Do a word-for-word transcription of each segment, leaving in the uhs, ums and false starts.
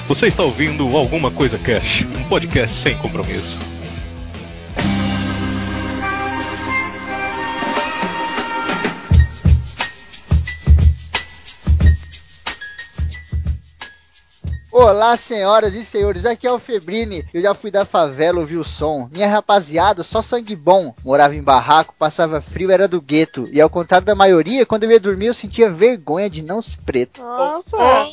Você está ouvindo Alguma Coisa Cash, um podcast sem compromisso. Olá, senhoras e senhores, aqui é o Febrini. Eu já fui da favela ouvir o som. Minha rapaziada, só sangue bom. Morava em barraco, passava frio, era do gueto. E ao contrário da maioria, quando eu ia dormir, eu sentia vergonha de não ser preto. Nossa!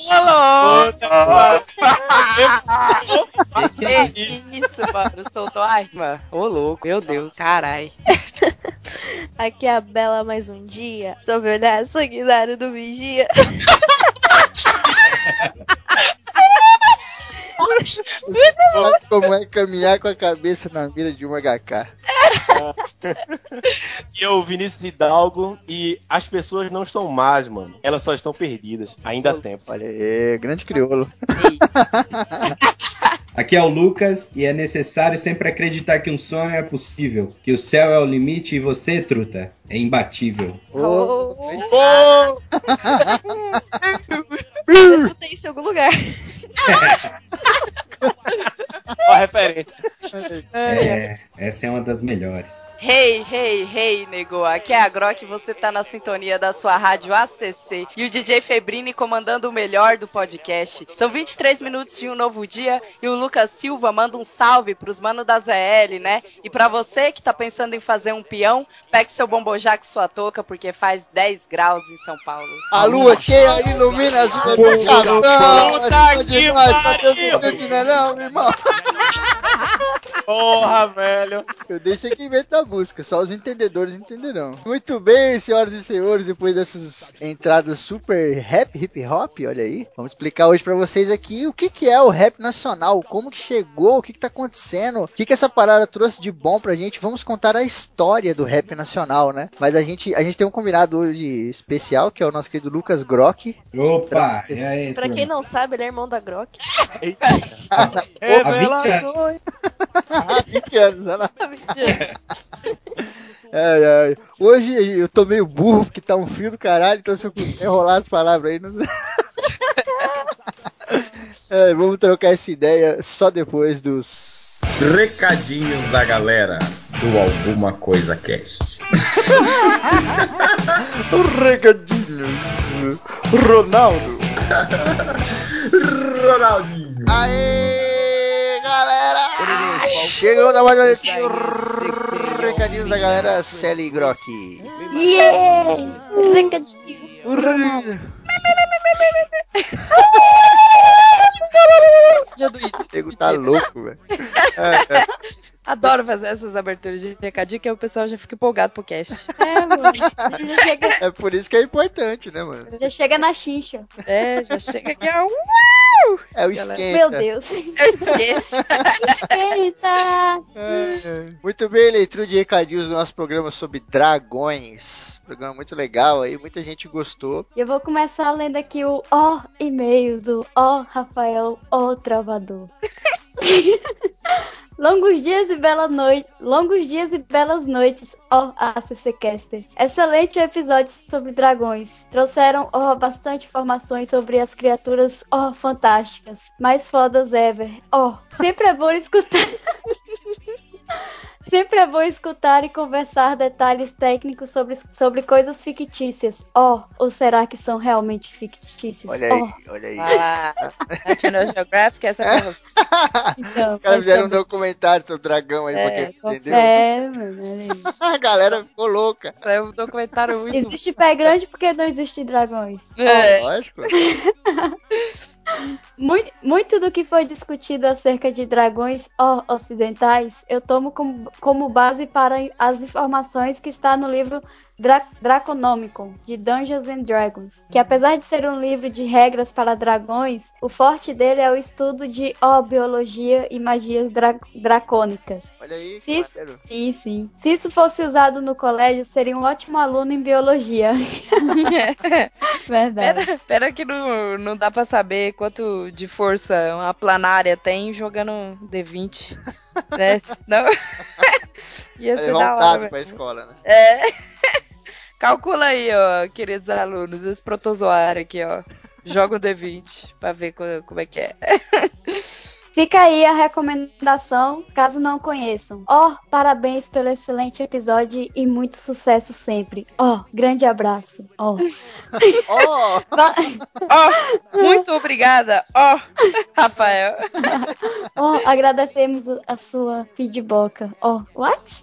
Que isso, mano? Soltou a arma. Ô, louco, meu Deus, carai. Aqui é a Bela mais um dia, sob o olhar sanguinário do vigia. Você sabe como é caminhar com a cabeça na mira de um H K. E eu, Vinícius Hidalgo, e as pessoas não estão más, mano. Elas só estão perdidas. Ainda há tempo. Olha aí, grande crioulo. Aqui é o Lucas e é necessário sempre acreditar que um sonho é possível, que o céu é o limite e você, truta, é imbatível. Oh. Oh. Eu escutei isso em algum lugar. Ó a referência. É, essa é uma das melhores. Hey, hey, hey, nego. Aqui é a Grok e você tá na sintonia da sua rádio A C C. E o D J Febrini comandando o melhor do podcast. São vinte e três minutos de um novo dia e o Lucas Silva manda um salve pros manos da Z L, né? E pra você que tá pensando em fazer um peão, pegue seu bombojá com sua touca porque faz dez graus em São Paulo. A lua cheia ilumina as ruas do Capão. Puta que pariu! Não, irmão. Porra, velho. Eu deixei que invento da música, só os entendedores entenderão. Muito bem, senhoras e senhores, depois dessas entradas super rap, hip hop, olha aí, vamos explicar hoje pra vocês aqui o que que é o rap nacional, como que chegou, o que que tá acontecendo, o que que essa parada trouxe de bom pra gente. Vamos contar a história do rap nacional, né? Mas a gente, a gente tem um convidado hoje especial, que é o nosso querido Lucas Grok. Opa, e aí, Pra quem não sabe, ele é irmão da Grok. há vinte anos. Há vinte anos, olha lá. Ai, ai. Hoje eu tô meio burro porque tá um frio do caralho, então se eu enrolar as palavras aí, não... é, vamos trocar essa ideia só depois dos recadinhos da galera do Alguma Coisa Cast. Recadinhos Ronaldo. Ronaldinho. Aê, galera! Chegou da mais um recadinhos da galera Sally Grok. Yeah! Recadinhos. O Nego tá louco, velho. Adoro fazer essas aberturas de recadinho que aí o pessoal já fica empolgado pro cast. É, mano. Já chega, É por isso que é importante, né, mano? já chega na xixa. É, já chega aqui, ó. É o Galera. esquenta. Meu Deus. Eu esqueço. Eita! É, muito bem, leitura de recadinhos do nosso programa sobre dragões. Programa muito legal aí, muita gente gostou. E eu vou começar lendo aqui o ó e-mail do ó Rafael, ó Trovador. Longos dias e belas noites, longos dias e belas noites, ó A C C Casters. Excelente episódio sobre dragões. Trouxeram, ó, bastante informações sobre as criaturas, ó, fantásticas. Mais fodas ever. Ó, sempre é bom escutar. Sempre é bom escutar e conversar detalhes técnicos sobre, sobre coisas fictícias. Ó, oh, ou será que são realmente fictícias? Olha aí, oh. olha aí. Ah, National Geographic, essa é pra você. Então, Os caras fizeram um também. documentário sobre o dragão aí, É, pra quem com entendeu. É, mano. É A galera ficou louca. É um documentário muito... existe pé grande porque não existe dragões. É. Lógico. Muito, muito do que foi discutido acerca de dragões ó, ocidentais, eu tomo como, como base para as informações que está no livro Dra- Draconomicon, de Dungeons and Dragons, que apesar de ser um livro de regras para dragões, o forte dele é o estudo de ó, biologia e magias dra- dracônicas. Olha aí, Se que isso, maneiro. sim, sim. Se isso fosse usado no colégio, seria um ótimo aluno em biologia. Verdade. Pera, pera que não, não dá pra saber quanto de força uma planária tem jogando D vinte. Né? Senão... Ia Vai ser levar da um hora. dado velho. pra escola, né? É. Calcula aí, ó, queridos alunos, esse protozoário aqui, ó. Joga o D vinte pra ver co- como é que é. Fica aí a recomendação, caso não conheçam. Ó, parabéns pelo excelente episódio e muito sucesso sempre. Ó, grande abraço. Ó. Ó, Va- Ó, muito obrigada. Ó, Rafael. Ó, agradecemos o- a sua feedboca. Ó, what?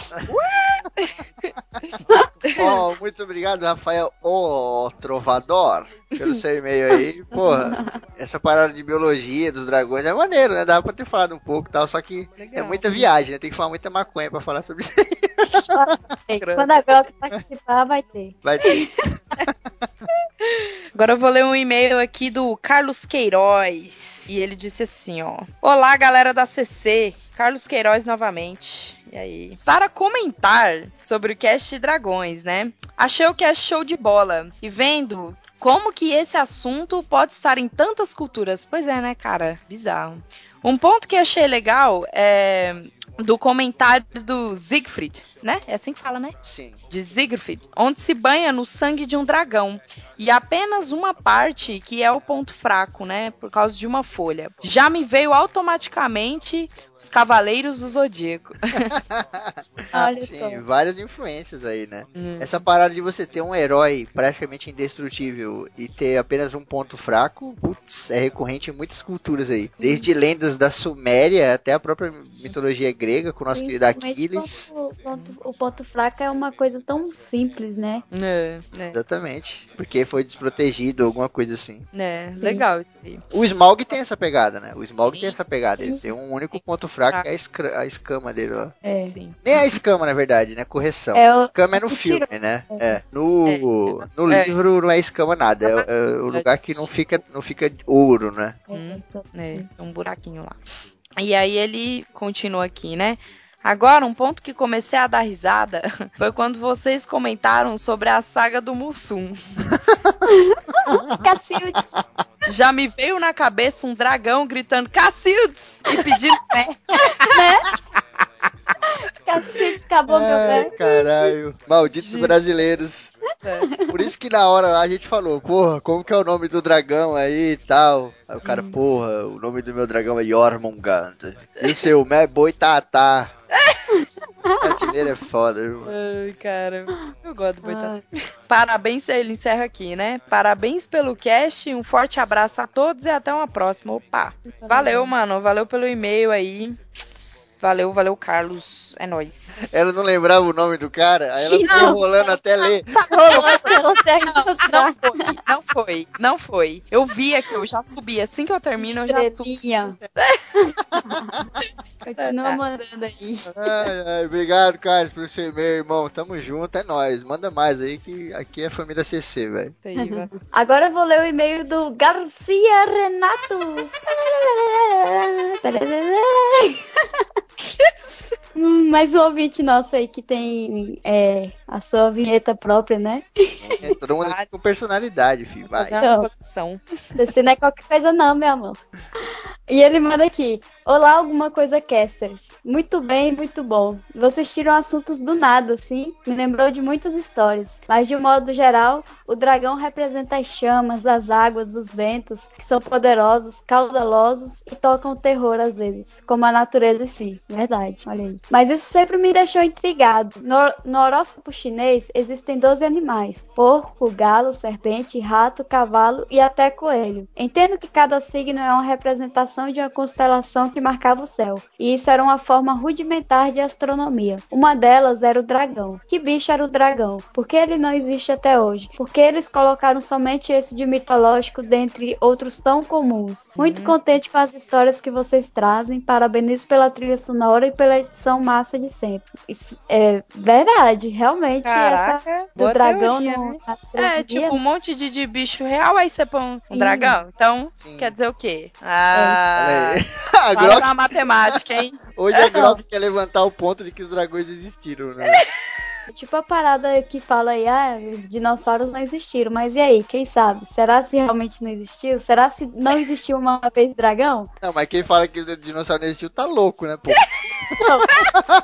ó, muito obrigado, Rafael, ó, trovador, pelo seu e-mail aí. Porra, essa parada de biologia dos dragões é maneiro, né? Dava pra ter falado um pouco e tal, só que é Legal. muita viagem, né? Tem que falar muita maconha pra falar sobre isso aí. Quando a Glock participar, vai ter. Vai ter. Agora eu vou ler um e-mail aqui do Carlos Queiroz. E ele disse assim, ó. Olá, galera da C C. Carlos Queiroz novamente. E aí? Para comentar sobre o cast de dragões, né? Achei o cast show de bola. E vendo como que esse assunto pode estar em tantas culturas. Pois é, né, cara? Bizarro. Um ponto que achei legal é do comentário do Siegfried, né? É assim que fala, né? Sim. De Siegfried, onde se banha no sangue de um dragão. E apenas uma parte que é o ponto fraco, né? Por causa de uma folha. Já me veio automaticamente os Cavaleiros do Zodíaco. Olha Sim, só. várias influências aí, né? Hum. Essa parada de você ter um herói praticamente indestrutível e ter apenas um ponto fraco, putz, é recorrente em muitas culturas aí. Desde lendas da Suméria até a própria mitologia grega, com o nosso querido Principalmente Aquiles. quando O ponto, o ponto fraco é uma coisa tão simples, né? É, né, Exatamente. Porque foi desprotegido, alguma coisa assim. né, legal isso aí. O Smaug tem essa pegada, né? O Smaug Sim. tem essa pegada. Ele Sim. tem um único ponto fraco, que é a, escra- a escama dele lá. É. Sim. Nem a escama, na verdade, né? Correção. É o- Escama é no o filme, tiro. né? É. No, no É. livro não é escama nada. É, é o lugar que não fica, não fica ouro, né? Hum, é, um buraquinho lá. E aí ele continua aqui, né? Agora, um ponto que comecei a dar risada foi quando vocês comentaram sobre a saga do Mussum. Cacildes. Já me veio na cabeça um dragão gritando Cacildes e pedindo pé. Cacildes, acabou meu Ai, pé. caralho. Malditos Gente. brasileiros. Por isso que na hora lá a gente falou, porra, como que é o nome do dragão aí e tal. Aí o cara, porra, o nome do meu dragão é Jormungand. E o seu, é Boitatá. Brasileiro é foda, viu? Ai, cara, eu gosto do Boitatá. Ai. Parabéns, ele encerra aqui, né? Parabéns pelo cast, um forte abraço a todos e até uma próxima. Opa, valeu, mano, valeu pelo e-mail aí. Valeu, valeu, Carlos, é nóis. Ela não lembrava o nome do cara, aí ela ficou Não. enrolando até ler. Ela segue Não foi, não foi, não foi. Eu vi aqui, eu já subi. Assim que eu termino, eu já subi. Estrelinha. Continua mandando aí. Ai, ai, obrigado, Carlos, pelo seu e-mail, irmão. Tamo junto, é nóis. Manda mais aí que aqui é família C C, velho. Isso aí, vai. Agora eu vou ler o e-mail do Garcia Renato. Hum, mais um ouvinte nosso aí que tem é, a sua vinheta própria, né? É, todo mundo aqui com personalidade, filho. Vai. Fazer uma coleção. Você não é qualquer coisa não, meu amor. E ele manda aqui. Olá, alguma coisa, casters. Muito bem, muito bom. Vocês tiram assuntos do nada, assim. Me lembrou de muitas histórias. Mas, de um modo geral, o dragão representa as chamas, as águas, os ventos, que são poderosos, caudalosos e tocam o terror às vezes, como a natureza em si. Verdade, olha aí. Mas isso sempre me deixou intrigado. No, no horóscopo chinês, existem doze animais. Porco, galo, serpente, rato, cavalo e até coelho. Entendo que cada signo é uma representação de uma constelação que marcava o céu, e isso era uma forma rudimentar de astronomia. Uma delas era o dragão. Que bicho era o dragão? Por que ele não existe até hoje? Por que eles colocaram somente esse de mitológico dentre outros tão comuns? Muito contente com as histórias que vocês trazem, parabenizo pela trilha sonora e pela edição massa de sempre. Isso é verdade, realmente. Essa Caraca, do boa dragão teoria, no né? na astronomia, É, tipo, um monte de, de bicho real, aí você põe um Sim. dragão. Então, isso Sim. quer dizer o quê? Ah, Olha aí. A fala Grok, na matemática, hein? hoje a Grok quer levantar o ponto de que os dragões existiram, né? tipo a parada que fala aí, ah, os dinossauros não existiram, mas e aí, quem sabe? Será se realmente não existiu? Será se não existiu uma vez dragão? Não, mas quem fala que o dinossauro não existiu tá louco, né, pô?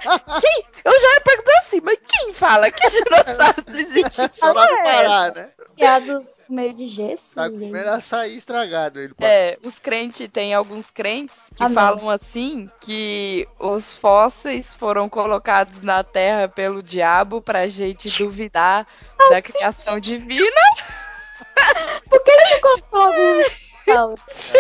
Quem? Eu já ia perguntar assim, mas quem fala que dinossauros existem? Só não parar, né? criados com meio de gesso. Tá e aí- comendo açaí estragado. Ele pode... É, os crentes, tem alguns crentes que Ah, não. falam assim, que os fósseis foram colocados na terra pelo diabo pra gente duvidar da criação divina. Por que ele não colocou algum... Não,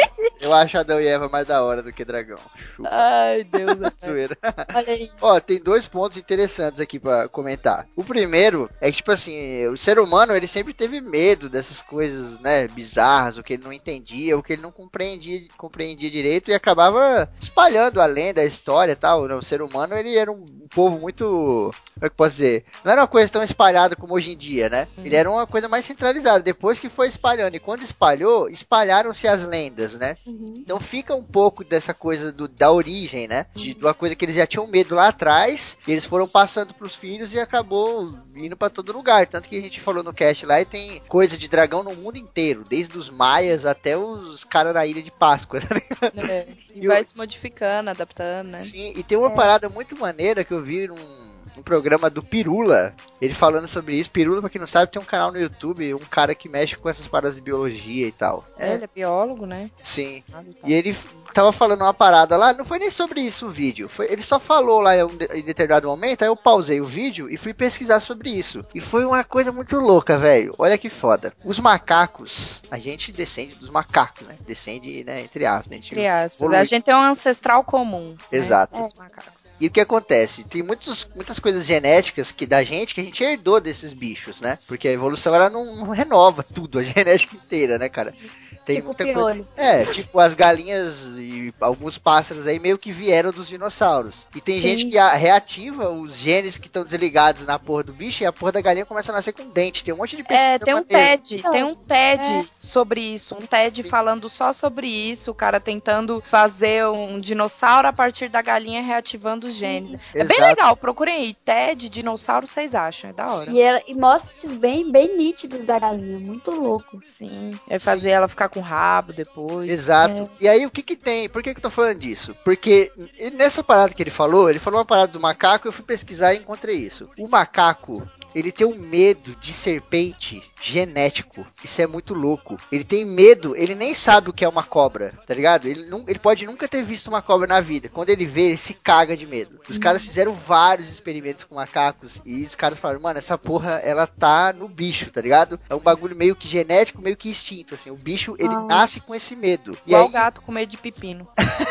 Eu acho Adão e Eva mais da hora do que dragão. Chupa. Ai, Deus. Zoeira. olha aí. Ó, tem dois pontos interessantes aqui pra comentar. O primeiro é que, tipo assim, o ser humano, ele sempre teve medo dessas coisas, né, bizarras, o que ele não entendia, o que ele não compreendia, compreendia direito e acabava espalhando a lenda, a história e tal, né? O ser humano, ele era um povo muito, como é que eu posso dizer? Não era uma coisa tão espalhada como hoje em dia, né? Ele era uma coisa mais centralizada. Depois que foi espalhando, e quando espalhou, espalharam-se as lendas, né? Uhum. Então fica um pouco dessa coisa do, da origem, né? De, de uma coisa que eles já tinham medo lá atrás, e eles foram passando pros filhos e acabou indo pra todo lugar. Tanto que a gente falou no cast lá e tem coisa de dragão no mundo inteiro, desde os maias até os caras da Ilha de Páscoa. Tá ligado? É, e E vai o- se modificando, adaptando, né? Sim, e tem uma parada muito maneira que eu vi num, num programa do Pirula, ele falando sobre isso. Pirula, pra quem não sabe, tem um canal no YouTube, um cara que mexe com essas paradas de biologia e tal. É, ele é biólogo, né? Sim. Ah, tá. E ele tava falando uma parada lá, não foi nem sobre isso o vídeo, foi, ele só falou lá em, um de- em determinado momento, aí eu pausei o vídeo e fui pesquisar sobre isso. E foi uma coisa muito louca, velho. Olha que foda. Os macacos, a gente descende dos macacos, né? Descende, né, entre aspas. A gente Entre aspas. evolui. A gente tem um ancestral comum. né? Exato. Os macacos. E o que acontece? Tem muitos, muitas coisas genéticas que da gente que a gente herdou desses bichos, né? Porque a evolução ela não, não renova tudo, a genética inteira, né, cara? Tem Tipo muita piolho. coisa. É, tipo as galinhas e alguns pássaros aí meio que vieram dos dinossauros. E tem Sim. gente que a- reativa os genes que estão desligados na porra do bicho e a porra da galinha começa a nascer com dente. Tem um monte de pesquisa É, tem um maneira. TED, tem um TED É. sobre isso, um TED Sim. falando só sobre isso, o cara tentando fazer um dinossauro a partir da galinha reativando os genes. É bem Exato. legal, procurem aí, TED, dinossauro, vocês acham, é da hora. E, ela, e mostra esses bem, bem nítidos da galinha. Muito louco. Sim, é fazer ela ficar com rabo depois. Exato. E aí, o que que tem? Por que que eu tô falando disso? Porque nessa parada que ele falou, ele falou uma parada do macaco, eu fui pesquisar e encontrei isso. O macaco, ele tem um medo de serpente genético. Isso é muito louco. Ele tem medo, ele nem sabe o que é uma cobra, tá ligado? Ele, não, ele pode nunca ter visto uma cobra na vida. Quando ele vê, ele se caga de medo. Os caras fizeram vários experimentos com macacos e os caras falaram, mano, essa porra, ela tá no bicho, tá ligado? É um bagulho meio que genético, meio que instinto, assim. O bicho, ele Ah. nasce com esse medo. E Igual aí... o gato com medo de pepino.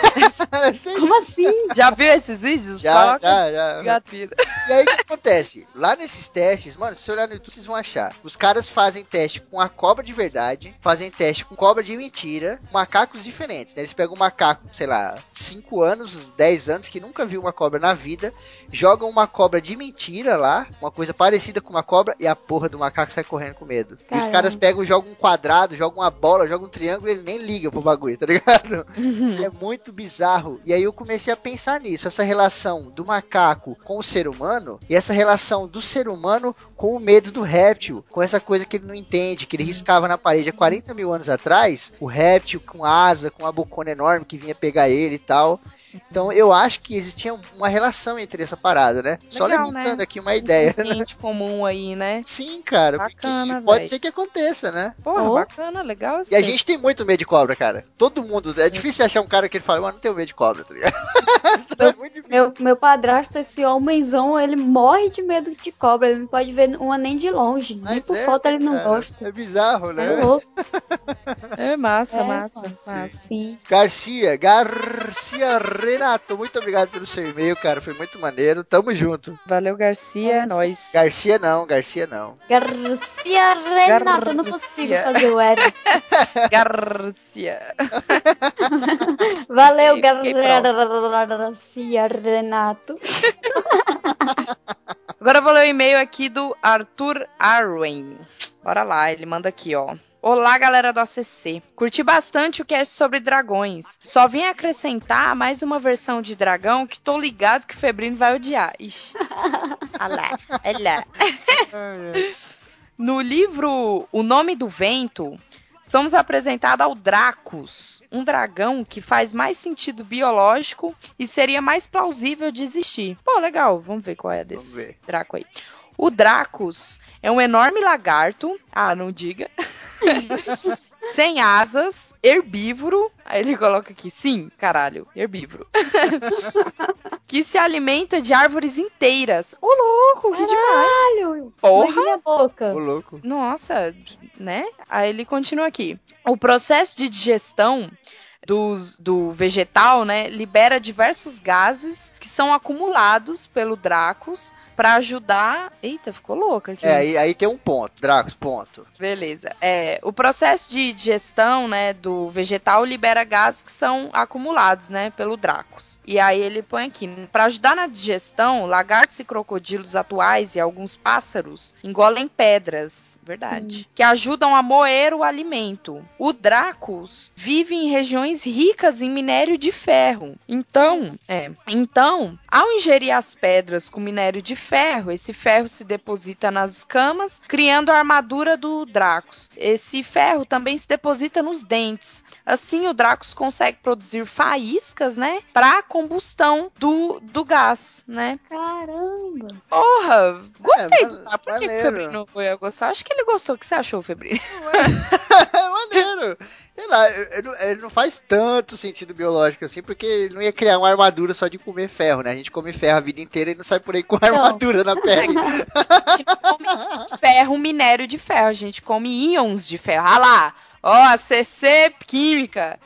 Como assim? Já viu esses vídeos? Já, Coloca já, já. gato vida. E aí o que acontece? Lá nesses testes, mano, se você olhar no YouTube, vocês vão achar. Os caras fazem teste com a cobra de verdade, fazem teste com cobra de mentira, macacos diferentes, né? Eles pegam um macaco, sei lá, cinco anos, dez anos, que nunca viu uma cobra na vida, jogam uma cobra de mentira lá, uma coisa parecida com uma cobra, e a porra do macaco sai correndo com medo. E os Caramba. caras pegam, jogam um quadrado, jogam uma bola, jogam um triângulo, e ele nem liga pro bagulho, tá ligado? É muito bizarro. E aí eu comecei a pensar nisso, essa relação do macaco com o ser humano, e essa relação do ser humano com o medo do réptil, com essa coisa que ele não entende, que ele riscava na parede há quarenta mil anos atrás, o réptil com asa, com a bocona enorme que vinha pegar ele e tal. Então eu acho que existia uma relação entre essa parada, né? Só Legal, levantando né? aqui uma ideia. Inconsciente comum aí, né? Sim, cara, Bacana, porque pode véi. ser que aconteça, né? Porra, Oh. bacana, legal isso. E a gente tem muito medo de cobra, cara. Todo mundo. É difícil achar um cara que ele fala, mano, não tenho medo de cobra, tá ligado? É muito difícil. Meu, meu padrasto, esse homenzão, ele morre de medo de cobra. Ele não pode ver uma nem de longe. Nem Mas por é, foto ele não cara, gosta. É bizarro, É né? louco. É massa, É, massa, mano. massa. Sim. Garcia, Garcia Renato, muito obrigado pelo seu e-mail, cara. Foi muito maneiro. Tamo junto. Valeu, Garcia, é nóis. Garcia não, Garcia não. Garcia Renato, eu não consigo Garcia. fazer o R. Garcia. Valeu, Fiquei Garcia Renato. Agora eu vou ler o e-mail aqui do Arthur Arwen. Bora lá, ele manda aqui, ó. Olá, galera do A C C. Curti bastante o cast sobre dragões. Só vim acrescentar mais uma versão de dragão que tô ligado que o Febrino vai odiar. Ixi. Olha lá, olha lá. No livro O Nome do Vento, somos apresentados ao Dracos, um dragão que faz mais sentido biológico e seria mais plausível de existir. Pô, legal, vamos ver qual é Vamos desse ver. Draco aí. O Dracos é um enorme lagarto. Ah, não diga. Sem asas, herbívoro. Aí ele coloca aqui, sim, caralho, herbívoro. Que se alimenta de árvores inteiras. Ô, louco, que demais. Porra. Minha boca. Ô, louco. Nossa, né? Aí ele continua aqui. O processo de digestão dos, do vegetal, né, libera diversos gases que são acumulados pelo Dracos pra ajudar... Eita, ficou louca aqui. É, aí, aí tem um ponto, Dracos, ponto. Beleza. É, o processo de digestão, né, do vegetal libera gases que são acumulados, né, pelo Dracos. E aí ele põe aqui, para ajudar na digestão, lagartos e crocodilos atuais e alguns pássaros engolem pedras, verdade, Sim. que ajudam a moer o alimento. O Dracos vive em regiões ricas em minério de ferro. Então, é, então, ao ingerir as pedras com minério de ferro, esse ferro se deposita nas escamas, criando a armadura do Dracos. Esse ferro também se deposita nos dentes. Assim, o Dracos consegue produzir faíscas, né, para a combustão do, do gás, né? Caramba! Porra! Gostei é, do Dracos. Por que maneiro. o Febrino foi gostar? Acho que ele gostou. O que você achou, Febrino? É maneiro. Sei lá, ele, ele não faz tanto sentido biológico assim, porque ele não ia criar uma armadura só de comer ferro, né? A gente come ferro a vida inteira e não sai por aí com armadura na pele. A gente não come ferro, minério de ferro. A gente come íons de ferro. Ah lá! Ó, oh, a C C química.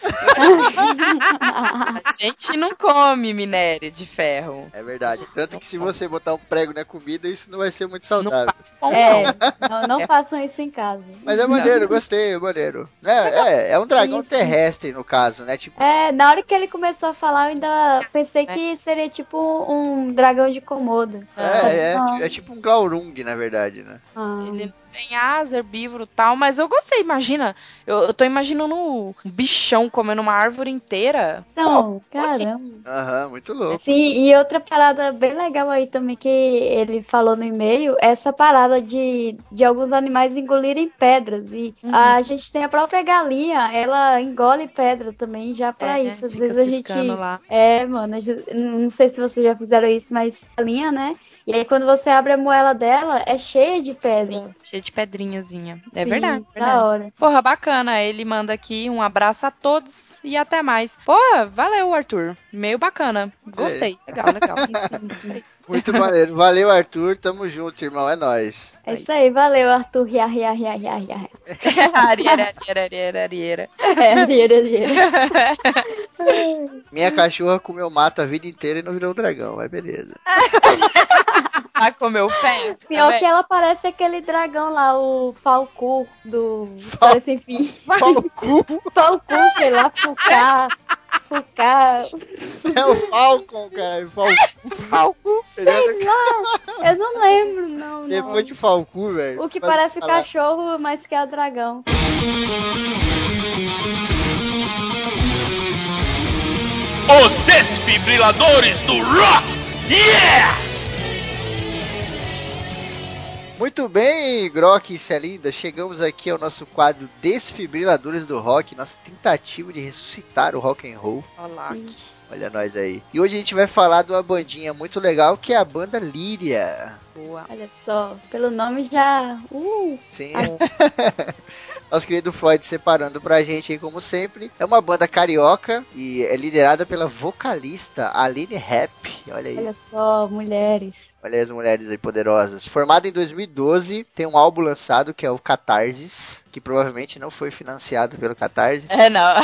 A gente não come minério de ferro. É verdade. Tanto que se come. Você botar um prego na comida, isso não vai ser muito saudável. Não, é, não, não façam isso em casa. Mas é maneiro, gostei, é maneiro. É, é, é um dragão isso. terrestre, no caso, né? Tipo... É, na hora que ele começou a falar, eu ainda pensei que seria tipo um dragão de Komodo. É, é, é, é tipo um Glaurung, na verdade, né? Ah. Ele não tem asa, herbívoro e tal, mas eu gostei, imagina. Eu, eu tô imaginando um bichão comendo uma árvore inteira. Não, Pô, caramba. Aham, muito louco. Sim, e outra parada bem legal aí também que ele falou no e-mail, essa parada de, de alguns animais engolirem pedras. E uhum. a gente tem a própria galinha, ela engole pedra também, já pra é, isso. Às vezes a gente... lá. É, mano, não sei se vocês já fizeram isso, mas a galinha, né? E aí quando você abre a moela dela, é cheia de pedra. Sim, cheia de pedrinhazinha. É Sim, verdade, da verdade. hora. Porra, bacana. Ele manda aqui um abraço a todos e até mais. Porra, valeu, Arthur. Meio bacana. Gostei. É. Legal, legal. Muito maneiro. Valeu, Arthur. Tamo junto, irmão. É nóis. É isso aí. Valeu, Arthur. Ria, ria, ria, ria, ria. Ariera, ariera, ariera, ariera. É, ariera, ariera. Minha cachorra comeu mato a vida inteira e não virou um dragão, mas beleza. Ah, comeu pé. Pior é que ela parece aquele dragão lá, o Falcu do História Sem Fim. Falcu? Falcu, sei lá, Fucar. Fucar. É o Falcon, cara. Falcu. Falcu, sei lá. Eu não lembro, não. Depois não. de Falcu, velho. O que parece o cachorro, mas que é o dragão. Os desfibriladores do rock! Yeah! Muito bem, Grok e Celinda, chegamos aqui ao nosso quadro Desfibriladores do Rock, nossa tentativa de ressuscitar o rock and roll. Olá. Olha nós aí. E hoje a gente vai falar de uma bandinha muito legal, que é a banda Líria. Boa. Olha só, pelo nome já... Uh. Sim. Nosso querido Floyd separando pra gente aí, como sempre. É uma banda carioca e é liderada pela vocalista Aline Rapp. Olha aí. Olha só, mulheres. Olha aí as mulheres aí poderosas. Formada em dois mil e doze, tem um álbum lançado que é o Catarsis, que provavelmente não foi financiado pelo Catarse. É, não.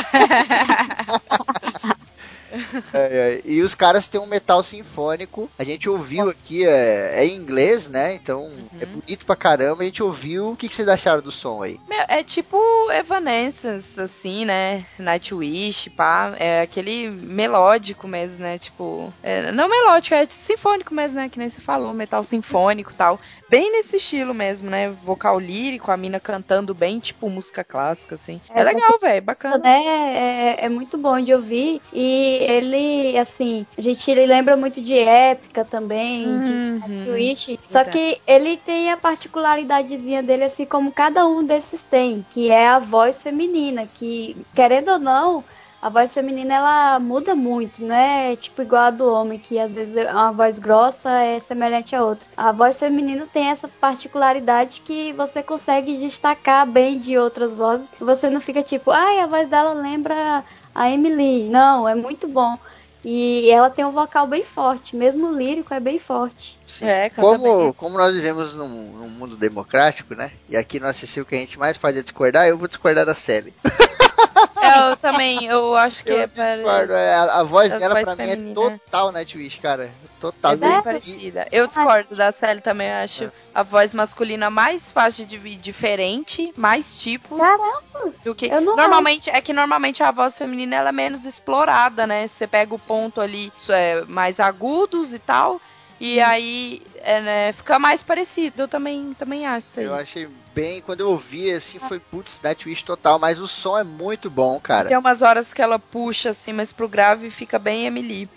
É, é. E os caras têm um metal sinfônico. A gente ouviu aqui, é, é em inglês, né? Então uhum. é bonito pra caramba. A gente ouviu. O que, que vocês acharam do som aí? É tipo Evanescence, assim, né? Nightwish, pá. É aquele melódico mesmo, né? Tipo, é, não melódico, é sinfônico mesmo, né? Que nem você falou, metal sinfônico e tal. Bem nesse estilo mesmo, né? Vocal lírico, a mina cantando bem, tipo música clássica, assim. É, é legal, velho, bacana. É, é, é muito bom de ouvir. E ele, assim, a gente ele lembra muito de Épica também, uhum, de Nightwish. Só que ele tem a particularidadezinha dele, assim como cada um desses tem, que é a voz feminina, que, querendo ou não, a voz feminina ela muda muito, não é tipo igual a do homem, que às vezes uma voz grossa é semelhante a outra. A voz feminina tem essa particularidade que você consegue destacar bem de outras vozes. Você não fica tipo, ai, a voz dela lembra a Emily. Não, é muito bom. E ela tem um vocal bem forte, mesmo o lírico é bem forte. Sim. É, como, como nós vivemos num, num mundo democrático, né? E aqui no A C C o que a gente mais faz é discordar, eu vou discordar da Sally. Eu também, eu acho que eu é discordo, é, a, a voz a dela voz pra feminina. mim é total Nightwish, cara. Total. É bem Sério? parecida. Eu discordo da Sally também, acho É. a voz masculina mais fácil de ver, diferente, mais tipos Caramba, do que eu não normalmente é que normalmente a voz feminina ela é menos explorada, né? Você pega o ponto ali é, mais agudos e tal. E aí é, né, fica mais parecido, eu também, também acho isso aí. Eu achei bem, quando eu ouvi assim, foi putz, Nightwish total, mas o som é muito bom, cara. Tem umas horas que ela puxa assim, mas pro grave fica bem Emily.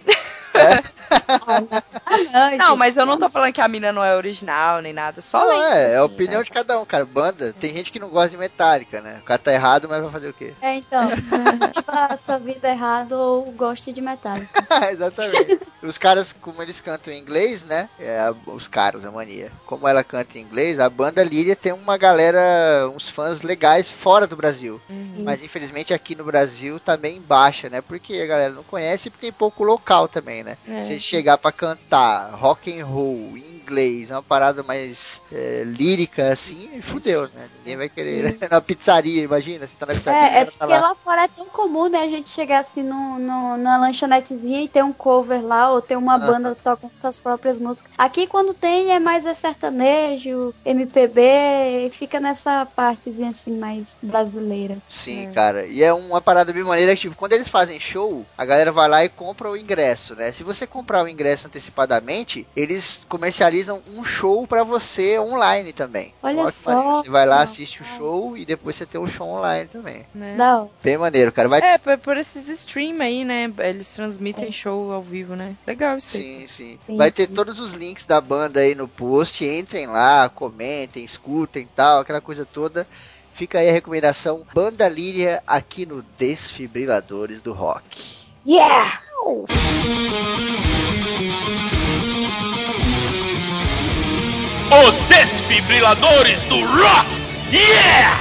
Ah, não, Não, mas eu não tô falando que a mina não é original nem nada, só Não, lembra, é, é assim, a opinião né? de cada um, cara. Banda, tem gente que não gosta de Metallica, né? O cara tá errado, mas vai fazer o quê? É, então, viva a sua vida errado ou goste de Metallica. Exatamente. Os caras, como eles cantam em inglês, né? É, a- os caras, a mania. Como ela canta em inglês, a banda Líria tem uma galera, uns fãs legais fora do Brasil. Mas infelizmente aqui no Brasil tá bem baixa, né? Porque a galera não conhece e porque tem pouco local também, né? É. Se chegar pra cantar rock and roll em inglês, uma parada mais é, lírica assim, fudeu, né? Ninguém vai querer. Né? Na pizzaria, imagina, você tá na pizzaria, É, é o cara tá porque lá. lá fora é tão comum, né? A gente chegar assim no, no, numa lanchonetezinha e ter um cover lá, ou ter uma banda tocando suas próprias músicas. Aqui quando tem é mais é sertanejo, M P B, fica nessa partezinha assim mais brasileira. Sim, cara. E é uma parada bem maneira que, tipo, quando eles fazem show, a galera vai lá e compra o ingresso, né? Se você comprar o ingresso antecipadamente, eles comercializam um show pra você online também. Olha Então, olha que maneiro. só. Você vai lá, assiste o show e depois você tem o show online também. Né? Não. Bem maneiro, cara. Vai É, por, por esses stream aí, né? Eles transmitem show ao vivo, né? Legal isso aí. Sim, sim. Sim, Vai ter sim. todos os links da banda aí no post. Entrem lá, comentem, escutem e tal, aquela coisa toda. Fica aí a recomendação Banda Líria aqui no Desfibriladores do Rock. Yeah! Os Desfibriladores do Rock! Yeah!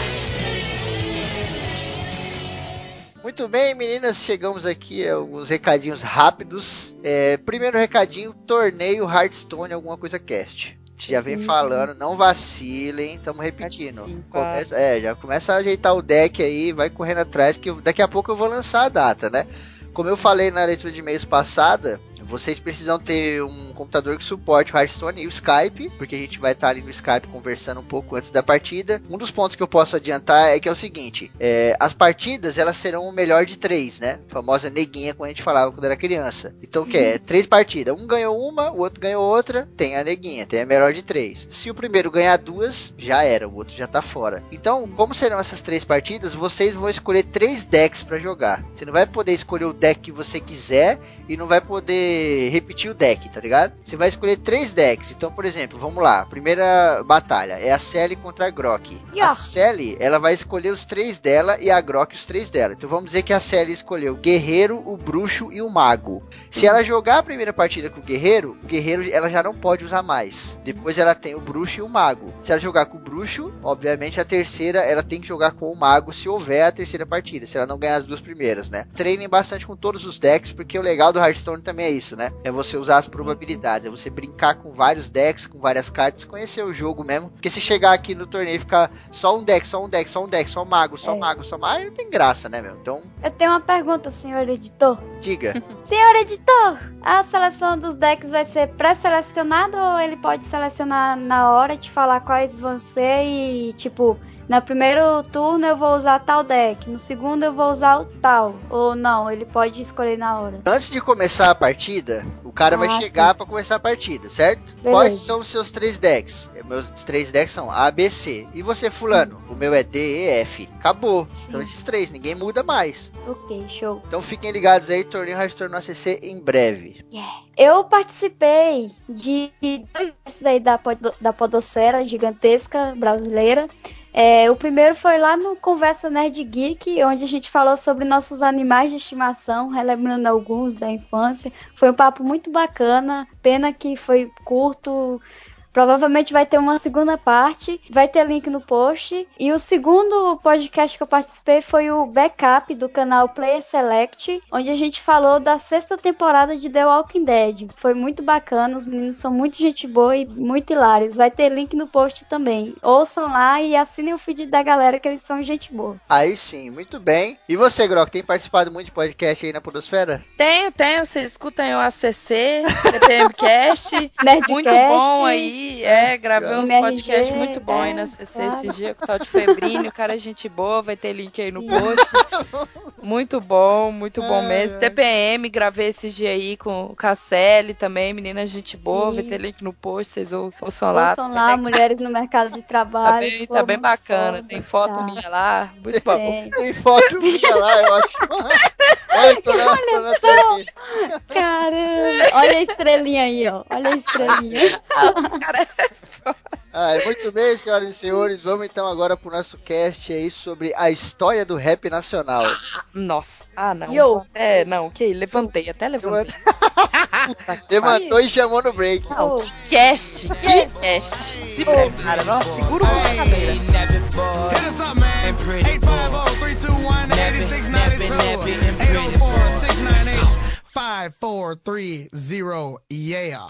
Muito bem, meninas, chegamos aqui a alguns recadinhos rápidos. É, primeiro recadinho, torneio Hearthstone Alguma Coisa Cast. A gente já vem Sim. falando, não vacilem, estamos repetindo. Participa. Começa, é, já começa a ajeitar o deck aí, vai correndo atrás, que eu- daqui a pouco eu vou lançar a data, né? Como eu falei na leitura de e-mails passada, vocês precisam ter um computador que suporte o Hearthstone e o Skype, porque a gente vai estar ali no Skype conversando um pouco antes da partida. Um dos pontos que eu posso adiantar é que é o seguinte, é, as partidas elas serão o melhor de três, né? A famosa neguinha, como a gente falava quando era criança. Então o que é? Três partidas, um ganhou uma, o outro ganhou outra, tem a neguinha, tem a melhor de três. Se o primeiro ganhar duas, já era, o outro já tá fora. Então, como serão essas três partidas, vocês vão escolher três decks para jogar. Você não vai poder escolher o deck que você quiser e não vai poder repetir o deck, tá ligado? Você vai escolher três decks. Então, por exemplo, vamos lá. Primeira batalha é a Sally contra a Grok. A Yeah. Sally, ela vai escolher os três dela e a Grok os três dela. Então vamos dizer que a Sally escolheu o Guerreiro, o Bruxo e o Mago. Se ela jogar a primeira partida com o Guerreiro, o Guerreiro ela já não pode usar mais. Depois ela tem o Bruxo e o Mago. Se ela jogar com o Bruxo, obviamente a terceira ela tem que jogar com o Mago se houver a terceira partida. Se ela não ganhar as duas primeiras, né? Treinem bastante com todos os decks, porque o legal do Hearthstone também é isso, né? É você usar as probabilidades, é você brincar com vários decks, com várias cartas, conhecer o jogo mesmo. Porque se chegar aqui no torneio e ficar só um deck, só um deck, só um deck, só mago, só É. mago, só mago, aí não tem graça, né, meu? Então, Eu tenho uma pergunta, senhor editor. diga. Senhor editor, a seleção dos decks vai ser pré-selecionada ou ele pode selecionar na hora, te falar quais vão ser e, tipo, no primeiro turno eu vou usar tal deck, no segundo eu vou usar o tal, ou não, ele pode escolher na hora. Antes de começar a partida, o cara Ah, vai chegar sim. pra começar a partida, certo? Beleza. Quais são os seus três decks? Meus três decks são A, B, C. E você, fulano? O meu é D, E, F. Acabou. Sim. Então esses três, ninguém muda mais. Ok, show. Então fiquem ligados aí, torneio Hearthstone no A C C em breve. Eu participei de dois aí da, pod- da podosfera gigantesca brasileira. É, o primeiro foi lá no Conversa Nerd Geek, onde a gente falou sobre nossos animais de estimação, relembrando alguns da infância. Foi um papo muito bacana, pena que foi curto. Provavelmente vai ter uma segunda parte, vai ter link no post. E o segundo podcast que eu participei foi o backup do canal Player Select, onde a gente falou da sexta temporada de The Walking Dead. Foi muito bacana, os meninos são muito gente boa e muito hilários. Vai ter link no post também. Ouçam lá e assinem o feed da galera, que eles são gente boa. Aí sim, muito bem. E você, Grok, tem participado muito de podcast aí na Podosfera? Tenho, tenho. Vocês escutam o A C C, TPMcast, muito bom aí. É, gravei uns podcasts muito bons aí na C C esse dia com o tal de Febrini, o cara é gente boa, vai ter link aí no post. Muito bom, muito bom mesmo. T P M, gravei esses dias aí com o Casselli também, menina gente boa, vai ter link no post, vocês ouçam lá. Ouçam lá, mulheres no mercado de trabalho. Tá bem, tá bem bacana, foda, tem foto tá. minha lá, muito bom. Tem, tem foto minha lá, eu acho. Olha, tô na, tô na T V. Caramba, olha a estrelinha aí, ó. Olha a estrelinha. Os caras Ah, muito bem, senhoras e senhores, vamos então agora pro nosso cast aí sobre a história do rap nacional. Ah, nossa, ah não. Yo. É, não, ok, levantei, até levantei. Levantou e chamou no break. Não, que cast, que cast. Se prepara, nossa, segura o cadeira. Hit us up, man. eight five zero, three two one, eight six nine two. eight zero four, six nine eight, five four three zero. Yeah.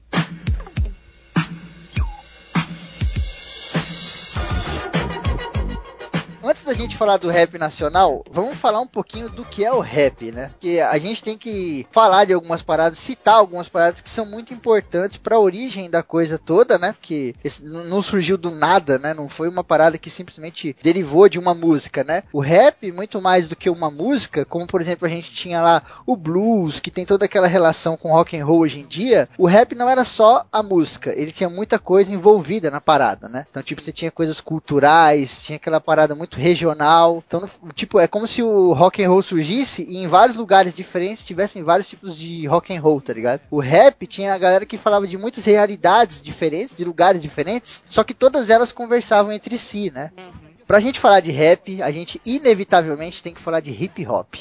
Antes da gente falar do rap nacional, vamos falar um pouquinho do que é o rap, né? Porque a gente tem que falar de algumas paradas, citar algumas paradas que são muito importantes para a origem da coisa toda, né? Porque esse não surgiu do nada, né? Não foi uma parada que simplesmente derivou de uma música, né? O rap, muito mais do que uma música, como por exemplo a gente tinha lá o blues, que tem toda aquela relação com rock and roll hoje em dia, o rap não era só a música, ele tinha muita coisa envolvida na parada, né? Então tipo, você tinha coisas culturais, tinha aquela parada muito regional, então tipo, é como se o rock and roll surgisse e em vários lugares diferentes tivessem vários tipos de rock and roll, tá ligado? O rap tinha a galera que falava de muitas realidades diferentes, de lugares diferentes, só que todas elas conversavam entre si, né? Uhum. Pra gente falar de rap, a gente inevitavelmente tem que falar de hip hop.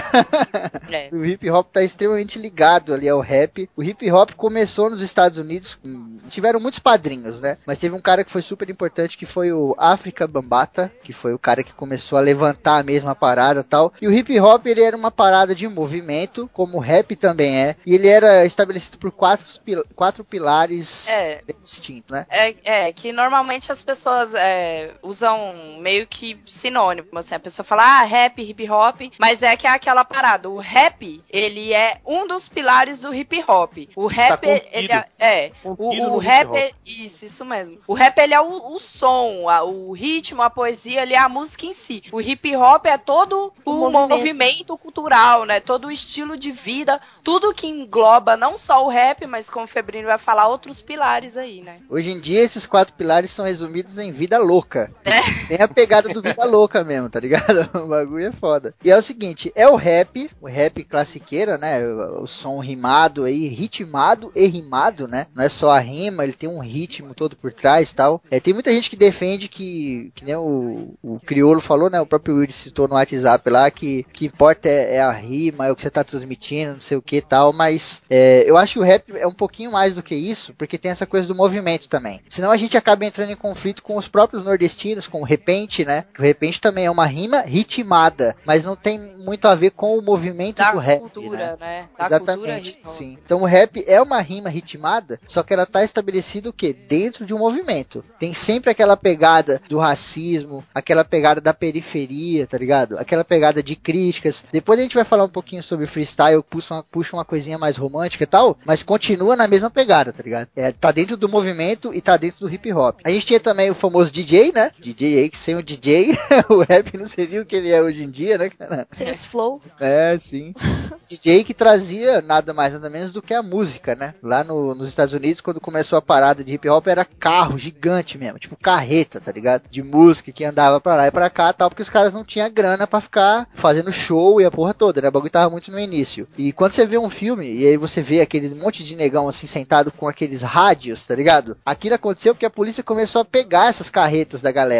É. O hip hop tá extremamente ligado ali ao rap. O hip hop começou nos Estados Unidos, tiveram muitos padrinhos, né? Mas teve um cara que foi super importante, que foi o Afrika Bambaataa, que foi o cara que começou a levantar a mesma parada e tal. E o hip hop, ele era uma parada de movimento, como o rap também é. E ele era estabelecido por quatro, quatro pilares é. distintos, né? É, é, que normalmente as pessoas é, usam meio que sinônimo, assim, a pessoa fala, ah, rap, hip hop, mas é que é aquela parada, o rap, ele é um dos pilares do hip hop. O rap, tá ele é, é o, o rap, é, isso, isso mesmo. O rap, ele é o, o som, a, o ritmo, a poesia, ele é a música em si. O hip hop é todo o, o movimento. movimento cultural, né, todo o estilo de vida, tudo que engloba não só o rap, mas como o Febrini vai falar, outros pilares aí, né. Hoje em dia, esses quatro pilares são resumidos em vida louca. É. Tem a pegada do vida louca mesmo, tá ligado? O bagulho é foda. E é o seguinte, é o rap, o rap classiqueira, né? O, o som rimado aí, ritmado e rimado, né? Não é só a rima, ele tem um ritmo todo por trás e tal. É, tem muita gente que defende que, que nem o, o Criolo falou, né? O próprio Will citou no WhatsApp lá, que o que importa é, é a rima, é o que você tá transmitindo, não sei o que e tal, mas é, eu acho que o rap é um pouquinho mais do que isso, porque tem essa coisa do movimento também. Senão a gente acaba entrando em conflito com os próprios nordestinos, com o repente, né? Que o repente também é uma rima ritmada, mas não tem muito a ver com o movimento da do rap, cultura, né? né? Da Exatamente, cultura, sim. Então o rap é uma rima ritmada, só que ela tá estabelecida o quê? Dentro de um movimento. Tem sempre aquela pegada do racismo, aquela pegada da periferia, tá ligado? Aquela pegada de críticas. Depois a gente vai falar um pouquinho sobre freestyle, puxa uma, puxa uma coisinha mais romântica e tal, mas continua na mesma pegada, tá ligado? É, tá dentro do movimento e tá dentro do hip hop. A gente tinha também o famoso D J, né? D J aí, que sem o D J, o rap não seria o que ele é hoje em dia, né, cara? Sem os flow. É, sim. D J que trazia nada mais nada menos do que a música, né? Lá no, nos Estados Unidos, quando começou a parada de hip hop, era carro gigante mesmo, tipo carreta, tá ligado? De música que andava pra lá e pra cá, tal, porque os caras não tinham grana pra ficar fazendo show e a porra toda, né? O bagulho tava muito no início. E quando você vê um filme, e aí você vê aquele monte de negão assim, sentado com aqueles rádios, tá ligado? Aquilo aconteceu porque a polícia começou a pegar essas carretas da galera. O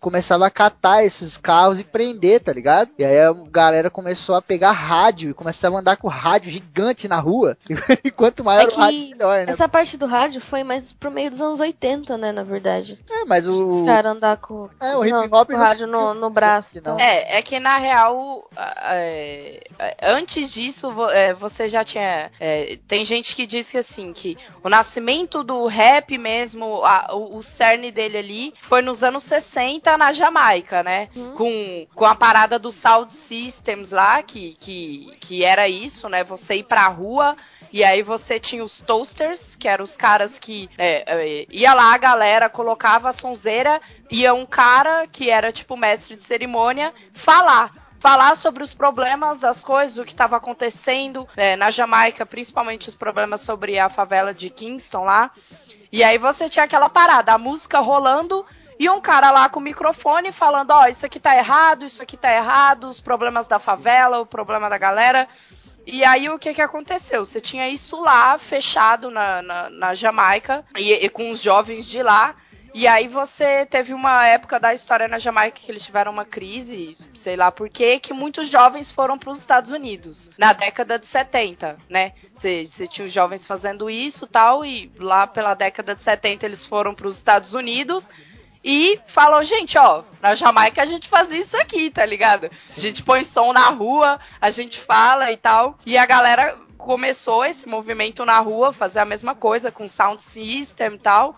começava a catar esses carros e prender, tá ligado? E aí a galera começou a pegar rádio e começava a andar com rádio gigante na rua. E quanto maior É o rádio, melhor, né? Essa parte do rádio foi mais pro meio dos anos oitenta, né, na verdade. É, mas o... Os caras andar com, é, o hip não, hop com o rádio no, no braço. Então. É, é que na real, é, antes disso, é, você já tinha... É, tem gente que diz que assim, que o nascimento do rap mesmo, a, o, o cerne dele ali, foi nos anos sessenta na Jamaica, né? Hum. Com, com a parada do Sound Systems lá, que, que, que era isso, né? Você ir pra rua... E aí você tinha os toasters, que eram os caras que é, é, ia lá, a galera colocava a sonzeira, ia um cara, que era tipo mestre de cerimônia, falar. Falar sobre os problemas, as coisas, o que estava acontecendo é, na Jamaica, principalmente os problemas sobre a favela de Kingston lá. E aí você tinha aquela parada, a música rolando... E um cara lá com o microfone falando, ó, oh, isso aqui tá errado, isso aqui tá errado, os problemas da favela, o problema da galera... E aí o que que aconteceu? Você tinha isso lá, fechado na, na, na Jamaica, e, e com os jovens de lá, e aí você teve uma época da história na Jamaica que eles tiveram uma crise, sei lá por quê, que muitos jovens foram para os Estados Unidos, na década de setenta, né? Você, você tinha os jovens fazendo isso e tal, e lá pela década de setenta eles foram para os Estados Unidos, e falou, gente, ó, na Jamaica a gente faz isso aqui, tá ligado? A gente põe som na rua, a gente fala e tal. E a galera começou esse movimento na rua, fazer a mesma coisa com sound system e tal.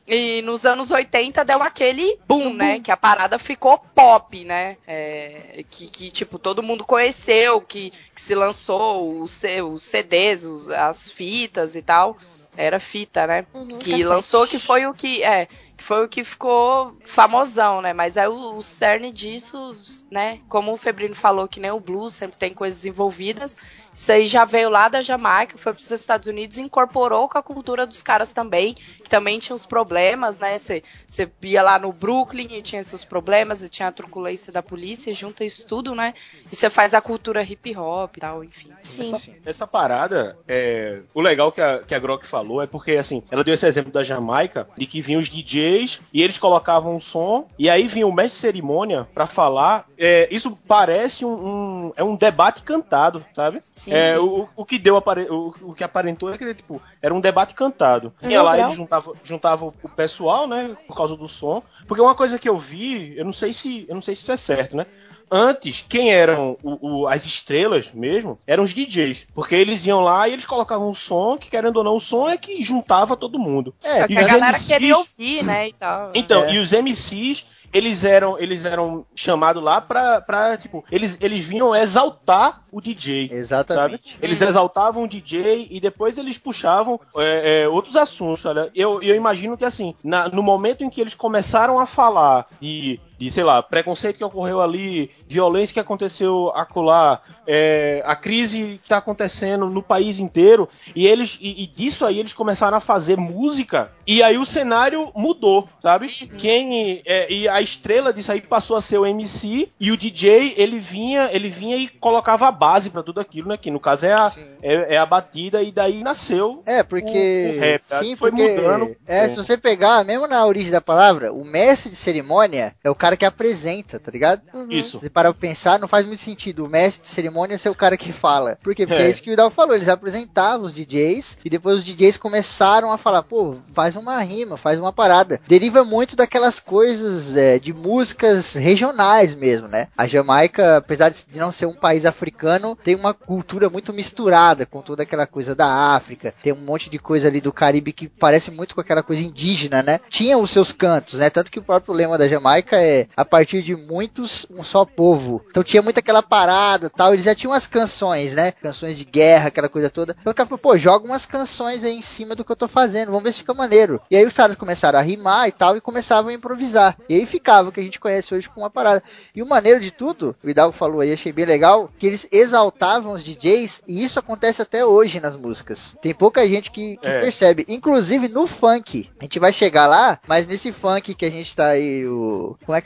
E nos anos oitenta deu aquele boom, né? Que a parada ficou pop, né? É, que, que, tipo, todo mundo conheceu, que, que se lançou os, os C Ds, os, as fitas e tal. Era fita, né? Uhum, que cacete. Lançou, que foi o que... É, foi o que ficou famosão, né? Mas aí o, o cerne disso, né? Como o Febrino falou, que nem o blues sempre tem coisas envolvidas. Isso aí já veio lá da Jamaica, foi para os Estados Unidos e incorporou com a cultura dos caras também, que também tinha os problemas, né? Você ia lá no Brooklyn e tinha seus problemas, e tinha a truculência da polícia, junta isso tudo, né? E você faz a cultura hip hop e tal, enfim. Sim. Essa, essa parada, é, o legal que a, que a Grok falou é porque, assim, ela deu esse exemplo da Jamaica, de que vinham os D Js e eles colocavam um som, e aí vinha o mestre de cerimônia pra falar. É, isso parece um, um, é um debate cantado, sabe? Sim, é, sim. O, o, que deu, o, o que aparentou é que tipo, era um debate cantado. E lá ele juntava, juntava o pessoal, né, por causa do som. Porque uma coisa que eu vi, eu não sei se, eu não sei se isso é certo, né? Antes, quem eram o, o, as estrelas mesmo, eram os D Js. Porque eles iam lá e eles colocavam um som, que querendo ou não, o som é que juntava todo mundo. É, e a galera M Cs... queria ouvir, né, e tal. Então, é. e os M Cs... Eles eram, eles eram chamados lá pra, pra tipo, eles, eles vinham exaltar o D J. Exatamente. Sabe? Eles exaltavam o D J e depois eles puxavam é, é, outros assuntos, olha. Eu, eu imagino que, assim, na, no momento em que eles começaram a falar de, de, sei lá, preconceito que ocorreu ali, violência que aconteceu acolá, é, a crise que tá acontecendo no país inteiro, e eles, e, e disso aí eles começaram a fazer música, e aí o cenário mudou, sabe? Uhum. Quem, é, e a A estrela disso aí passou a ser o M C, e o D J, ele vinha, ele vinha e colocava a base pra tudo aquilo, né? Que no caso é a, é, é a batida, e daí nasceu é, porque... o, o rap. Sim, foi porque... mudando. É, se você pegar, mesmo na origem da palavra, o mestre de cerimônia é o cara que apresenta, tá ligado? Uhum. Isso. Se parar pra pensar, não faz muito sentido o mestre de cerimônia ser o cara que fala. Por quê? Porque é, é isso que o Hidalgo falou, eles apresentavam os D Js, e depois os D Js começaram a falar, pô, faz uma rima, faz uma parada. Deriva muito daquelas coisas... É, de músicas regionais mesmo, né? A Jamaica, apesar de não ser um país africano, tem uma cultura muito misturada com toda aquela coisa da África. Tem um monte de coisa ali do Caribe que parece muito com aquela coisa indígena, né? Tinha os seus cantos, né? Tanto que o próprio lema da Jamaica é a partir de muitos, um só povo. Então tinha muito aquela parada tal. Eles já tinham umas canções, né? Canções de guerra, aquela coisa toda. Então o cara falou, pô, joga umas canções aí em cima do que eu tô fazendo. Vamos ver se fica maneiro. E aí os caras começaram a rimar e tal, e começavam a improvisar. E aí ficava o que a gente conhece hoje com uma parada. E o maneiro de tudo, o Hidalgo falou aí, achei bem legal, que eles exaltavam os D Js, e isso acontece até hoje nas músicas. Tem pouca gente que, que é. percebe. Inclusive no funk. A gente vai chegar lá, mas nesse funk que a gente tá aí, o... Como é que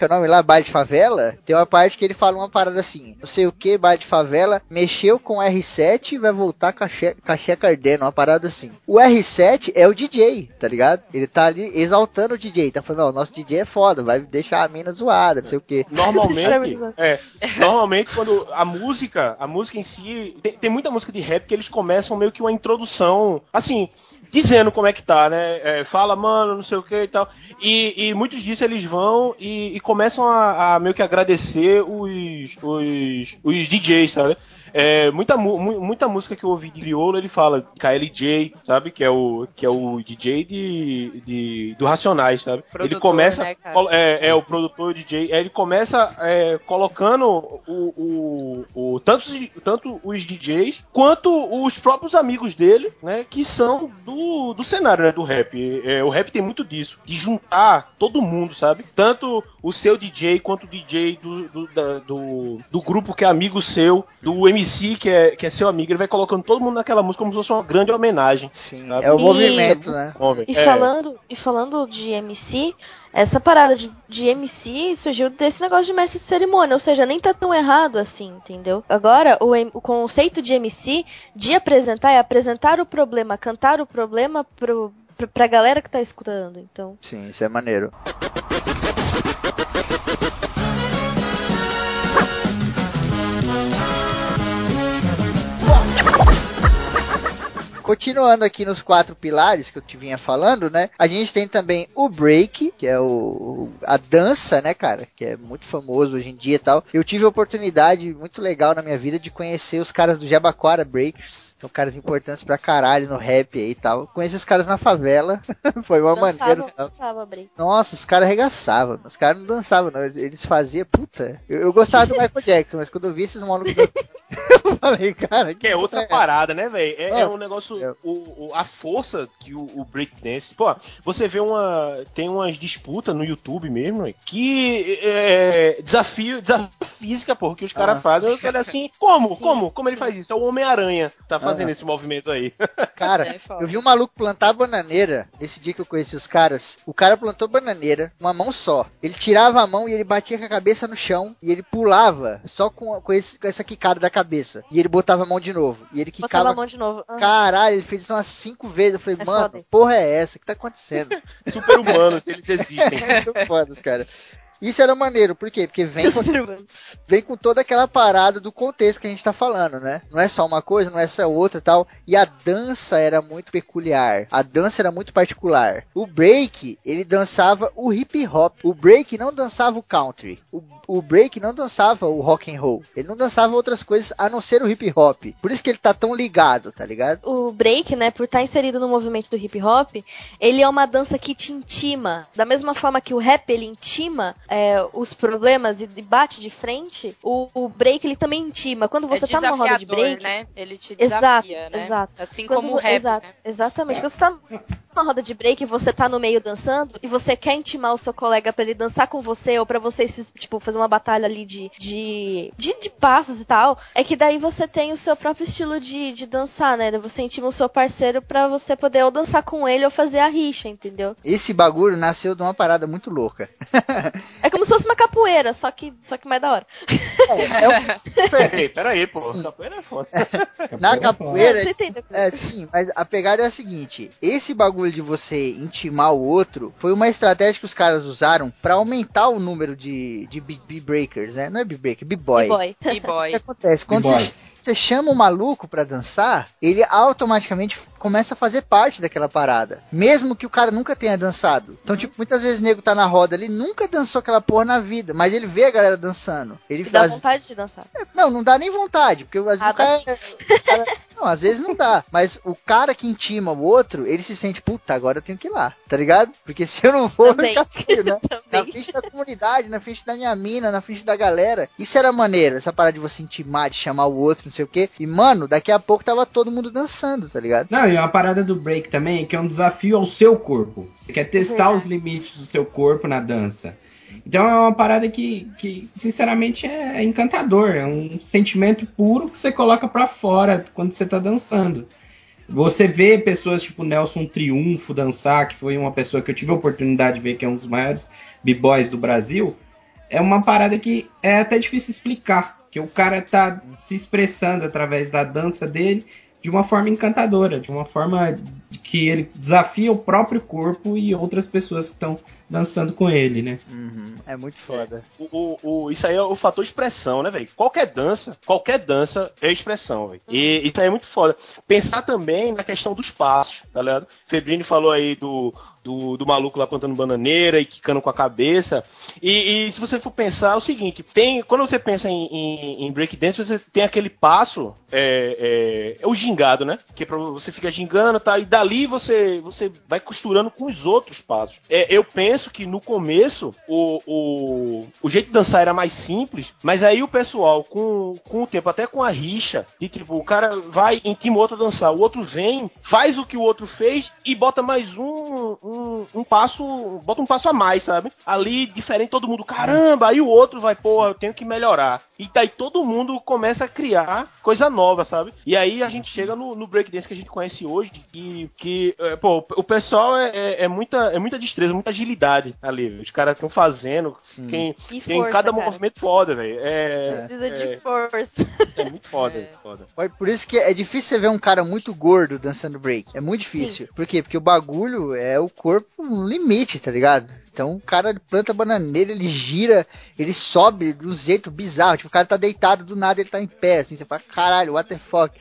é o nome lá? Baile de Favela. Tem uma parte que ele fala uma parada assim, não sei o que, Baile de Favela, mexeu com o R sete e vai voltar com a che- com a Checa ardendo, uma parada assim. O R sete é o D J, tá ligado? Ele tá ali exaltando o D J, tá falando, ó, nosso D J é foda, vai deixar a mina zoada, não sei o que. Normalmente, é, normalmente quando a música, a música em si, tem, tem muita música de rap que eles começam meio que uma introdução, assim, dizendo como é que tá, né? É, fala, mano, não sei o que e tal. E, e muitos disso eles vão e, e começam a, a meio que agradecer os, os, os D Js, sabe? É, muita, mu, muita música que eu ouvi de crioulo, ele fala K L J, sabe? Que é o, que é o D J de, de, do Racionais, sabe? Produtor, ele começa, né, é, é o produtor D J, ele começa é, colocando o, o, o, tanto, tanto os D Js quanto os próprios amigos dele, né? Que são do, do cenário, né? Do rap. É, o rap tem muito disso, de juntar todo mundo, sabe? Tanto o seu D J quanto o D J do, do, da, do, do grupo que é amigo seu, do M C que é, que é seu amigo, ele vai colocando todo mundo naquela música como se fosse uma grande homenagem. Sim, sabe? é o E- movimento, né? E, É. falando, e falando de M C, essa parada de, de M C surgiu desse negócio de mestre de cerimônia, ou seja, nem tá tão errado assim, entendeu? Agora, o, o conceito de M C, de apresentar, é apresentar o problema, cantar o problema pro, pro, pra galera que tá escutando, então... Sim, isso é maneiro. Continuando aqui nos quatro pilares que eu te vinha falando, né? A gente tem também o break, que é o a dança, né, cara? Que é muito famoso hoje em dia e tal. Eu tive a oportunidade muito legal na minha vida de conhecer os caras do Jabaquara Breakers. São caras importantes pra caralho no rap aí e tal. Conheci os caras na favela. Foi uma maneira. Dançava, break. Nossa, os caras arregaçavam. Os caras não dançavam, não. Eles faziam, puta. Eu, eu gostava do Michael Jackson, mas quando eu vi esses malucos dançando, eu falei, cara, que é outra é. parada, né, velho? É, Oh, é um negócio, o, o, a força que o, o breakdance... Pô, você vê uma... Tem umas disputas no YouTube mesmo, véio, que é, desafio, desafio física, pô, que os caras ah. fazem. Eu falei assim, como? Sim, como? Como sim. ele faz isso? É o Homem-Aranha tá fazendo ah. esse movimento aí. Cara, é eu vi um maluco plantar bananeira nesse dia que eu conheci os caras. O cara plantou bananeira, uma mão só. Ele tirava a mão e ele batia com a cabeça no chão e ele pulava só com, com, esse, com essa quicada da cabeça. E ele botava a mão de novo. E ele quicava. Botava a mão de novo. Uhum. Caralho, ele fez isso umas cinco vezes. Eu falei, é mano, porra é essa? O que tá acontecendo? Super humanos, eles existem. Muito fodas, cara. Isso era maneiro, por quê? Porque vem com, vem com toda aquela parada do contexto que a gente tá falando, né? Não é só uma coisa, não é só outra e tal. E a dança era muito peculiar. A dança era muito particular. O break, ele dançava o hip hop. O break não dançava o country. O, o break não dançava o rock and roll. Ele não dançava outras coisas a não ser o hip hop. Por isso que ele tá tão ligado, tá ligado? O break, né, por estar inserido no movimento do hip hop, ele é uma dança que te intima. Da mesma forma que o rap, ele intima É, os problemas e bate de frente, o, o break ele também intima. Quando você é tá numa roda de break, né? Ele te desafia, exato, né? Exato. Assim Quando, como o rap, exato, né? Exatamente. Quando você tá numa roda de break e você tá no meio dançando e você quer intimar o seu colega pra ele dançar com você ou pra vocês, tipo, fazer uma batalha ali de, de, de, de passos e tal, é que daí você tem o seu próprio estilo de, de dançar, né? Você intima o seu parceiro pra você poder ou dançar com ele ou fazer a rixa, entendeu? Esse bagulho nasceu de uma parada muito louca. É como se fosse uma capoeira, só que, só que mais da hora. É, é o... Peraí, peraí, pô. Capoeira é foda. Na capoeira, é, é sim, mas a pegada é a seguinte: esse bagulho de você intimar o outro foi uma estratégia que os caras usaram pra aumentar o número de, de B-breakers, né? Não é B-breaker, B-boy. B-boy. B-boy. O que acontece? Quando você, você chama o maluco pra dançar, ele automaticamente começa a fazer parte daquela parada. Mesmo que o cara nunca tenha dançado. Então, tipo, muitas vezes o nego tá na roda ali, nunca dançou aquela porra na vida, mas ele vê a galera dançando. Ele e faz... dá vontade de dançar. Não, não dá nem vontade, porque às vezes ah, o cara... o cara... Não, às vezes não dá. Mas o cara que intima o outro, ele se sente, puta, agora eu tenho que ir lá, tá ligado? Porque se eu não vou, eu ficar feio, né? Na frente da comunidade, na frente da minha mina, na frente da galera. Isso era maneiro, essa parada de você intimar, de chamar o outro, não sei o quê. E, mano, daqui a pouco tava todo mundo dançando, tá ligado? Não, e uma parada do break também é que é um desafio ao seu corpo. Você quer testar uhum. os limites do seu corpo na dança. Então é uma parada que, que sinceramente, é encantador. É um sentimento puro que você coloca pra fora quando você tá dançando. Você vê pessoas tipo Nelson Triunfo dançar, que foi uma pessoa que eu tive a oportunidade de ver, que é um dos maiores b-boys do Brasil. é uma parada que é até difícil explicar, que o cara tá se expressando através da dança dele de uma forma encantadora, de uma forma que ele desafia o próprio corpo e outras pessoas que estão dançando com ele, né? Uhum, é muito foda. É, o, o, o, isso aí é o fator expressão, né, velho? Qualquer dança, qualquer dança é expressão, velho. E isso aí é muito foda. Pensar também na questão dos passos, tá ligado? Febrini falou aí do, do, do maluco lá plantando bananeira e quicando com a cabeça. E, e se você for pensar, é o seguinte, tem, quando você pensa em, em, em breakdance, você tem aquele passo, é, é, é o gingado, né? Que é pra você ficar gingando, tá? E dali você, você vai costurando com os outros passos. É, eu penso que no começo o, o, o jeito de dançar era mais simples, mas aí o pessoal, com, com o tempo, até com a rixa, e tipo, o cara vai, intima o outro a dançar, o outro vem, faz o que o outro fez e bota mais um, um, um passo, bota um passo a mais, sabe? Ali, diferente, todo mundo, caramba, aí o outro vai, pô, eu tenho que melhorar. E daí todo mundo começa a criar coisa nova, sabe? E aí a gente chega no, no breakdance que a gente conhece hoje, que, que é, pô, o pessoal é, é, é, muita, é muita destreza, muita agilidade ali, os caras estão fazendo, quem, tem força, cada cara. Movimento foda, velho. É, Precisa é, de força. É muito foda, é. foda. Por isso que é difícil você ver um cara muito gordo dançando break. É muito difícil. Sim. Por quê? Porque o bagulho é o corpo no limite, tá ligado? Então o cara planta bananeira, ele gira, ele sobe de um jeito bizarro. Tipo, o cara tá deitado, do nada ele tá em pé, assim. Você fala, caralho, what the fuck?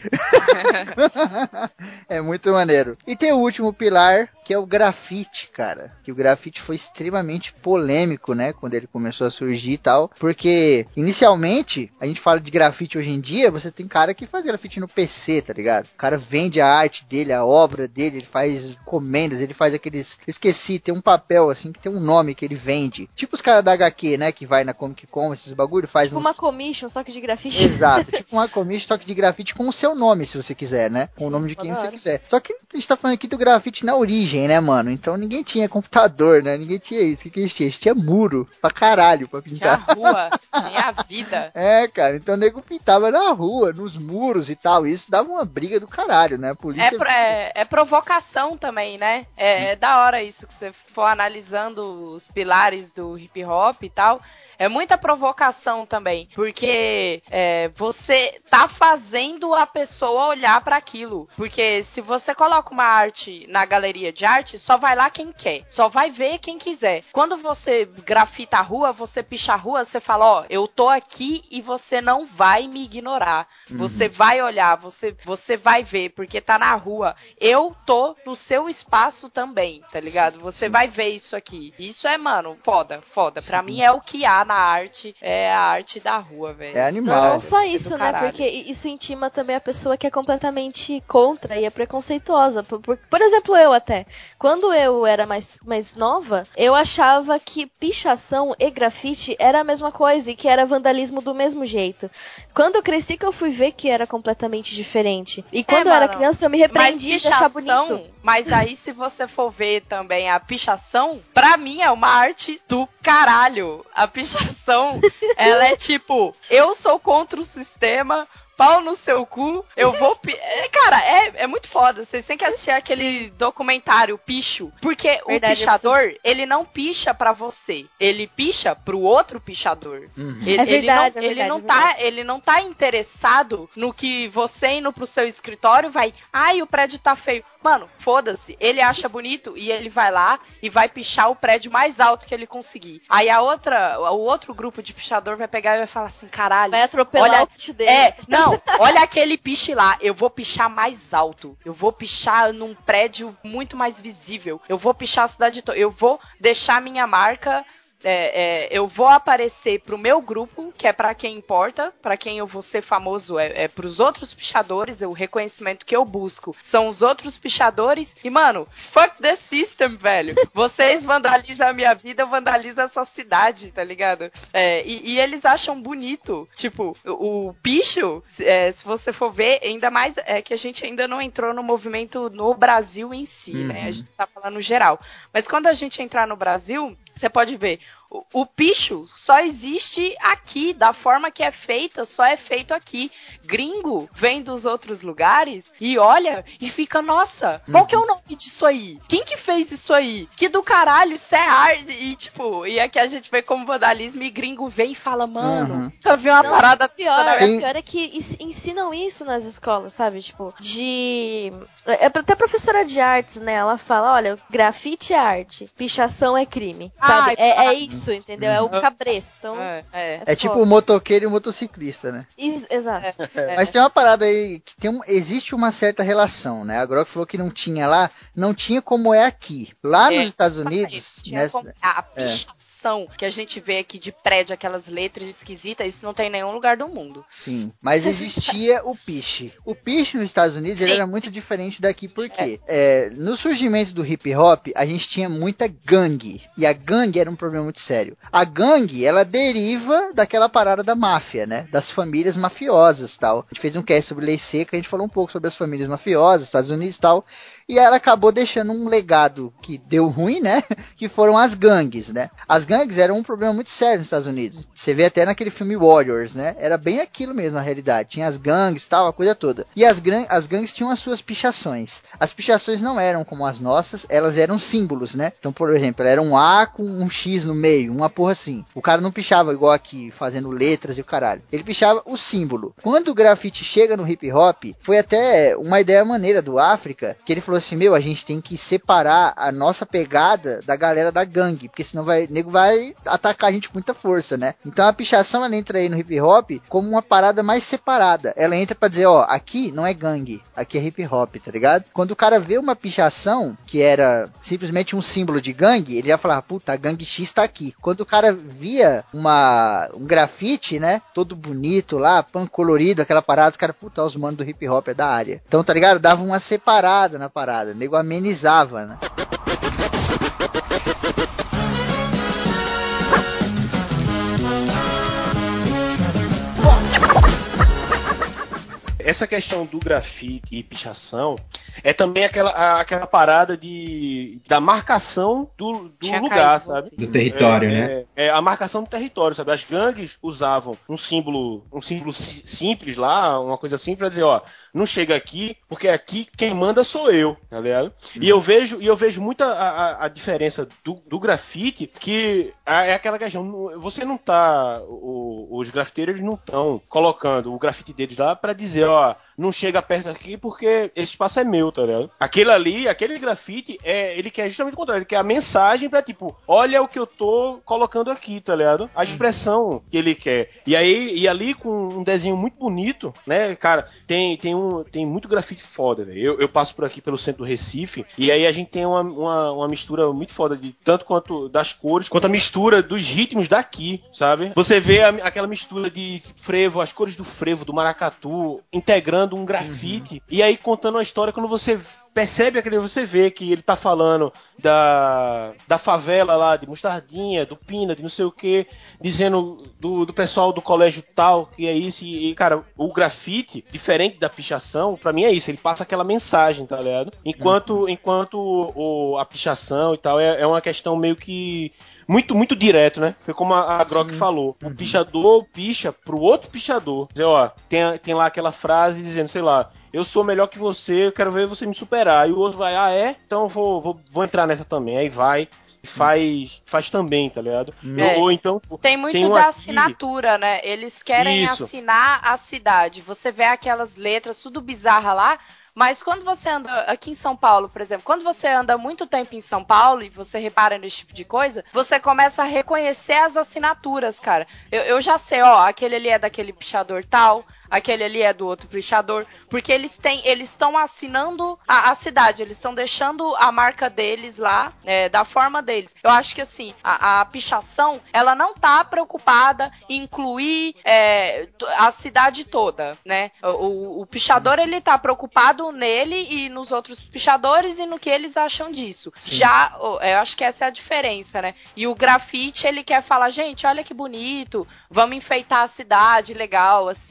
É muito maneiro. E tem o último pilar, que é o grafite, cara. Que o grafite foi extremamente polêmico, né? Quando ele começou a surgir e tal. Porque, inicialmente, a gente fala de grafite hoje em dia, você tem cara que faz grafite no P C, tá ligado? O cara vende a arte dele, a obra dele, ele faz encomendas, ele faz aqueles... Esqueci, tem um papel, assim, que tem um nome que ele vende. Tipo os caras da H Q, né? Que vai na Comic Con, esses bagulho, faz tipo uns... uma commission, só que de grafite. Exato, tipo uma commission, só que de grafite com o seu nome, se você quiser, né? Com Sim, o nome de quem claro. Você quiser. Só que a gente tá falando aqui do grafite na origem, né, mano? Então ninguém tinha computador, né? Ninguém tinha isso. O que que eles tinham? Eles tinham muro pra caralho pra pintar. Tinha rua, tinha a vida. É, cara, então o nego pintava na rua, nos muros e tal. Isso dava uma briga do caralho, né? A polícia... É, pro, é, é provocação também, né? É, é da hora isso que você for analisando os pilares do hip hop e tal. É muita provocação também, porque é, você tá fazendo a pessoa olhar para aquilo. Porque se você coloca uma arte na galeria de arte, só vai lá quem quer, só vai ver quem quiser. Quando você grafita a rua, você picha a rua, você fala, ó, eu tô aqui e você não vai me ignorar. Uhum. Você vai olhar, você, você vai ver, porque tá na rua. Eu tô no seu espaço também, tá ligado? Você Sim. vai ver isso aqui. Isso é, mano, foda, foda. Sim. Pra mim é o que há na arte, é a arte da rua, velho. É animal. Não, não só isso, é né? Porque isso intima também a pessoa que é completamente contra e é preconceituosa. Por, por, por exemplo, eu até. Quando eu era mais, mais nova, eu achava que pichação e grafite era a mesma coisa e que era vandalismo do mesmo jeito. Quando eu cresci que eu fui ver que era completamente diferente. E quando é, eu era criança eu me repreendi de achar bonito. Mas aí se você for ver também a pichação, pra mim é uma arte do caralho. A pichação ela é tipo, eu sou contra o sistema, pau no seu cu, eu vou... Pi... Cara, é, é muito foda. Vocês têm que assistir aquele documentário, Picho. Porque Verdade, o pichador, preciso... ele não picha pra você. Ele picha pro outro pichador. Uhum. Ele, é verdade, ele não, é verdade, ele não é tá, ele não tá interessado no que você indo pro seu escritório vai... Ai, o prédio tá feio. Mano, foda-se. Ele acha bonito e ele vai lá e vai pichar o prédio mais alto que ele conseguir. Aí a outra, o outro grupo de pichador vai pegar e vai falar assim, caralho... Vai atropelar olha, o piche dele. É, não, olha aquele piche lá. Eu vou pichar mais alto. Eu vou pichar num prédio muito mais visível. Eu vou pichar a cidade toda. Eu vou deixar minha marca... É, é, eu vou aparecer pro meu grupo, que é pra quem importa, pra quem eu vou ser famoso, é, é pros outros pichadores, o reconhecimento que eu busco são os outros pichadores, e mano, fuck the system, velho, vocês vandalizam a minha vida, eu vandalizo a sua cidade, tá ligado? É, e, e eles acham bonito, tipo, o, o picho, é, se você for ver, ainda mais, é que a gente ainda não entrou no movimento no Brasil em si, uhum. né, a gente tá falando geral, mas quando a gente entrar no Brasil, você pode ver, o, o picho só existe aqui, da forma que é feita, só é feito aqui. Gringo vem dos outros lugares e olha e fica, nossa, qual que é o nome disso aí? Quem que fez isso aí? Que do caralho, isso é arte. E tipo, e aqui a gente vê como vandalismo e gringo vem e fala, mano, Uhum. eu vi uma Não, parada pior, Tem- o pior é que ens- ensinam isso nas escolas, sabe? Tipo, de... É, até a professora de artes, né? Ela fala, olha, grafite é arte, pichação é crime, sabe? Ai, é, para. é isso, entendeu? É o cabresto. Então, É, é. É tipo foda. o motoqueiro e o motociclista, né? Is- Exato. É. Mas tem uma parada aí que tem um, existe uma certa relação, né? A Grok falou que não tinha lá, não tinha como é aqui. Lá É, nos Estados Unidos, tinha né? como- a pichação que a gente vê aqui de prédio, aquelas letras esquisitas, isso não tem em nenhum lugar do mundo. Sim, mas existia o piche. O piche nos Estados Unidos ele Sim. era muito diferente daqui, porque é, no surgimento do hip hop, a gente tinha muita gangue. E a gangue era um problema muito sério. A gangue, ela deriva daquela parada da máfia, né? Das famílias mafiosas e tal. A gente fez um cast sobre lei seca, a gente falou um pouco sobre as famílias mafiosas, Estados Unidos e tal. E ela acabou deixando um legado que deu ruim, né? Que foram as gangues, né? As gangues eram um problema muito sério nos Estados Unidos. Você vê até naquele filme Warriors, né? Era bem aquilo mesmo na realidade. Tinha as gangues, tal, a coisa toda. E as, gran- as gangues tinham as suas pichações. As pichações não eram como as nossas, elas eram símbolos, né? Então, por exemplo, era um A com um X no meio, uma porra assim. O cara não pichava igual aqui, fazendo letras e o caralho. Ele pichava o símbolo. Quando o grafite chega no hip hop, foi até uma ideia maneira do África, que ele falou assim, meu, a gente tem que separar a nossa pegada da galera da gangue, porque senão vai, o nego vai atacar a gente com muita força, né? Então a pichação, ela entra aí no hip hop como uma parada mais separada. Ela entra pra dizer, ó, aqui não é gangue, aqui é hip hop, tá ligado? Quando o cara vê uma pichação, que era simplesmente um símbolo de gangue, ele ia falar, puta, a gangue X tá aqui. Quando o cara via uma, um grafite, né, todo bonito lá, pan colorido, aquela parada, os caras, puta, os manos do hip hop é da área. Então, tá ligado? Dava uma separada na parada, o nego amenizava, né? Essa questão do grafite e pichação é também aquela, a- aquela parada de, da marcação do, do Tinha lugar, caído, sabe? Do território, é, né? É, é a marcação do território, sabe? As gangues usavam um símbolo, um símbolo si- simples lá, uma coisa assim, pra dizer, ó, não chega aqui, porque aqui quem manda sou eu, tá ligado? E eu vejo, e eu vejo muita a, a- a diferença do, do grafite, que é é aquela questão, não- você não tá, o- os grafiteiros não estão colocando o grafite deles lá pra dizer, ó, não chega perto aqui porque esse espaço é meu, tá ligado? Aquele ali, aquele grafite, é, ele quer justamente o contrário, ele quer a mensagem pra, tipo, olha o que eu tô colocando aqui, tá ligado? A expressão que ele quer. E aí, e ali com um desenho muito bonito, né, cara, tem, tem, um, tem muito grafite foda, velho. Eu, eu passo por aqui pelo centro do Recife, e aí a gente tem uma, uma, uma mistura muito foda, de tanto quanto das cores, quanto a mistura dos ritmos daqui, sabe? Você vê a, aquela mistura de frevo, as cores do frevo, do maracatu, integrando um grafite, uhum. E aí contando uma história, quando você percebe aquele, você vê que ele tá falando da, da favela lá, de Mostardinha, do Pina, de não sei o que, dizendo do, do pessoal do colégio tal, que é isso, e, e cara, o grafite, diferente da pichação, pra mim é isso, ele passa aquela mensagem, tá ligado? Enquanto, uhum. enquanto o, a pichação e tal é, é uma questão meio que muito, muito direto, né? Foi como a, a Grok falou. O uhum. pichador picha pro outro pichador. Dizer, ó, tem, tem lá aquela frase dizendo, sei lá, eu sou melhor que você, eu quero ver você me superar. E o outro vai, ah, é? Então eu vou, vou, vou entrar nessa também. Aí vai e faz, faz também, tá ligado? É, ou, ou então... Tem muito tem um da aqui... assinatura, né? Eles querem Isso. assinar a cidade. Você vê aquelas letras tudo bizarra lá, mas quando você anda aqui em São Paulo, por exemplo, quando você anda muito tempo em São Paulo e você repara nesse tipo de coisa, você começa a reconhecer as assinaturas, cara. Eu, eu já sei, ó, aquele ali é daquele pichador tal, aquele ali é do outro pichador, porque eles têm, eles estão assinando a, a cidade, eles estão deixando a marca deles lá, é, da forma deles. Eu acho que assim, a, a pichação, ela não tá preocupada em incluir é, a cidade toda, né? O, o, o pichador, ele tá preocupado nele e nos outros pichadores e no que eles acham disso. Sim. Já, eu acho que essa é a diferença, né? E o grafite, ele quer falar, gente, olha que bonito, vamos enfeitar a cidade, legal, assim, é mais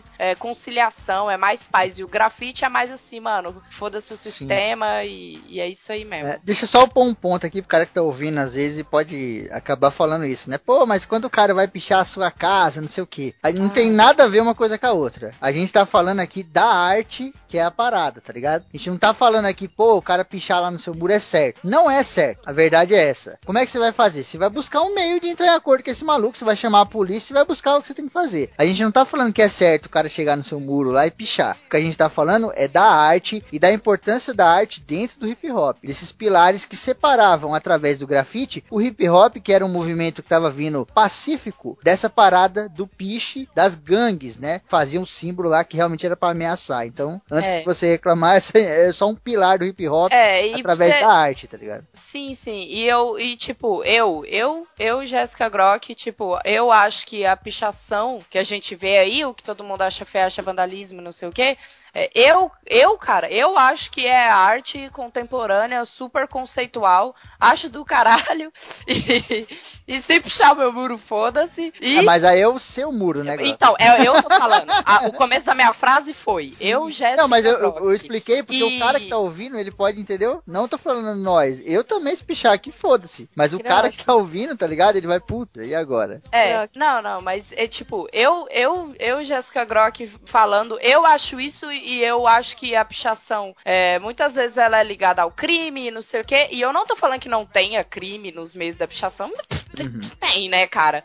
mais é, conciliação, é mais paz. E o grafite é mais assim, mano, foda-se o sistema e, e é isso aí mesmo. É, deixa eu só pôr um ponto aqui pro cara que tá ouvindo, às vezes pode acabar falando isso, né? Pô, mas quando o cara vai pichar a sua casa, não sei o quê. Aí não ah. tem nada a ver uma coisa com a outra. A gente tá falando aqui da arte, que é a parada, tá ligado? A gente não tá falando aqui, pô, o cara pichar lá no seu muro é certo. Não é certo. A verdade é essa. Como é que você vai fazer? Você vai buscar um meio de entrar em acordo com esse maluco, você vai chamar a polícia e vai buscar o que você tem que fazer. A gente não tá falando que é certo o cara chegar no seu muro lá e pichar. O que a gente tá falando é da arte e da importância da arte dentro do hip hop. Desses pilares que separavam através do grafite o hip hop, que era um movimento que tava vindo pacífico, dessa parada do piche das gangues, né? Fazia um símbolo lá que realmente era pra ameaçar. Então, antes é. de você reclamar, é só um pilar do hip hop é, através você... da arte, tá ligado? Sim, sim. E eu, e tipo, eu, eu, eu, Jéssica Grock, tipo, eu acho que a pichação que a gente vê aí, o que todo mundo acha feio, acha vandalismo, não sei o quê, é, eu, eu, cara, eu acho que é arte contemporânea, super conceitual, acho do caralho, e, e se pichar o meu muro, foda-se. E... É, mas aí é o seu muro, né, Grock? Então, é, eu tô falando, a, o começo da minha frase foi, sim. eu, Jéssica Não, mas eu, Grock, eu expliquei, porque e... o cara que tá ouvindo, ele pode, entendeu? Não tô falando nós, eu também se pichar aqui, foda-se, mas o Grock. cara que tá ouvindo, tá ligado? Ele vai, puta, e agora? É, Grock. não, não, mas é tipo, eu, eu, eu, Jéssica Grock, falando, eu acho isso e eu acho que a pichação, é, muitas vezes ela é ligada ao crime, não sei o quê, e eu não tô falando que não tenha crime nos meios da pichação, uhum. tem, né, cara?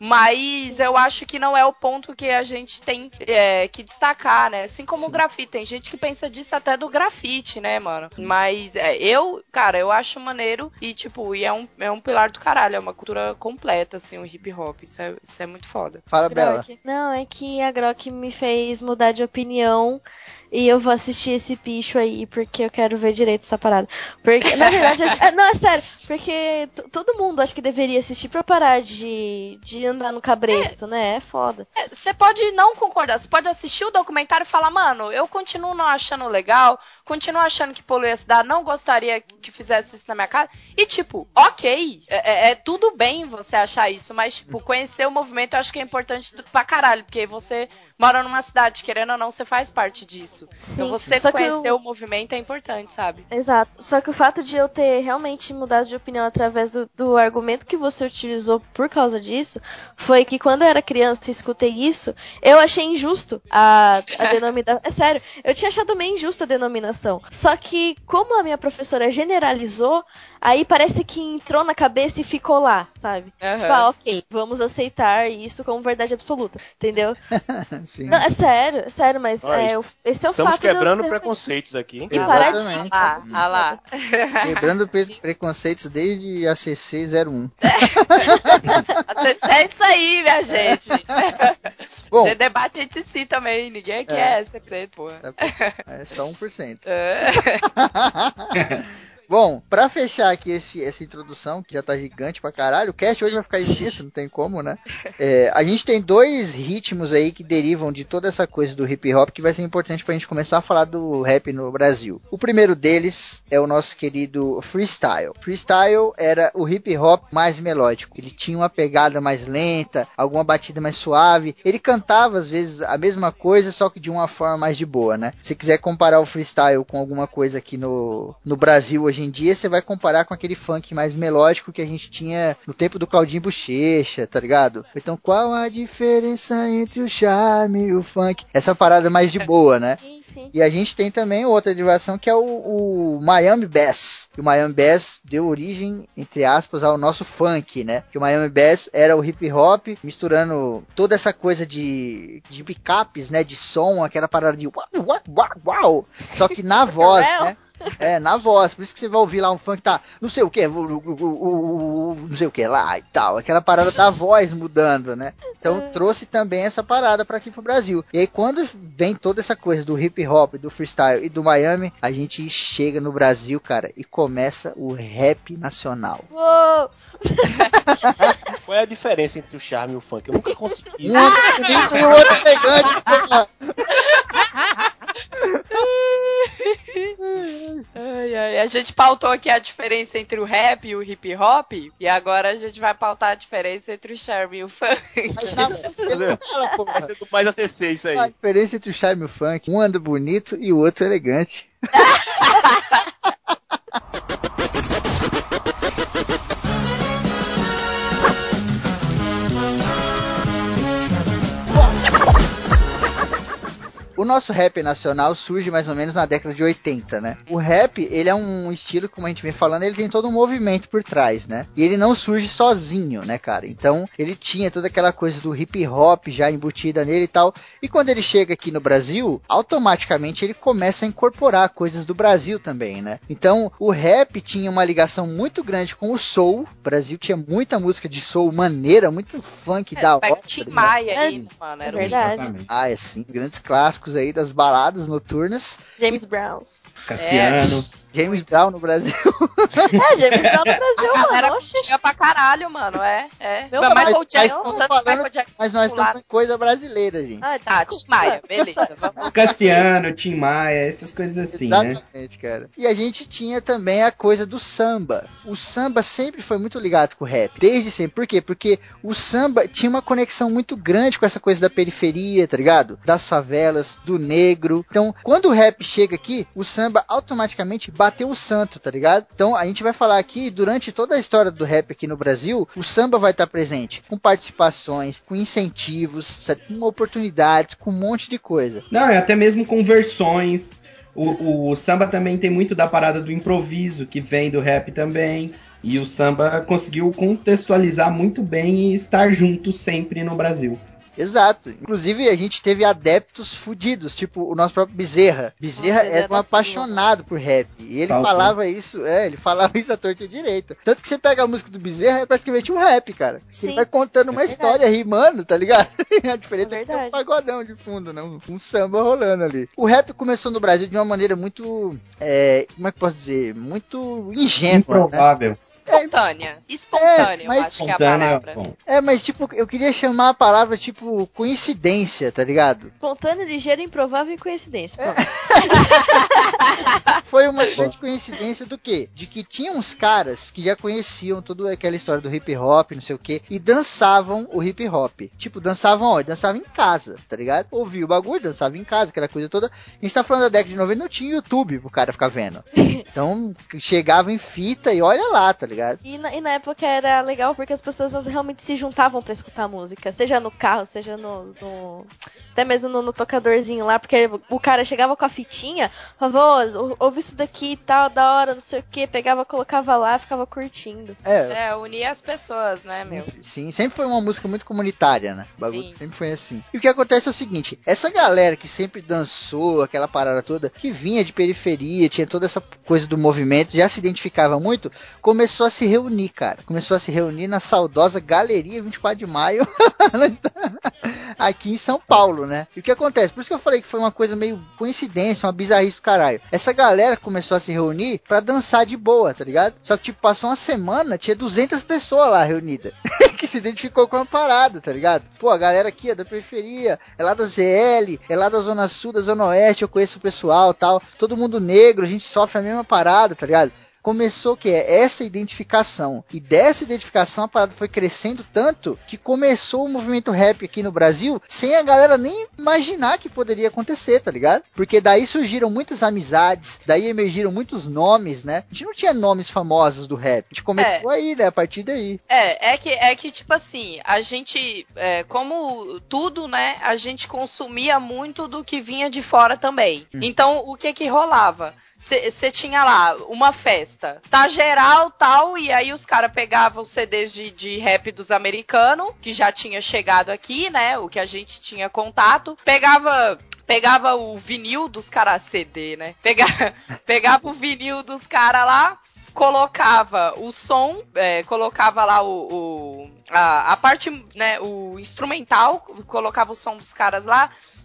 Mas eu acho que não é o ponto que a gente tem é, que destacar, né? Assim como Sim. o grafite. Tem gente que pensa disso até do grafite, né, mano? Mas é, eu, cara, eu acho maneiro e, tipo, e é um, é um pilar do caralho. É uma cultura completa, assim, o hip hop. Isso é, isso é muito foda. Fala, Bela. Não, é que a Grock me fez mudar de opinião. E eu vou assistir esse picho aí, porque eu quero ver direito essa parada. Porque, na verdade, é, não, é sério, porque t- todo mundo acho que deveria assistir pra parar de, de andar no cabresto, é, né? É foda. Você é, pode não concordar, você pode assistir o documentário e falar, mano, eu continuo não achando legal, continuo achando que polui a cidade, não gostaria que fizesse isso na minha casa. E, tipo, ok, é, é, é tudo bem você achar isso, mas, tipo, conhecer o movimento eu acho que é importante pra caralho, porque você mora numa cidade, querendo ou não, você faz parte disso. Sim, então você conhecer eu... o movimento é importante, sabe? Exato. Só que o fato de eu ter realmente mudado de opinião através do, do argumento que você utilizou por causa disso, foi que quando eu era criança e escutei isso, eu achei injusto a, a denominação. É sério, eu tinha achado meio injusta a denominação. Só que como a minha professora generalizou, aí parece que entrou na cabeça e ficou lá, sabe? Uhum. Tipo, ah, ok, vamos aceitar isso como verdade absoluta, entendeu? Sim. Não, é sério, é sério, mas é, esse é o Estamos fato quebrando de eu... preconceitos aqui. E parar de... Ah, ah lá. Quebrando pre- preconceitos desde A C C zero um. A C C é isso aí, minha gente. Bom, você debate entre si também, ninguém aqui é, é cem por cento, pô. É só um por cento. É. Bom, pra fechar aqui esse, essa introdução, que já tá gigante pra caralho, o cast hoje vai ficar imenso, não tem como, né? É, a gente tem dois ritmos aí que derivam de toda essa coisa do hip hop que vai ser importante pra gente começar a falar do rap no Brasil. O primeiro deles é o nosso querido freestyle. Freestyle era o hip hop mais melódico. Ele tinha uma pegada mais lenta, alguma batida mais suave. Ele cantava, às vezes, a mesma coisa, só que de uma forma mais de boa, né? Se quiser comparar o freestyle com alguma coisa aqui no, no Brasil hoje em dia, você vai comparar com aquele funk mais melódico que a gente tinha no tempo do Claudinho Bochecha, tá ligado? Então, qual a diferença entre o charme e o funk? Essa parada mais de boa, né? Sim, sim. E a gente tem também outra derivação que é o, o Miami Bass. O Miami Bass deu origem, entre aspas, ao nosso funk, né? Que o Miami Bass era o hip hop misturando toda essa coisa de, de picapes, né? De som, aquela parada de uau, uau, uau, uau. Só que na voz, né? É, na voz, por isso que você vai ouvir lá um funk, tá, não sei o que, não sei o que lá e tal, aquela parada da voz mudando, né? Então trouxe também essa parada pra aqui pro Brasil. E aí quando vem toda essa coisa do hip hop, do freestyle e do Miami, a gente chega no Brasil, cara, e começa o rap nacional. Uou! Qual é a diferença entre o charme e o funk? Eu nunca consegui. Um bonito e o outro gigante, porra. Ai, ai. A gente pautou aqui a diferença entre o rap e o hip hop, e agora a gente vai pautar a diferença entre o charme e o funk. Mas na música ele não fala, porra. Vai ser do mais A C C isso aí. A diferença entre o charme e o funk, um anda bonito e o outro elegante. O nosso rap nacional surge mais ou menos na década de oitenta, né? O rap, ele é um estilo, como a gente vem falando, ele tem todo um movimento por trás, né? E ele não surge sozinho, né, cara? Então, ele tinha toda aquela coisa do hip hop já embutida nele e tal. E quando ele chega aqui no Brasil, automaticamente ele começa a incorporar coisas do Brasil também, né? Então, o rap tinha uma ligação muito grande com o soul. O Brasil tinha muita música de soul maneira, muito funk É, da hora. pega Tim Maia aí, É, mano. é Era um verdade. Ah, é sim, grandes clássicos aí das baladas noturnas. James Brown. Cassiano. James Brown no Brasil. É, James Brown no Brasil, A galera mano. Oxi. curtia pra caralho, mano, é, é. Meu Mas pai, Michael mas Jackson, estamos tanto falando- Michael Jackson Mas nós popular. estamos em coisa brasileira, gente. Ah, Tá, desculpa. Tim Maia, beleza, vamos. Cassiano, Tim Maia, essas coisas assim, né? Exatamente, cara. E a gente tinha também a coisa do samba. O samba sempre foi muito ligado com o rap. Desde sempre. Por quê? Porque o samba tinha uma conexão muito grande com essa coisa da periferia, tá ligado? Das favelas, do negro. Então, quando o rap chega aqui, o samba automaticamente bateu o santo, tá ligado? Então, a gente vai falar aqui, durante toda a história do rap aqui no Brasil, o samba vai estar presente. Com participações, com incentivos, sabe? Com oportunidades, com um monte de coisa. Não, é até mesmo com versões. O, o, o samba também tem muito da parada do improviso, que vem do rap também. E o samba conseguiu contextualizar muito bem e estar junto sempre no Brasil. Exato. Inclusive, a gente teve adeptos fudidos, tipo o nosso próprio Bezerra. Bezerra Bezerra era um da apaixonado por rap. E ele Salve. falava isso, é, ele falava isso à torta e direita. Tanto que você pega a música do Bezerra, é praticamente um rap, cara. Sim. Ele vai contando uma É história, rimando, tá ligado? A diferença É é que tem um verdade. pagodão de fundo, né? Um, um samba rolando ali. O rap começou no Brasil de uma maneira muito, é, como é que eu posso dizer? Muito ingênua, né? Improvável. Espontânea. Espontânea, É, eu mas acho que é a Espontâneo é palavra. bom. É, mas tipo, eu queria chamar a palavra, tipo, coincidência, tá ligado? Espontâneo, ligeiro, improvável e coincidência. Pronto. Foi uma grande coincidência do quê? De que tinha uns caras que já conheciam toda aquela história do hip hop, não sei o quê, e dançavam o hip hop. Tipo, dançavam onde? Dançavam em casa, tá ligado? Ouvia o bagulho, dançava em casa, aquela coisa toda. A gente tá falando da década de noventa, não tinha YouTube pro cara ficar vendo. Então, chegava em fita e olha lá, tá ligado? E na, e na época era legal porque as pessoas elas realmente se juntavam pra escutar música. Seja no carro, seja no... no- até mesmo no, no tocadorzinho lá. Porque o cara chegava com a fitinha, falava, ô, ouve isso daqui e tal, da hora, não sei o que. Pegava, colocava lá, ficava curtindo. É, É, unir as pessoas, né, meu? sim, sempre foi uma música muito comunitária, né? O bagulho Sim. sempre foi assim. E o que acontece é o seguinte, essa galera que sempre dançou, aquela parada toda, que vinha de periferia, tinha toda essa coisa do movimento, já se identificava muito, começou a se reunir, cara. Começou a se reunir na saudosa Galeria vinte e quatro de maio, aqui em São Paulo, né? E o que acontece? Por isso que eu falei que foi uma coisa meio coincidência, uma bizarrice do caralho. Essa galera começou a se reunir pra dançar de boa, tá ligado? Só que, tipo, passou uma semana, tinha duzentas pessoas lá reunidas, que se identificou com a parada, tá ligado? Pô, a galera aqui é da periferia, é lá da Z L, é lá da Zona Sul, da Zona Oeste, eu conheço o pessoal, tal, todo mundo negro, a gente sofre a mesma parada, tá ligado? Começou que é essa identificação, e dessa identificação a parada foi crescendo tanto que começou o movimento rap aqui no Brasil sem a galera nem imaginar que poderia acontecer, tá ligado? Porque daí surgiram muitas amizades, daí emergiram muitos nomes, né? A gente não tinha nomes famosos do rap, a gente começou aí, né? A partir daí. É, é que, é que tipo assim, a gente, é, como tudo, né, a gente consumia muito do que vinha de fora também. Hum. Então, o que que rolava? Você tinha lá uma festa, tá geral tal, e aí os caras pegavam os C Ds de, de rap dos americanos, que já tinha chegado aqui, né, o que a gente tinha contato, pegava... Pegava o vinil dos caras, C D, né? Pegava, pegava o vinil dos caras lá, colocava o som, é, colocava lá o, o a, a parte, né, o instrumental, colocava o som dos caras lá,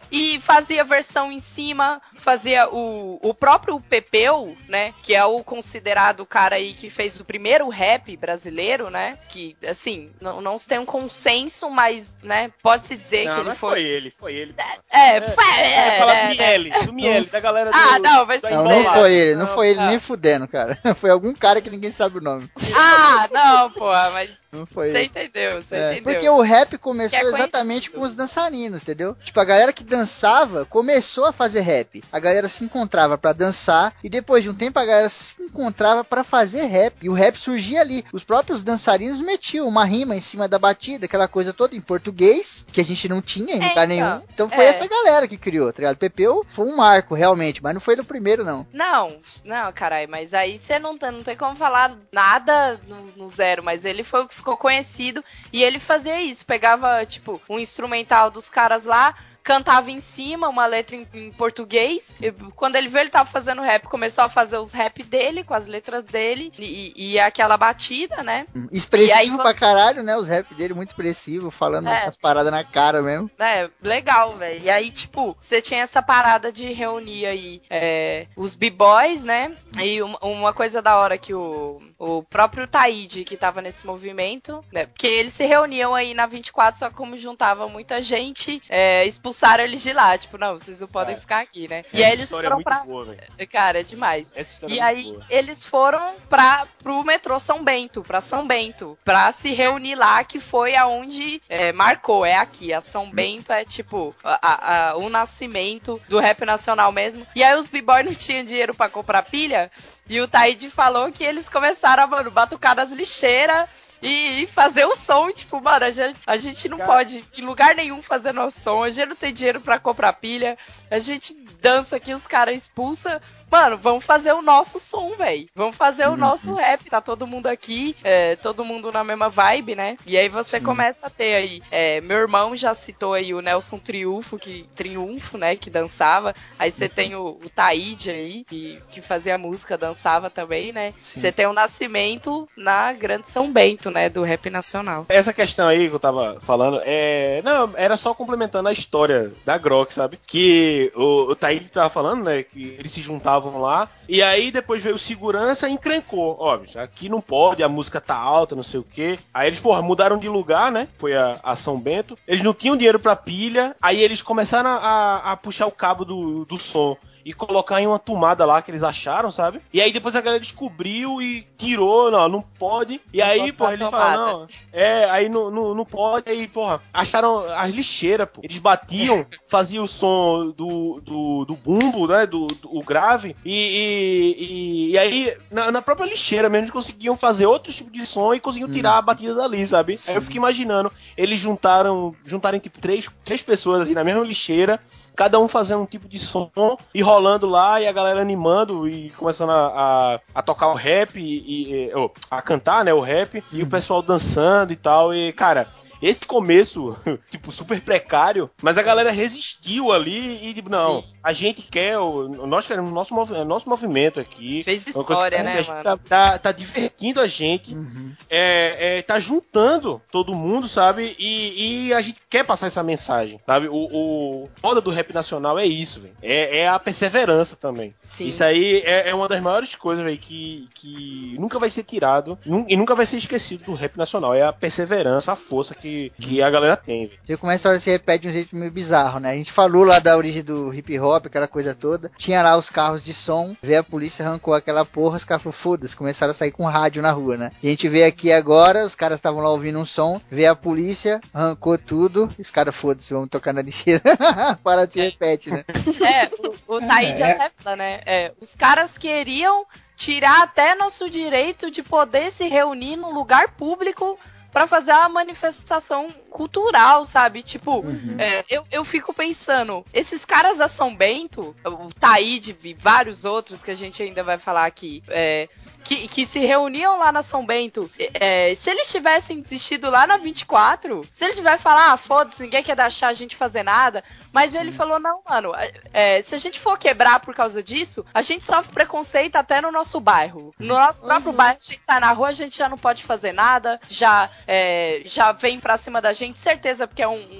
e fazia versão em cima, fazia o, o próprio Pepeu, né, que é o considerado o cara aí que fez o primeiro rap brasileiro, né, que, assim, não, não se tem um consenso, mas, né, pode-se dizer não, que ele mas foi... foi ele, foi ele. É, foi... É, é, falar é, do Miele, é, do Miele, da galera do... Ah, não, mas... Não, não foi ele, não foi ele nem fudendo, cara. Foi algum cara que ninguém sabe o nome. Ah, não, porra, mas... Não foi Você ele. entendeu, você É, entendeu. porque o rap começou é exatamente com os dançarinos, entendeu? Tipo, a galera que dançava começou a fazer rap. A galera se encontrava pra dançar e depois de um tempo a galera se encontrava pra fazer rap. E o rap surgia ali. Os próprios dançarinos metiam uma rima em cima da batida, aquela coisa toda em português, que a gente não tinha em É, lugar então, nenhum. Então foi é. essa galera que criou, tá ligado? Pepeu foi um marco, realmente, mas não foi ele o primeiro, não. Não, não, caralho, mas aí você não, tá- não tem como falar nada no, no zero, mas ele foi o que ficou conhecido e ele fazia isso, pegava, tipo, um instrumental dos caras lá, cantava em cima uma letra em, em português. E, quando ele viu, ele tava fazendo rap, começou a fazer os rap dele, com as letras dele, e, e aquela batida, né? Expressivo aí, pra caralho, né? Os rap dele muito expressivo, falando É. as paradas na cara mesmo. É, legal, velho. E aí, tipo, você tinha essa parada de reunir aí é, os b-boys, né? E uma, uma coisa da hora que o, o próprio Taíde, que tava nesse movimento, né? Porque eles se reuniam aí na vinte e quatro, só que como juntavam muita gente, é, expulsaram eles de lá. Tipo, não, vocês não podem É. ficar aqui, né? Essa E aí eles história foram é muito pra... boa, velho. Cara, é demais. Essa história E é muito aí, boa. eles foram pra, pro metrô São Bento, pra São Bento, pra se reunir lá, que foi aonde é, marcou, é aqui. A São Bento é tipo a, a, a, o nascimento do rap nacional mesmo. E aí os b-boy não tinham dinheiro pra comprar pilha, e o Taíde falou que eles começaram a, mano, batucar nas lixeiras e, e fazer o som, tipo, mano, a gente, a gente não Cara. pode em lugar nenhum fazer nosso som, a gente não tem dinheiro pra comprar pilha, a gente dança aqui, os caras expulsam. Mano, vamos fazer o nosso som, velho. Vamos fazer o nosso rap. Tá todo mundo aqui, é, todo mundo na mesma vibe, né? E aí você Sim. começa a ter aí. É, meu irmão já citou aí o Nelson Triunfo, que, Triunfo, né? Que dançava. Aí você tem o, o Taíde aí, que, que fazia música, dançava também, né? Você tem o Nascimento na Grande São Bento, né? Do rap nacional. Essa questão aí que eu tava falando, é... Não, era só complementando a história da Grok, sabe? Que o, o Taíde tava falando, né? Que eles se juntavam lá, e aí depois veio o segurança e encrencou. Ó, bicho, aqui não pode, a música tá alta, não sei o quê. Aí eles, porra, mudaram de lugar, né? Foi a, a São Bento. Eles não tinham dinheiro pra pilha, aí eles começaram a, a, a puxar o cabo do, do som e colocar em uma tomada lá que eles acharam, sabe? E aí depois a galera descobriu e tirou, não, não pode. E aí, porra, eles falaram, não, é, aí não, não, não pode, aí, porra, acharam as lixeiras, pô. Eles batiam, faziam o som do, do, do bumbo, né, do, do o grave, e, e, e, e aí, na, na própria lixeira mesmo, eles conseguiam fazer outro tipo de som e conseguiam tirar hum. a batida dali, sabe? Sim. Aí eu fico imaginando, eles juntaram, juntaram tipo três, três pessoas assim na mesma lixeira, cada um fazendo um tipo de som e rolando lá, e a galera animando e começando a, a, a tocar o rap e, e oh, a cantar, né, o rap, uhum. e o pessoal dançando e tal, e cara, esse começo, tipo, super precário, mas a galera resistiu ali e, tipo, não, sim. a gente quer, o, nós queremos o nosso, nosso movimento aqui. Fez história, né, mano? Tá, tá, tá divertindo a gente, uhum. é, é, tá juntando todo mundo, sabe? E, e a gente quer passar essa mensagem, sabe? O, o foda do rap nacional é isso, velho. É, é a perseverança também. Sim. Isso aí é, é uma das maiores coisas, velho, que, que nunca vai ser tirado e nunca vai ser esquecido do rap nacional. É a perseverança, a força que que a galera tem. Você como a história se repete de um jeito meio bizarro, né? A gente falou lá da origem do hip hop, aquela coisa toda. Tinha lá os carros de som, veio a polícia, arrancou aquela porra, os caras falaram, foda-se, começaram a sair com rádio na rua, né? E a gente vê aqui agora, os caras estavam lá ouvindo um som, veio a polícia, arrancou tudo, os caras, foda-se, vamos tocar na lixeira. Para de se repete, né? É, o, o Taíde é. até fala, né? É, os caras queriam tirar até nosso direito de poder se reunir num lugar público pra fazer uma manifestação cultural, sabe? Tipo, uhum. é, eu, eu fico pensando, esses caras da São Bento, o Taíde e vários outros que a gente ainda vai falar aqui, é, que, que se reuniam lá na São Bento, é, se eles tivessem desistido lá na vinte e quatro, se eles tivessem falar, ah, foda-se, ninguém quer deixar a gente fazer nada, mas sim. ele falou, não, mano, é, se a gente for quebrar por causa disso, a gente sofre preconceito até no nosso bairro. No nosso próprio uhum. bairro, a gente sai na rua, a gente já não pode fazer nada, já... É, já vem pra cima da gente, certeza, porque é um, um,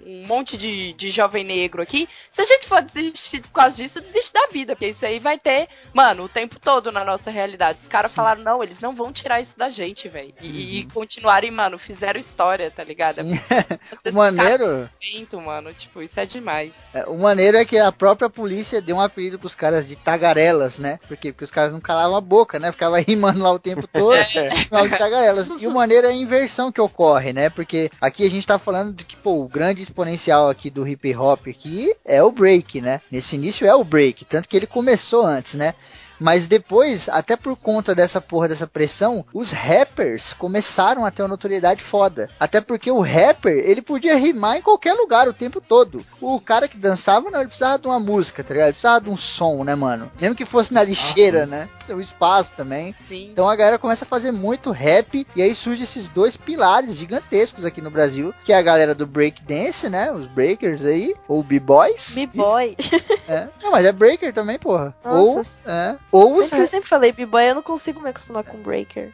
um monte de, de jovem negro aqui. Se a gente for desistir por causa disso, desiste da vida, porque isso aí vai ter, mano, o tempo todo na nossa realidade. Os caras falaram, não, eles não vão tirar isso da gente, velho. E, uhum. e continuarem, mano, fizeram história, tá ligado? O maneiro... Mano, tipo, isso é demais. É, o maneiro é que a própria polícia deu um apelido pros caras de tagarelas, né? Por quê? Porque os caras não calavam a boca, né? Ficava rimando lá o tempo todo. É. De tagarelas. E o maneiro é a inversão que ocorre, né? Porque aqui a gente tá falando de que, pô, o grande exponencial aqui do hip hop aqui é o break, né? Nesse início é o break, tanto que ele começou antes, né? Mas depois, até por conta dessa porra, dessa pressão, os rappers começaram a ter uma notoriedade foda. Até porque o rapper, ele podia rimar em qualquer lugar o tempo todo. O cara que dançava, não, ele precisava de uma música, tá ligado? Ele precisava de um som, né, mano? Mesmo que fosse na lixeira, né? O espaço também. Sim. Então a galera começa a fazer muito rap, e aí surgem esses dois pilares gigantescos aqui no Brasil, que é a galera do breakdance, né? Os breakers aí, ou b-boys. B-boy. É. Não, mas é breaker também, porra. Nossa. Ou, é... Ou os sempre, eu sempre falei b-boy, eu não consigo me acostumar com breaker.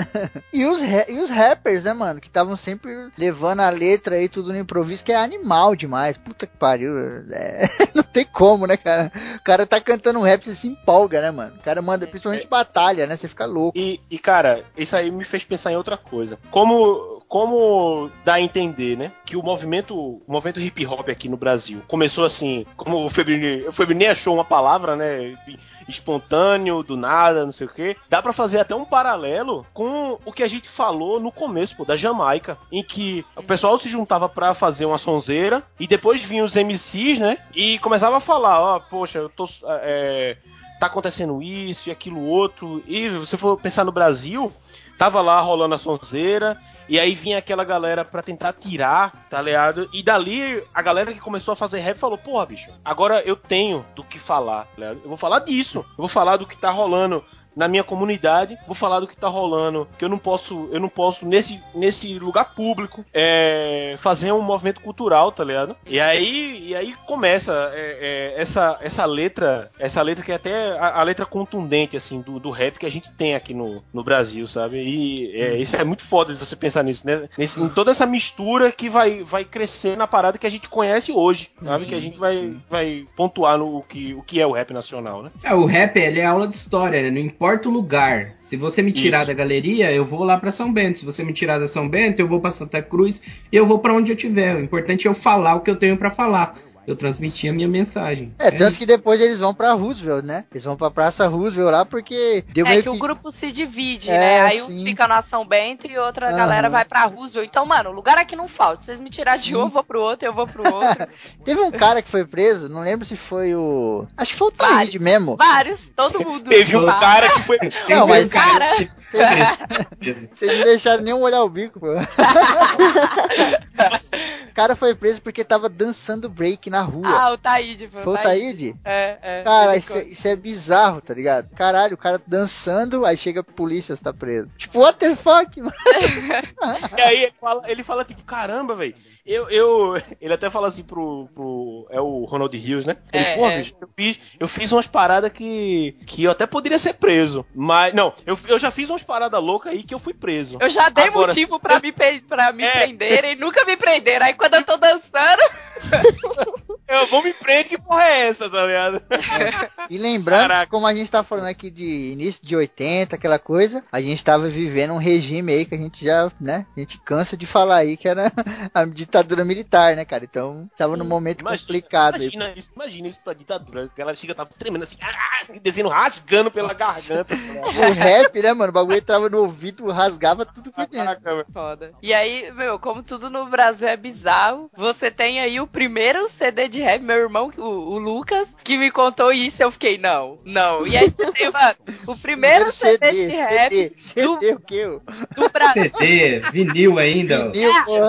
e, os e os rappers, né, mano? Que estavam sempre levando a letra aí, tudo no improviso, que é animal demais. Puta que pariu. É... não tem como, né, cara? O cara tá cantando um rap, você se empolga, né, mano? O cara manda, principalmente batalha, né? Você fica louco. E, e, cara, isso aí me fez pensar em outra coisa. Como, como dá a entender, né? Que o movimento, o movimento hip hop aqui no Brasil começou assim, como o Febrini, o Febrini achou uma palavra, né? Espontâneo, do nada, não sei o que. Dá pra fazer até um paralelo com o que a gente falou no começo, pô, da Jamaica, em que o pessoal se juntava pra fazer uma sonzeira e depois vinham os M Cs, né? E começava a falar, ó, oh, poxa, eu tô... É, tá acontecendo isso e aquilo outro. E se você for pensar no Brasil, tava lá rolando a sonzeira. E aí vinha aquela galera pra tentar tirar, tá ligado? E dali, a galera que começou a fazer rap falou, porra, bicho, agora eu tenho do que falar, tá ligado? Eu vou falar disso. Eu vou falar do que tá rolando na minha comunidade, vou falar do que tá rolando, que eu não posso, eu não posso nesse, nesse lugar público é, fazer um movimento cultural, tá ligado? E aí, e aí começa é, é, essa, essa letra, essa letra que é até a, a letra contundente, assim, do, do rap que a gente tem aqui no, no Brasil, sabe? E é, isso é muito foda de você pensar nisso, né? Nesse, em toda essa mistura que vai, vai crescer na parada que a gente conhece hoje, sabe? Sim, que a gente vai, vai pontuar no que, o que é o rap nacional, né? É, o rap, ele é aula de história, né? Não importa importa o lugar. Se você me tirar Isso. da galeria, eu vou lá pra São Bento. Se você me tirar da São Bento, eu vou pra Santa Cruz e eu vou pra onde eu tiver. O importante é eu falar o que eu tenho pra falar. Eu transmiti a minha mensagem. É, é tanto isso. que depois eles vão pra Roosevelt, né? Eles vão pra Praça Roosevelt lá porque... Deu é meio que, que o grupo se divide, é, né? Aí sim. uns ficam na São Bento e outra uhum. galera vai pra Roosevelt. Então, mano, o lugar aqui não falta. Se vocês me tirarem de um, eu vou pro outro, eu vou pro outro. Teve um cara que foi preso, não lembro se foi o... Acho que foi o Taíde mesmo. Vários, todo mundo. Teve um cara que foi... Não, mas... cara... Vocês não deixaram nem olhar o bico, pô. O cara foi preso porque tava dançando break na rua. Ah, o Taíde. Foi o Taíde? É, é. Cara, isso é, isso é bizarro, tá ligado? Caralho, o cara dançando, aí chega a polícia, você tá preso. Tipo, what the fuck, mano? E aí ele fala, ele fala tipo, caramba, velho. Eu, eu, ele até fala assim pro, pro é o Ronald Rios, né? Ele, é, pô, é. bicho, eu fiz, eu fiz umas paradas que, que eu até poderia ser preso, mas, não, eu, eu já fiz umas paradas loucas aí que eu fui preso. Eu já dei Agora, motivo pra me, pra me é. prenderem e nunca me prenderam, aí quando eu tô dançando... eu vou me prender, que porra é essa, tá ligado? É. E lembrando, Caraca. como a gente tá falando aqui de início de oitenta, aquela coisa, a gente tava vivendo um regime aí que a gente já, né, a gente cansa de falar aí, que era a ditadura militar, né, cara? Então, tava num momento imagina, complicado. Imagina aí. isso, imagina isso pra ditadura. A galera chega, tava tremendo assim, ah, desenho rasgando pela Nossa. garganta. O rap, né, mano? O bagulho entrava no ouvido, rasgava tudo por dentro. Caraca, foda. E aí, meu, como tudo no Brasil é bizarro, você tem aí o primeiro C D de rap, meu irmão, o, o Lucas, que me contou isso, eu fiquei, não, não. E aí você tem, mano, o primeiro C D, C D de rap... C D, do, C D o quê? Do Brasil. C D, vinil ainda. Vinil, porra.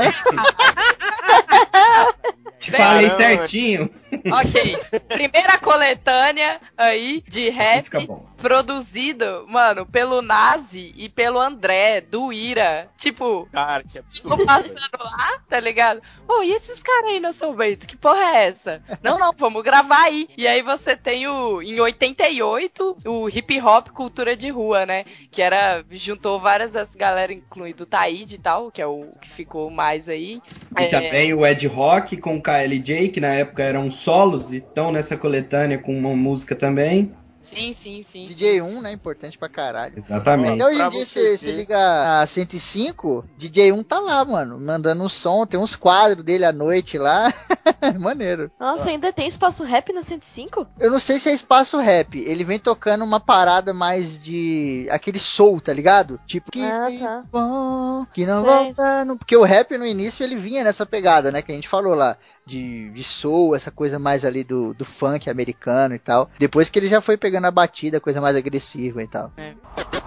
Te falei certinho. Ok, primeira coletânea aí de rap produzido, mano, pelo Nazi e pelo André, do Ira. Tipo, cara, que absurdo. tô passando lá, tá ligado? Pô, e esses caras aí não são Bates? Que porra é essa? Não, não, vamos gravar aí. E aí você tem o, em oitenta e oito, o Hip Hop Cultura de Rua, né? Que era, juntou várias das galera, incluindo o Taíde e tal, que é o que ficou mais aí. E é... também o Ed Rock com o K L J, que na época eram solos, e estão nessa coletânea com uma música também. Sim, sim, sim. D J um, né? Importante pra caralho. Exatamente. Até hoje em Pra dia, você você ver. liga a cento e cinco, D J um tá lá, mano, mandando um som, tem uns quadros dele à noite lá. Maneiro. Nossa, ainda tem espaço rap no cento e cinco? Eu não sei se é espaço rap, ele vem tocando uma parada mais de aquele soul, tá ligado? Tipo, que Ah, tem tá. bom, que não Sei. volta, no... porque o rap no início ele vinha nessa pegada, né, que a gente falou lá, de, de soul, essa coisa mais ali do, do funk americano e tal. Depois que ele já foi pegando a batida, coisa mais agressiva e tal. É.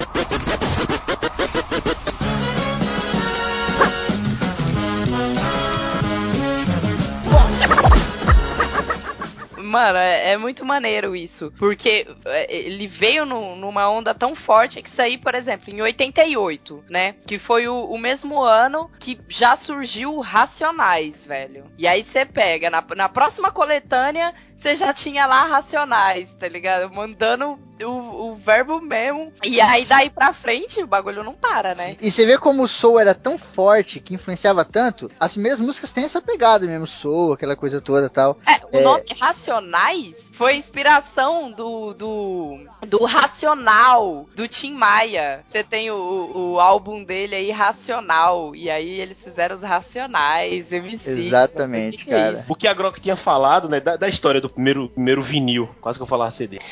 Mano, é, é muito maneiro isso, porque é, ele veio no, numa onda tão forte que isso aí, por exemplo, em oitenta e oito, né, que foi o, o mesmo ano que já surgiu o Racionais, velho. E aí você pega, na, na próxima coletânea, você já tinha lá Racionais, tá ligado? Mandando o, o verbo mesmo. E aí daí pra frente, o bagulho não para, né? Sim. E você vê como o soul era tão forte, que influenciava tanto, as primeiras músicas têm essa pegada mesmo, soul, aquela coisa toda e tal. É, o É... nome Racionais foi inspiração do, do, do Racional, do Tim Maia. Você tem o, o álbum dele aí, Racional, e aí eles fizeram os Racionais, M C. Exatamente, Que é cara. isso? O que a Grok tinha falado, né, da, da história do primeiro, primeiro vinil, quase que eu falava C D.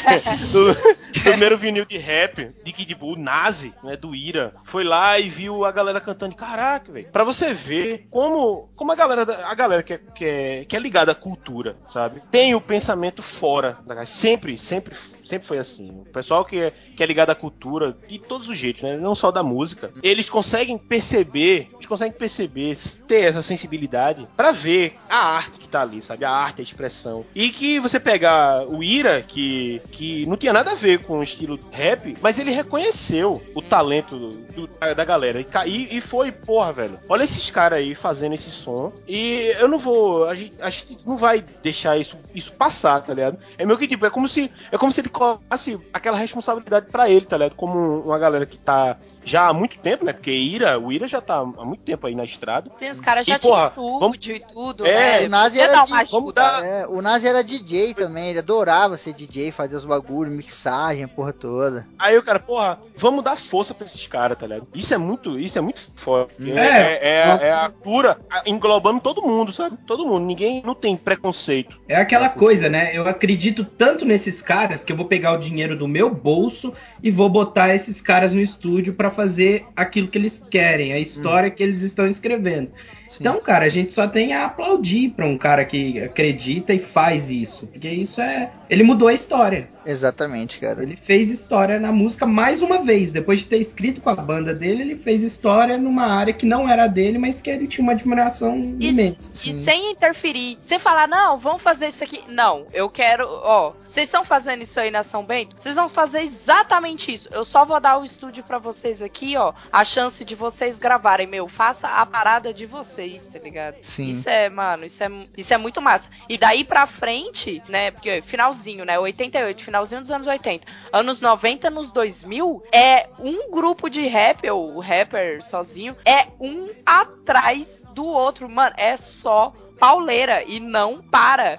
do, do primeiro vinil de rap, de que, tipo, o Nazi, né, do Ira, foi lá e viu a galera cantando. Caraca, velho. Pra você ver como, como a galera, a galera que é, que, é, que é ligada à cultura, sabe? Tem o pensamento fora da casa. Sempre, sempre, sempre foi assim. O pessoal que é, que é ligado à cultura, de todos os jeitos, né? Não só da música. Eles conseguem perceber, eles conseguem perceber, ter essa sensibilidade pra ver a arte que tá ali, sabe? A arte, a expressão. E que você pegar o Ira, que, que não tinha nada a ver com o estilo rap, mas ele reconheceu o talento do, do, da galera. E, e foi, porra, velho, olha esses caras aí fazendo esse som. E eu não vou, a gente, a gente não vai deixar isso, isso passar, tá ligado? É meio que tipo, é como se, é como se ele colocasse aquela responsabilidade pra ele, tá ligado? Como uma galera que tá já há muito tempo, né? Porque Ira, o Ira já tá há muito tempo aí na estrada. Sim, os caras já E, porra, tinham vamos- estúdio e tudo, É, né? O Nazi Podia era dar de- uma vamos ajuda. dar- É, o Nazi era D J também, ele adorava ser D J, fazer os bagulhos, mixagem, a porra toda. Aí o cara, porra, vamos dar força pra esses caras, tá ligado? Isso é muito, isso é muito forte. Hum. É, é, é, vamos- é a cura englobando todo mundo, sabe? Todo mundo. Ninguém não tem preconceito. É aquela coisa, né? Eu acredito tanto nesses caras que eu vou pegar o dinheiro do meu bolso e vou botar esses caras no estúdio pra fazer aquilo que eles querem, a história que eles estão escrevendo. Sim. Então, cara, a gente só tem a aplaudir pra um cara que acredita e faz isso. Porque isso é... Ele mudou a história. Exatamente, cara. Ele fez história na música mais uma vez. Depois de ter escrito com a banda dele, ele fez história numa área que não era dele, mas que ele tinha uma admiração E, imensa. e Sim. sem interferir. Sem falar, não, vamos fazer isso aqui. Não, eu quero, ó, vocês estão fazendo isso aí na São Bento? Vocês vão fazer exatamente isso. Eu só vou dar o estúdio pra vocês aqui, ó, a chance de vocês gravarem. Meu, faça a parada de vocês, tá ligado? Sim. Isso é, mano, isso é, isso é muito massa. E daí pra frente, né, porque finalzinho, né, oitenta e oito, finalzinho dos anos oitenta, anos noventa, nos dois mil, é um grupo de rap, ou o rapper sozinho, é um atrás do outro, mano, é só pauleira e não para.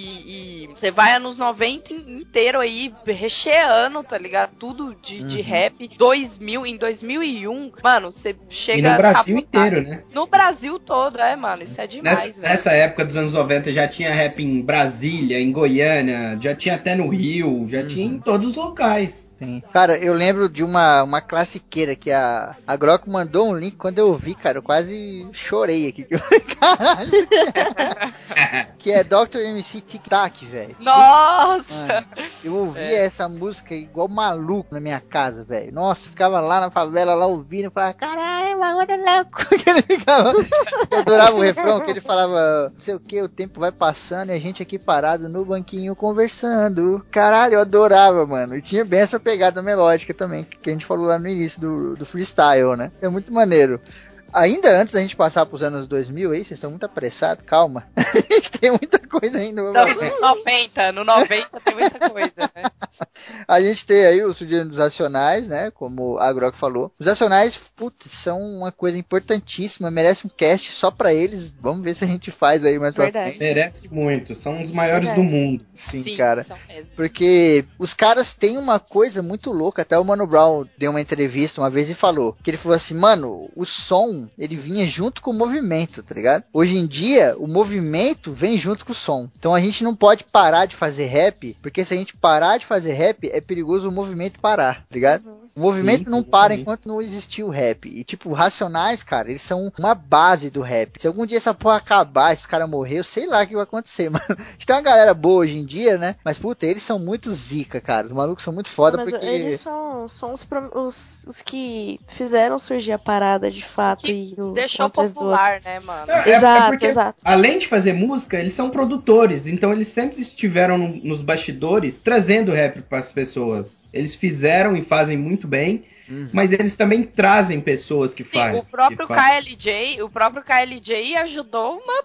E você vai anos noventa inteiro aí, recheando, tá ligado? Tudo de, de Uhum. rap. dois mil, em dois mil e um, mano, você chega E no a Brasil sabotar. inteiro, né? No Brasil todo, é, mano, isso é demais, Nessa, velho. nessa época dos anos noventa já tinha rap em Brasília, em Goiânia, já tinha até no Rio, já Uhum. tinha em todos os locais. Sim. Cara, eu lembro de uma, uma classiqueira que a, a Grok mandou um link. Quando eu vi, cara, eu quase chorei aqui. Caralho. Que é doutor M C Tic Tac, velho. Nossa! Mano, eu ouvia É. essa música igual maluco na minha casa, velho. Nossa, ficava lá na favela, lá ouvindo, falava, caralho, bagulho é louco. Que ele ficava... Eu adorava o refrão, que ele falava, não sei o que, o tempo vai passando e a gente aqui parado no banquinho conversando. Caralho, eu adorava, mano. E tinha bem essa pegada melódica também, que a gente falou lá no início do, do freestyle, né? É muito maneiro. Ainda antes da gente passar pros anos dois mil aí, vocês estão muito apressados, calma. A gente tem muita coisa ainda. Então, nos noventa, no noventa tem muita coisa, né? A gente tem aí os surgindo dos Racionais, né? Como a Grok falou. Os Racionais, putz, são uma coisa importantíssima, merece um cast só pra eles. Vamos ver se a gente faz aí mais pra frente. Merece muito, são os maiores Verdade. do mundo. Sim, Sim, cara. são mesmo. Porque os caras têm uma coisa muito louca. Até o Mano Brown deu uma entrevista uma vez e falou que ele falou assim, mano, o som, ele vinha junto com o movimento, tá ligado? Hoje em dia, o movimento vem junto com o som. Então a gente não pode parar de fazer rap, porque se a gente parar de fazer rap, é perigoso o movimento parar, tá ligado? Uhum. O movimento Sim, não para exatamente. enquanto não existir o rap. E, tipo, Racionais, cara, eles são uma base do rap. Se algum dia essa porra acabar, esse cara morrer, eu sei lá o que vai acontecer, mano. A gente tem uma galera boa hoje em dia, né? Mas, puta, eles são muito zica, cara. Os malucos são muito foda Mas porque... eles são, são os, prom- os, os que fizeram surgir a parada de fato. Que e o, deixou um atrás do outro. popular, né, mano? É, Exato, é porque, exato. além de fazer música, eles são produtores, então eles sempre estiveram no- nos bastidores trazendo rap para as pessoas. Eles fizeram e fazem muito bem, Uhum. mas eles também trazem pessoas que Sim, fazem. o próprio que fazem. K L J, o próprio K L J ajudou uma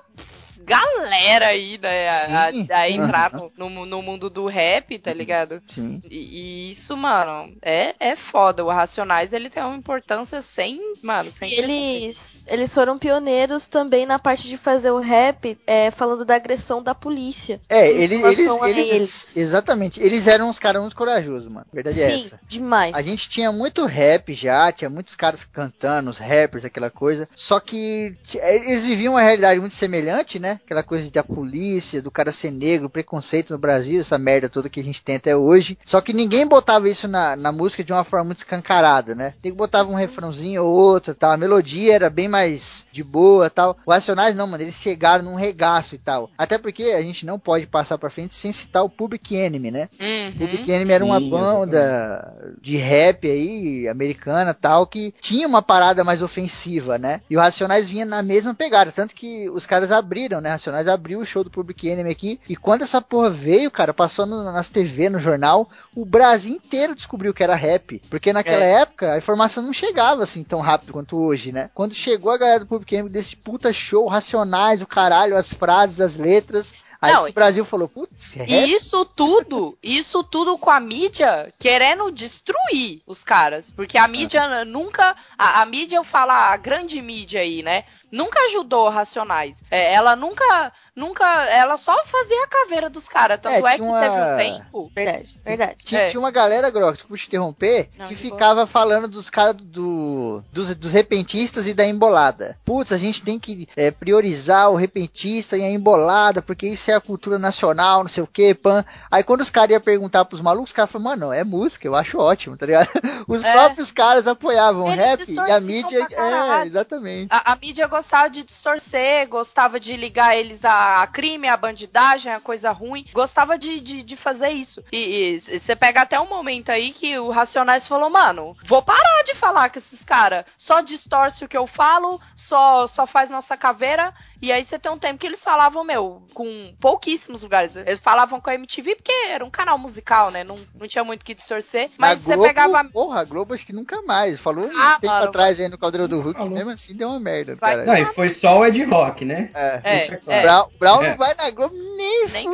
galera aí, né, a, Sim. a- a entrar Uhum. no, no, no mundo do rap, tá ligado? Sim. E, e isso, mano, é, é foda. O Racionais, ele tem uma importância sem, mano, sem E precedentes. eles, eles foram pioneiros também na parte de fazer o rap, é, falando da agressão da polícia. É, Em eles, eles, relação a eles, eles. exatamente, eles eram uns caras muito corajosos, mano. A verdade é Sim, essa. demais. A gente tinha muito rap já, tinha muitos caras cantando, os rappers, aquela coisa. Só que t- eles viviam uma realidade muito semelhante, né? Aquela coisa da polícia, do cara ser negro, preconceito no Brasil, essa merda toda que a gente tem até hoje. Só que ninguém botava isso na, na música de uma forma muito escancarada, né? Tem que botava um refrãozinho ou outro, tal. A melodia era bem mais de boa, tal. O Racionais não, mano, eles chegaram num regaço e tal. Até porque a gente não pode passar pra frente sem citar o Public Enemy, né? Uhum. Public Enemy era uma Sim, banda de rap aí, americana tal, que tinha uma parada mais ofensiva, né? E o Racionais vinha na mesma pegada, tanto que os caras abriram, né? Racionais abriu o show do Public Enemy aqui, e quando essa porra veio, cara, passou no, nas T V, no jornal, o Brasil inteiro descobriu que era rap, porque naquela É. época a informação não chegava assim tão rápido quanto hoje, né? Quando chegou a galera do Public Enemy desse puta show, Racionais, o caralho, as frases, as letras... Aí Não, o Brasil falou, putz, é rap? E isso tudo, isso tudo com a mídia querendo destruir os caras. Porque a mídia nunca. A, a mídia, eu falo, a grande mídia aí, né? Nunca ajudou Racionais. É, ela nunca. Nunca. Ela só fazia a caveira dos caras. Tanto É, é, tinha que uma- teve um tempo. Verdade, verdade. Tinha, É. tinha uma galera, Grox, desculpa te interromper, Não, que de boa. ficava falando dos caras do, dos, dos repentistas e da embolada. Putz, a gente tem que é, priorizar o repentista e a embolada, porque isso é a cultura nacional, não sei o que, pan. Aí quando os caras iam perguntar pros malucos, os caras falavam, mano, é música, eu acho ótimo, tá ligado? Os É. próprios caras apoiavam o Eles rap e a distorciam mídia. pra caralho. É, exatamente. A, a mídia gostava de distorcer, gostava de ligar eles a, a crime, a bandidagem, a coisa ruim. Gostava de, de, de fazer isso. E você pega até um momento aí que o Racionais falou, mano, vou parar de falar com esses caras. Só distorce o que eu falo, só, só faz nossa caveira. E aí você tem um tempo que eles falavam, meu, com pouquíssimos lugares. Eles falavam com a M T V porque era um canal musical, né? Não, não tinha muito o que distorcer. Mas Na você Globo, pegava... porra, a Globo acho que nunca mais. Falou um Ah, tempo mano, atrás aí no Caldeirão do Hulk, Falou. mesmo assim deu uma merda, Vai- cara. Não, e foi só o Ed Rock, né? É. É, Deixa claro. Brown, Brown É. não vai na Globo nem Nem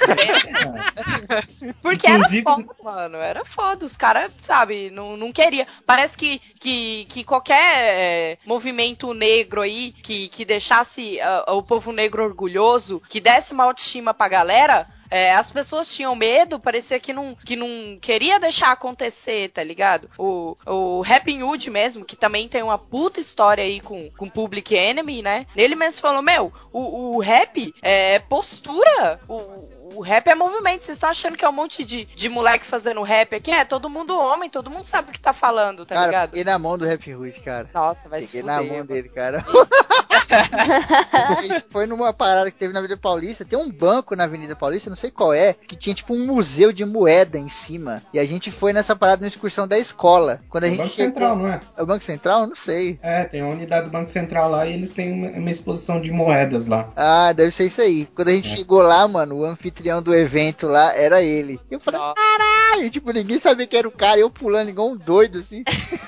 Porque Inclusive- era foda, mano. Era foda. Os caras, sabe, não, não queria. Parece que, que, que qualquer é, movimento negro aí que, que deixasse uh, o povo negro orgulhoso, que desse uma autoestima pra galera. É, as pessoas tinham medo, parecia que não, que não queria deixar acontecer, tá ligado? O, o Rapping Hood mesmo, que também tem uma puta história aí com, com Public Enemy, né? Ele mesmo falou, meu, o, o rap é postura, o... O rap é movimento, vocês estão achando que é um monte de, de moleque fazendo rap aqui? É todo mundo homem, todo mundo sabe o que tá falando, tá cara, ligado? peguei na mão do Rap Hood, cara. Nossa, vai se Peguei fuder. na mão mano. dele, cara. A gente foi numa parada que teve na Avenida Paulista, tem um banco na Avenida Paulista, não sei qual é, que tinha tipo um museu de moeda em cima. E a gente foi nessa parada na excursão da escola. Quando a É o gente Banco chegou... Central, não é? É o Banco Central? Não sei. É, tem uma unidade do Banco Central lá e eles têm uma, uma exposição de moedas lá. Ah, deve ser isso aí. Quando a gente É. chegou lá, mano, o anfitrião do evento lá era ele. Eu falei, caralho, tipo, ninguém sabia que era o cara, eu pulando igual um doido, assim.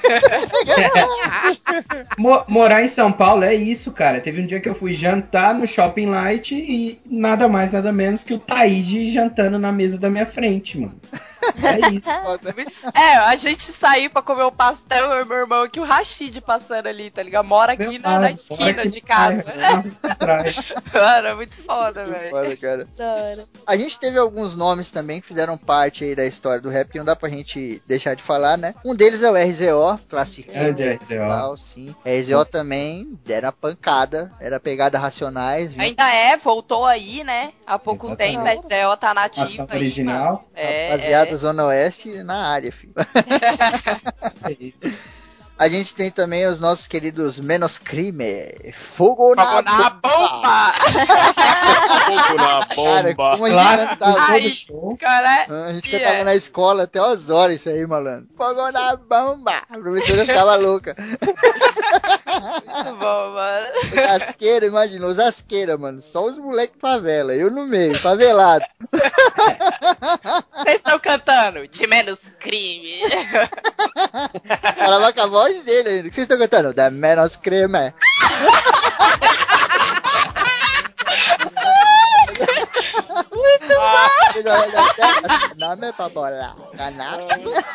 Mo- morar em São Paulo é isso, cara. Teve um dia que eu fui jantar no Shopping Light e nada mais, nada menos que o Taíde jantando na mesa da minha frente, mano. É isso. É, a gente saiu pra comer o pastel, eu e meu irmão aqui, o Rashid passando ali, tá ligado? Mora aqui Meu na, na pai, esquina mora aqui de casa. atrás. Mano, é muito foda, Muito velho. foda, cara. Da hora. A gente teve alguns nomes também que fizeram parte aí da história do rap, que não dá pra gente deixar de falar, né? Um deles é o R Z O, classifica É, de R Z O. tal, sim. R Z O também era pancada, era pegada Racionais, viu? Ainda é, voltou aí, né? Há pouco Exatamente. tempo, a S E O tá nativa Ação aí, original. mano. É, Rapaziada é. Zona Oeste na área, filho. Aí. A gente tem também os nossos queridos Menos Crime. Fogo na, Fogo na bomba! Fogo na Cara, bomba. como a gente Clássico cantava, todo Ai, show. cara, a gente que cantava é? na escola até umas horas isso aí, malandro. Fogo na bomba! A professora ficava louca. Muito bom, mano. Os asqueira, imaginou, os asqueira, mano. Só os moleques favela, eu no meio, favelado. Vocês estão cantando de menos crime. Falava com a voz dele ainda. O que vocês estão cantando? Da Menos Crime. Muito bom. Nome é pra bolar. Canaco.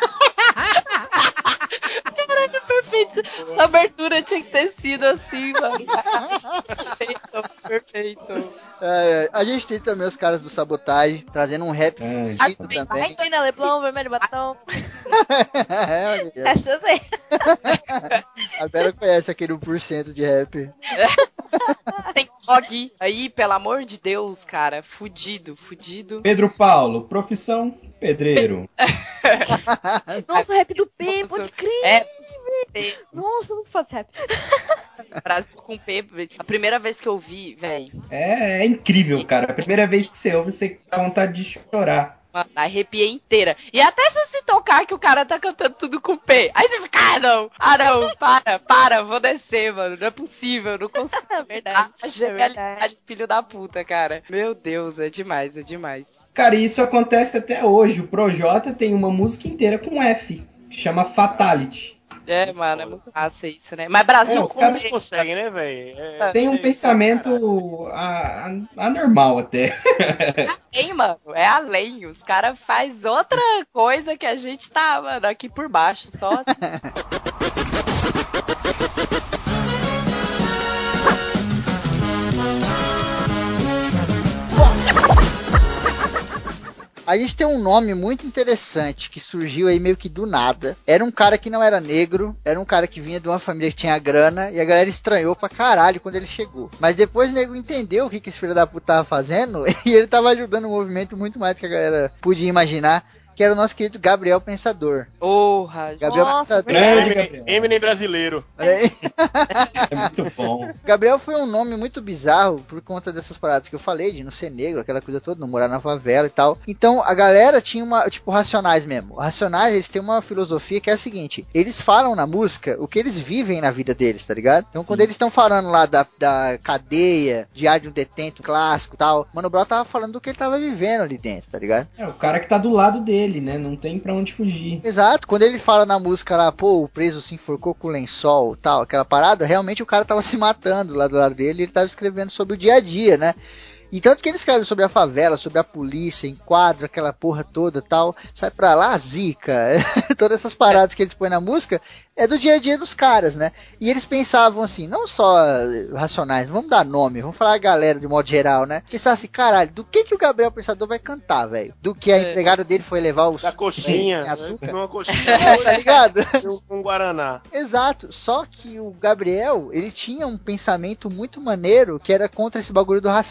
Caralho, perfeito. Essa abertura tinha que ter sido assim, mano. Perfeito, perfeito. É, a gente tem também os caras do Sabotagem, trazendo um rap É, bonito isso também. Ai, na Leblon, vermelho batom. É, olha, Essa eu sei. a Bela conhece aquele um por cento de rap. Tem Og aí, pelo amor de Deus, cara. Fudido, fudido. Pedro Paulo, profissão pedreiro. Nossa, o rap do P, pode crer. É. P. Nossa, muito foda esse rap. Brasil com P. A primeira vez que eu vi, velho. É, é incrível, cara. A primeira vez que você ouve, você dá vontade de chorar. Mano, arrepiei inteira. E até se se tocar que o cara tá cantando tudo com P. Aí você fica, ah, não. Ah, não. Para, para. Vou descer, mano. Não é possível. Não consigo. É verdade. A genialidade, filho da puta, cara. Meu Deus, é demais, é demais. Cara, isso acontece até hoje. O Projota tem uma música inteira com F, que chama Fatality. É, mano, é muito massa isso, né? Mas Brasil É, os com caras P. Consegue, né, velho? É, Tem um é, pensamento a- a- anormal até. Além, mano. É além. Os caras fazem outra coisa que a gente tá, mano, aqui por baixo. Só assim. A gente tem um nome muito interessante que surgiu aí meio que do nada. Era um cara que não era negro, era um cara que vinha de uma família que tinha grana e a galera estranhou pra caralho quando ele chegou. Mas depois o nego entendeu o que, que esse filho da puta tava fazendo e ele tava ajudando o movimento muito mais do que a galera podia imaginar. Que era o nosso querido Gabriel Pensador. Porra. Gabriel Nossa, Pensador. Grande Eminem, Gabriel. Eminem brasileiro. É. É muito bom. Gabriel foi um nome muito bizarro por conta dessas paradas que eu falei, de não ser negro, aquela coisa toda, não morar na favela e tal. Então a galera tinha uma, tipo, Racionais mesmo. Racionais, eles têm uma filosofia que é a seguinte: eles falam na música o que eles vivem na vida deles, tá ligado? Então quando eles estão falando lá da, da cadeia, diário de um detento clássico e tal, Mano Brown tava falando do que ele tava vivendo ali dentro, tá ligado? É o cara que tá do lado dele, né? Não tem pra onde fugir. Exato, quando ele fala na música lá, pô, o preso se enforcou com o lençol, tal, aquela parada, realmente o cara tava se matando lá do lado dele e ele tava escrevendo sobre o dia a dia, né? E tanto que ele escreve sobre a favela, sobre a polícia, enquadra aquela porra toda tal, sai pra lá, zica, todas essas paradas que eles põem na música, é do dia a dia dos caras, né? E eles pensavam assim, não só Racionais, vamos dar nome, vamos falar a galera de modo geral, né? Pensar assim, caralho, do que que o Gabriel Pensador vai cantar, velho? Do que a É. empregada dele foi levar os... Da coxinha. Sem açúcar? Né? Uma coxinha É, tá ligado? hoje com Guaraná. Exato, só que o Gabriel, ele tinha um pensamento muito maneiro que era contra esse bagulho do racismo, né?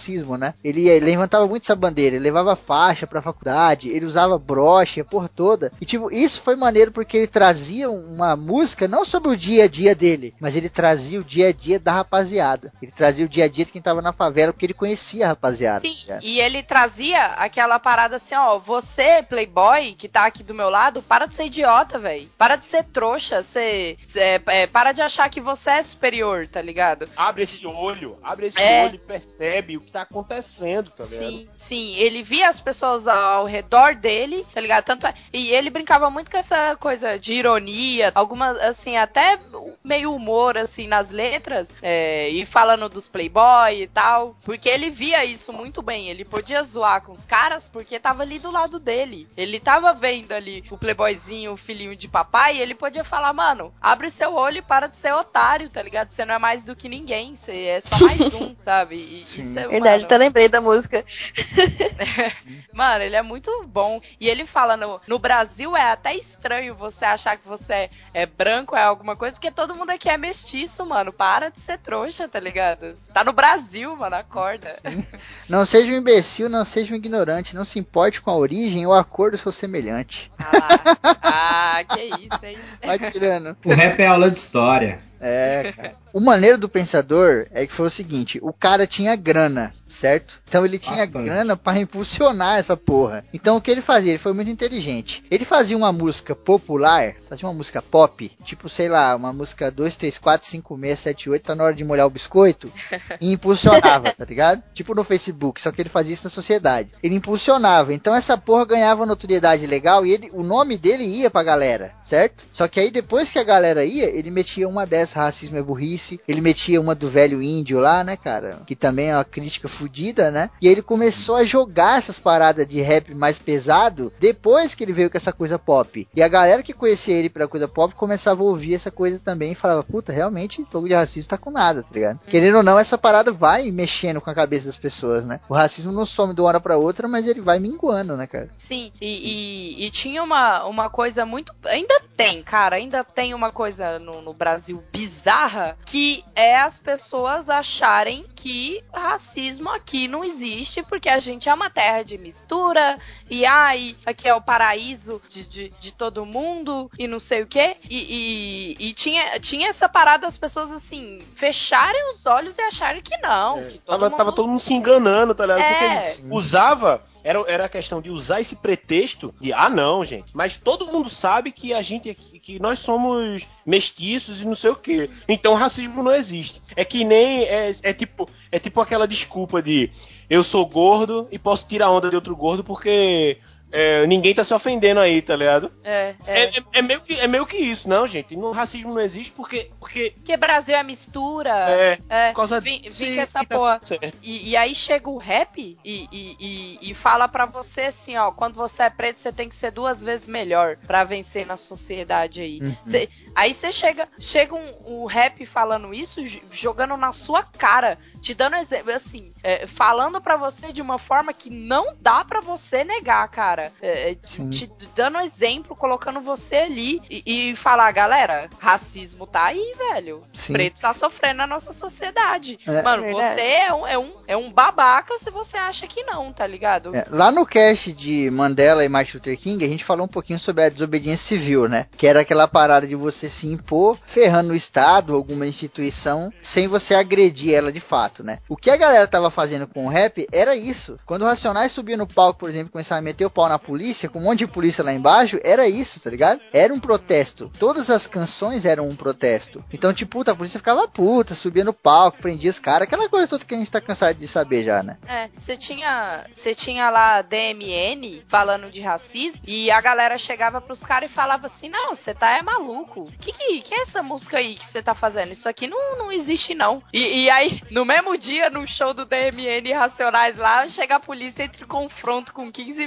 né? Ele, ele levantava muito essa bandeira, ele levava faixa pra faculdade, ele usava broche, a porra toda. E tipo, isso foi maneiro porque ele trazia uma música não sobre o dia a dia dele, mas ele trazia o dia a dia da rapaziada. Ele trazia o dia a dia de quem tava na favela, porque ele conhecia a rapaziada. Sim, né? E ele trazia aquela parada assim, ó, você, playboy, que tá aqui do meu lado, para de ser idiota, velho. Para de ser trouxa, ser, é, é, para de achar que você é superior, tá ligado? Abre esse olho, abre esse É. olho e percebe o que tá acontecendo, tá ligado? Sim, sim, ele via as pessoas ao redor dele, tá ligado? Tanto é, e ele brincava muito com essa coisa de ironia, algumas, assim, até meio humor, assim, nas letras, é, e falando dos playboy e tal, porque ele via isso muito bem, ele podia zoar com os caras porque tava ali do lado dele, ele tava vendo ali o playboyzinho, o filhinho de papai, e ele podia falar, mano, abre seu olho e para de ser otário, tá ligado? Você não é mais do que ninguém, você é só mais um, sabe? E, isso é, Verdade, mano, até lembrei da música. Mano, ele é muito bom. E ele fala, no, no Brasil é até estranho você achar que você é, é branco, é alguma coisa, porque todo mundo aqui é mestiço, mano. Para de ser trouxa, tá ligado? Tá no Brasil, mano, acorda. Sim. Não seja um imbecil, não seja um ignorante, não se importe com a origem ou a cor do seu semelhante. Ah, lá. Ah, que isso, hein? Vai tirando. O rap é aula de história. É, cara. O maneiro do Pensador é que foi o seguinte, o cara tinha grana, certo? Então ele tinha Bastante. grana pra impulsionar essa porra. Então o que ele fazia? Ele foi muito inteligente. Ele fazia uma música popular, fazia uma música pop, tipo, sei lá, uma música dois, três, quatro, cinco, seis, sete, oito, tá na hora de molhar o biscoito, e impulsionava, tá ligado? Tipo no Facebook, só que ele fazia isso na sociedade. Ele impulsionava, então essa porra ganhava notoriedade legal e ele, o nome dele ia pra galera, certo? Só que aí depois que a galera ia, ele metia uma dessas, racismo é burrice, ele metia uma do velho índio lá, né, cara, que também é uma crítica fodida, né, e ele começou a jogar essas paradas de rap mais pesado, depois que ele veio com essa coisa pop, e a galera que conhecia ele pela coisa pop, começava a ouvir essa coisa também, e falava, puta, realmente, fogo de racismo tá com nada, tá ligado? Hum. Querendo ou não, essa parada vai mexendo com a cabeça das pessoas, né, o racismo não some de uma hora pra outra, mas ele vai minguando, né, cara? Sim, e, e, e tinha uma, uma coisa muito, ainda tem, cara, ainda tem uma coisa no, no Brasil bizarra, que é as pessoas acharem que racismo aqui não existe, porque a gente é uma terra de mistura, e ai, aqui é o paraíso de, de, de todo mundo, e não sei o quê, e, e, e tinha, tinha essa parada, as pessoas assim, fecharem os olhos e acharem que não, É, que todo tava, mundo... tava todo mundo se enganando, tá ligado? É. Porque eles usava, era, era a questão de usar esse pretexto de, ah não, gente, mas todo mundo sabe que a gente, que nós somos mestiços e não sei o quê, então racismo não existe. É que nem, é, é tipo, é tipo aquela desculpa de, eu sou gordo e posso tirar onda de outro gordo porque... É, ninguém tá se ofendendo aí, tá ligado? É, é. É, é, é, meio que, é meio que isso, não, gente. No racismo não existe porque. Porque, porque Brasil é mistura. É, é por causa vim, disso. vim com essa porra. E, e aí chega o rap e, e, e, e fala pra você assim, ó, quando você é preto, você tem que ser duas vezes melhor pra vencer na sociedade aí. Uhum. Cê, aí você chega, chega um, um rap falando isso, jogando na sua cara, te dando exemplo, assim, é, falando pra você de uma forma que não dá pra você negar, cara. É, te, te dando exemplo, colocando você ali e, e falar, galera, racismo tá aí, velho. Sim. Preto tá sofrendo na nossa sociedade. É, Mano, verdade. você é um, é, um, é um babaca se você acha que não, tá ligado? É, lá no cast de Mandela e Martin Luther King, a gente falou um pouquinho sobre a desobediência civil, né? Que era aquela parada de você se impor, ferrando o Estado, alguma instituição, sem você agredir ela de fato, né? O que a galera tava fazendo com o rap era isso. Quando o Racionais subia no palco, por exemplo, começava a meter o pau na polícia, com um monte de polícia lá embaixo, era isso, tá ligado? Era um protesto. Todas as canções eram um protesto. Então, tipo, a polícia ficava puta, subia no palco, prendia os caras, aquela coisa toda que a gente tá cansado de saber já, né? É, você tinha, você tinha lá D M N falando de racismo e a galera chegava pros caras e falava assim, não, você tá é maluco. Que, que que é essa música aí que você tá fazendo? Isso aqui não, não existe não. E, e aí, no mesmo dia, no show do D M N e Racionais lá, chega a polícia e entra em confronto com quinze mil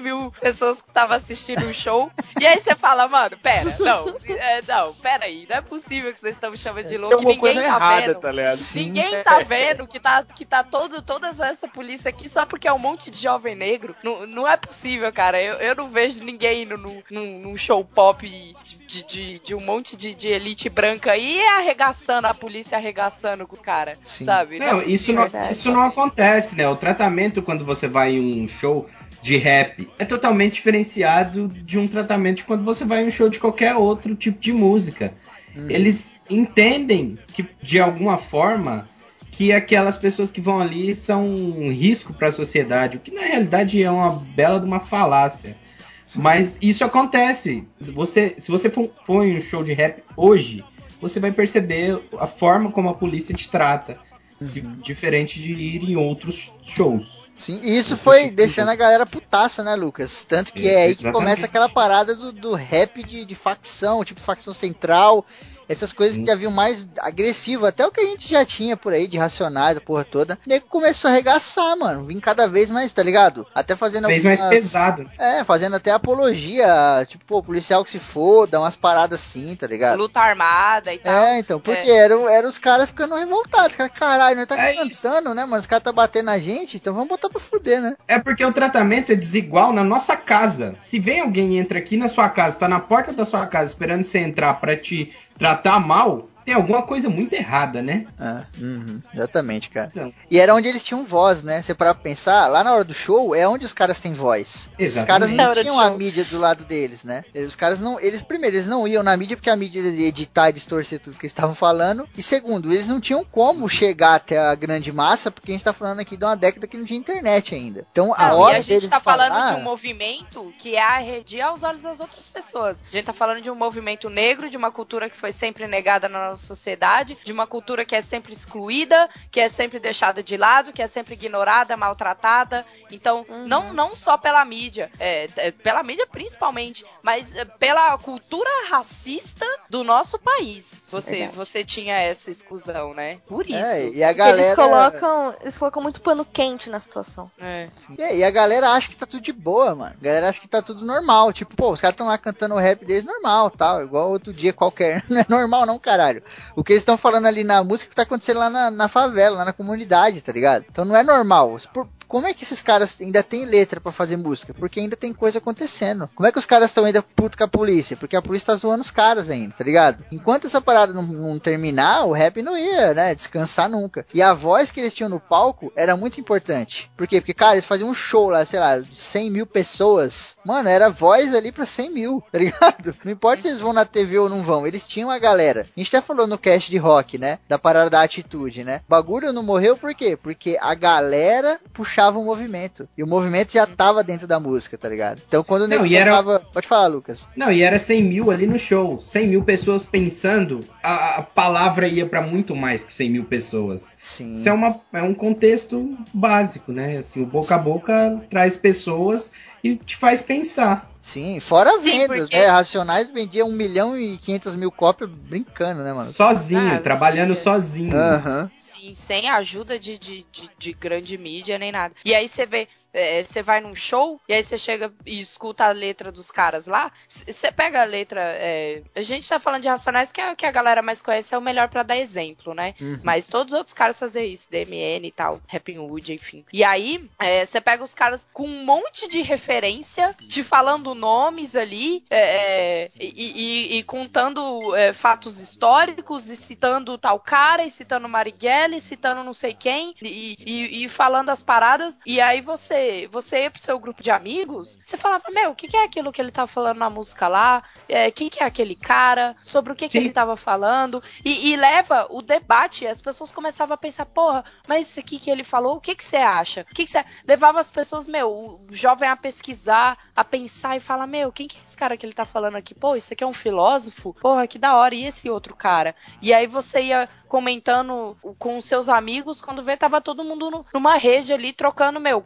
pessoas que estavam assistindo um show. E aí você fala, mano, pera, não, é, não, pera aí, não é possível que vocês estão me chamando de louco, que ninguém tá errada, vendo. Tá ligado? Ninguém tá vendo que tá, que tá todo, toda essa polícia aqui só porque é um monte de jovem negro. Não, não é possível, cara. Eu, eu não vejo ninguém indo num, num, num show pop de, de, de um monte de, de elite branca aí arregaçando, a polícia arregaçando com os caras, sabe? Não, não é isso, não, isso não acontece, né? O tratamento quando você vai em um show de rap é totalmente diferenciado de um tratamento de quando você vai em um show de qualquer outro tipo de música. Uhum. Eles entendem que, de alguma forma, que aquelas pessoas que vão ali são um risco para a sociedade, o que na realidade é uma bela de uma falácia. Sim. Mas isso acontece. Você, se você for, for em um show de rap hoje, você vai perceber a forma como a polícia te trata, uhum. se, diferente de ir em outros shows. Sim, e isso foi deixando a galera putaça, né, Lucas? Tanto que é, é aí que começa aquela parada do, do rap de, de facção, tipo facção central, essas coisas Sim. que já viam mais agressivo, até o que a gente já tinha por aí, de Racionais, a porra toda. O nego começou a arregaçar, mano, vim cada vez mais, tá ligado? Até fazendo vez algumas... mais pesado. É, fazendo até apologia, tipo, pô, policial que se foda, umas paradas assim, tá ligado? Luta armada e tal. É, então, porque é. eram era os caras ficando revoltados, cara, caralho, nós tá é cansando, isso. né, mano, os caras tá batendo na gente, então vamos botar pra fuder, né? É porque o tratamento é desigual na nossa casa. Se vem alguém e entra aqui na sua casa, tá na porta da sua casa esperando você entrar pra te tratar mal, tem alguma coisa muito errada, né? Ah, uhum, exatamente, cara. Então. E era onde eles tinham voz, né? Você parar pra pensar, lá na hora do show é onde os caras têm voz. Exatamente. Os caras não tinham a mídia do lado deles, né? Os caras não, eles primeiro, eles não iam na mídia porque a mídia ia editar e distorcer tudo que eles estavam falando. E segundo, eles não tinham como chegar até a grande massa, porque a gente tá falando aqui de uma década que não tinha internet ainda. Então a não, hora e a gente tá falar... falando de um movimento que é arredia aos olhos das outras pessoas. A gente tá falando de um movimento negro, de uma cultura que foi sempre negada na nossa sociedade, de uma cultura que é sempre excluída, que é sempre deixada de lado, que é sempre ignorada, maltratada. Então, uhum. não, não só pela mídia, é, é, pela mídia principalmente, mas é, pela cultura racista do nosso país. Você, você tinha essa exclusão, né? Por isso. É, e a galera... Eles colocam, eles colocam muito pano quente na situação. É. É, e a galera acha que tá tudo de boa, mano. A galera acha que tá tudo normal. Tipo, pô, os caras tão lá cantando o rap deles normal, tal, igual outro dia qualquer. Não é normal não, caralho. O que eles estão falando ali na música que tá acontecendo lá na, na favela, lá na comunidade, tá ligado? Então não é normal. Por, como é que esses caras ainda tem letra pra fazer música? Porque ainda tem coisa acontecendo. Como é que os caras estão ainda puto com a polícia? Porque a polícia tá zoando os caras ainda, tá ligado? Enquanto essa parada não, não terminar, o rap não ia, né, descansar nunca. E a voz que eles tinham no palco era muito importante. Por quê? Porque, cara, eles faziam um show lá, sei lá, cem mil pessoas. Mano, era voz ali pra cem mil, tá ligado? Não importa se eles vão na T V ou não vão, eles tinham a galera. A gente até falou no cast de rock, né? Da parada da atitude, né? O bagulho não morreu por quê? Porque a galera puxava o movimento. E o movimento já tava dentro da música, tá ligado? Então quando o nego tocava... Era... Pode falar, Lucas. Não, e era cem mil ali no show. cem mil pessoas pensando, a, a palavra ia pra muito mais que cem mil pessoas. Sim. Isso é, uma, é um contexto básico, né? Assim, o boca a boca traz pessoas e te faz pensar. Sim, fora Sim, vendas, porque... né? Racionais vendia um milhão e quinhentas mil cópias brincando, né, mano? Sozinho, ah, trabalhando é. sozinho. Uhum. Sim, sem ajuda de, de, de, de grande mídia nem nada. E aí você vê, você é, vai num show, e aí você chega e escuta a letra dos caras lá, você pega a letra, é, a gente tá falando de Racionais, que é o que a galera mais conhece, é o melhor pra dar exemplo, né? Uhum. Mas todos os outros caras faziam isso, D M N e tal, Rapping Hood, enfim. E aí, você é, pega os caras com um monte de referência, te falando nomes ali, é, é, e, e, e contando é, fatos históricos, e citando tal cara, e citando Marighella, citando não sei quem, e, e, e falando as paradas, e aí você você ia pro seu grupo de amigos, você falava, meu, o que, que é aquilo que ele tava falando na música lá? É, quem que é aquele cara? Sobre o que, que ele tava falando? E, e leva o debate, as pessoas começavam a pensar, porra, mas isso aqui que ele falou, o que que você acha? O que que você... Levava as pessoas, meu, o jovem a pesquisar, a pensar e falar, meu, quem que é esse cara que ele tá falando aqui? Pô, isso aqui é um filósofo? Porra, que da hora, e esse outro cara? E aí você ia comentando com os seus amigos, quando vê, tava todo mundo no, numa rede ali, trocando, meu, conhecimento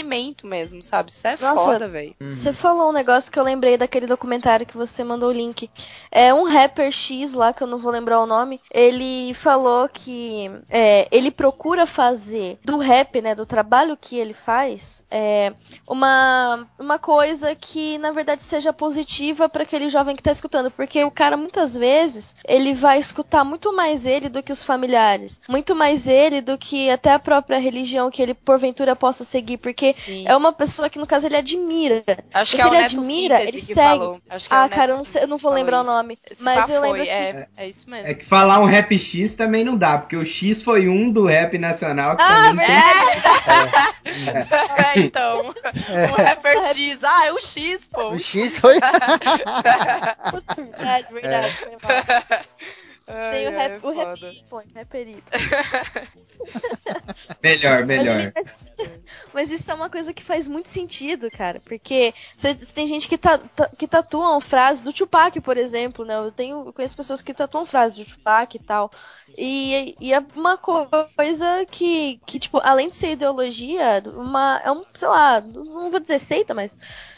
pensamento mesmo, sabe? Isso é Nossa, foda, velho. Você falou um negócio que eu lembrei daquele documentário que você mandou o link. É um rapper X lá, que eu não vou lembrar o nome, ele falou que é, ele procura fazer do rap, né, do trabalho que ele faz, é, uma, uma coisa que, na verdade, seja positiva para aquele jovem que tá escutando, porque o cara, muitas vezes, ele vai escutar muito mais ele do que os familiares, muito mais ele do que até a própria religião que ele, porventura, possa seguir, porque Sim. é uma pessoa que, no caso, ele admira. Acho e que se é o ele Neto admira, Síntese ele que segue. falou. Acho que ah, é o cara, eu não, sei, eu não vou lembrar isso. o nome, Esse mas eu foi, lembro é, que... é isso mesmo. É que falar um rap X também não dá, porque o X foi um do rap nacional que ah, também tem... É, é. é então. É. O rapper X. Ah, é o X, pô. O X foi... verdade, verdade, foi mal. Ai, Tem o rap, é, o rap foda. Y, rapper Y. melhor, melhor. Mas, ele, mas isso é uma coisa que faz muito sentido, cara. Porque cê, tem gente que, ta, ta, que tatuam frases do Tupac, por exemplo, né? Eu, tenho, eu conheço pessoas que tatuam frases do Tupac e tal. E, e é uma coisa que, que, tipo, além de ser ideologia, uma, é um, sei lá, não vou dizer seita, mas...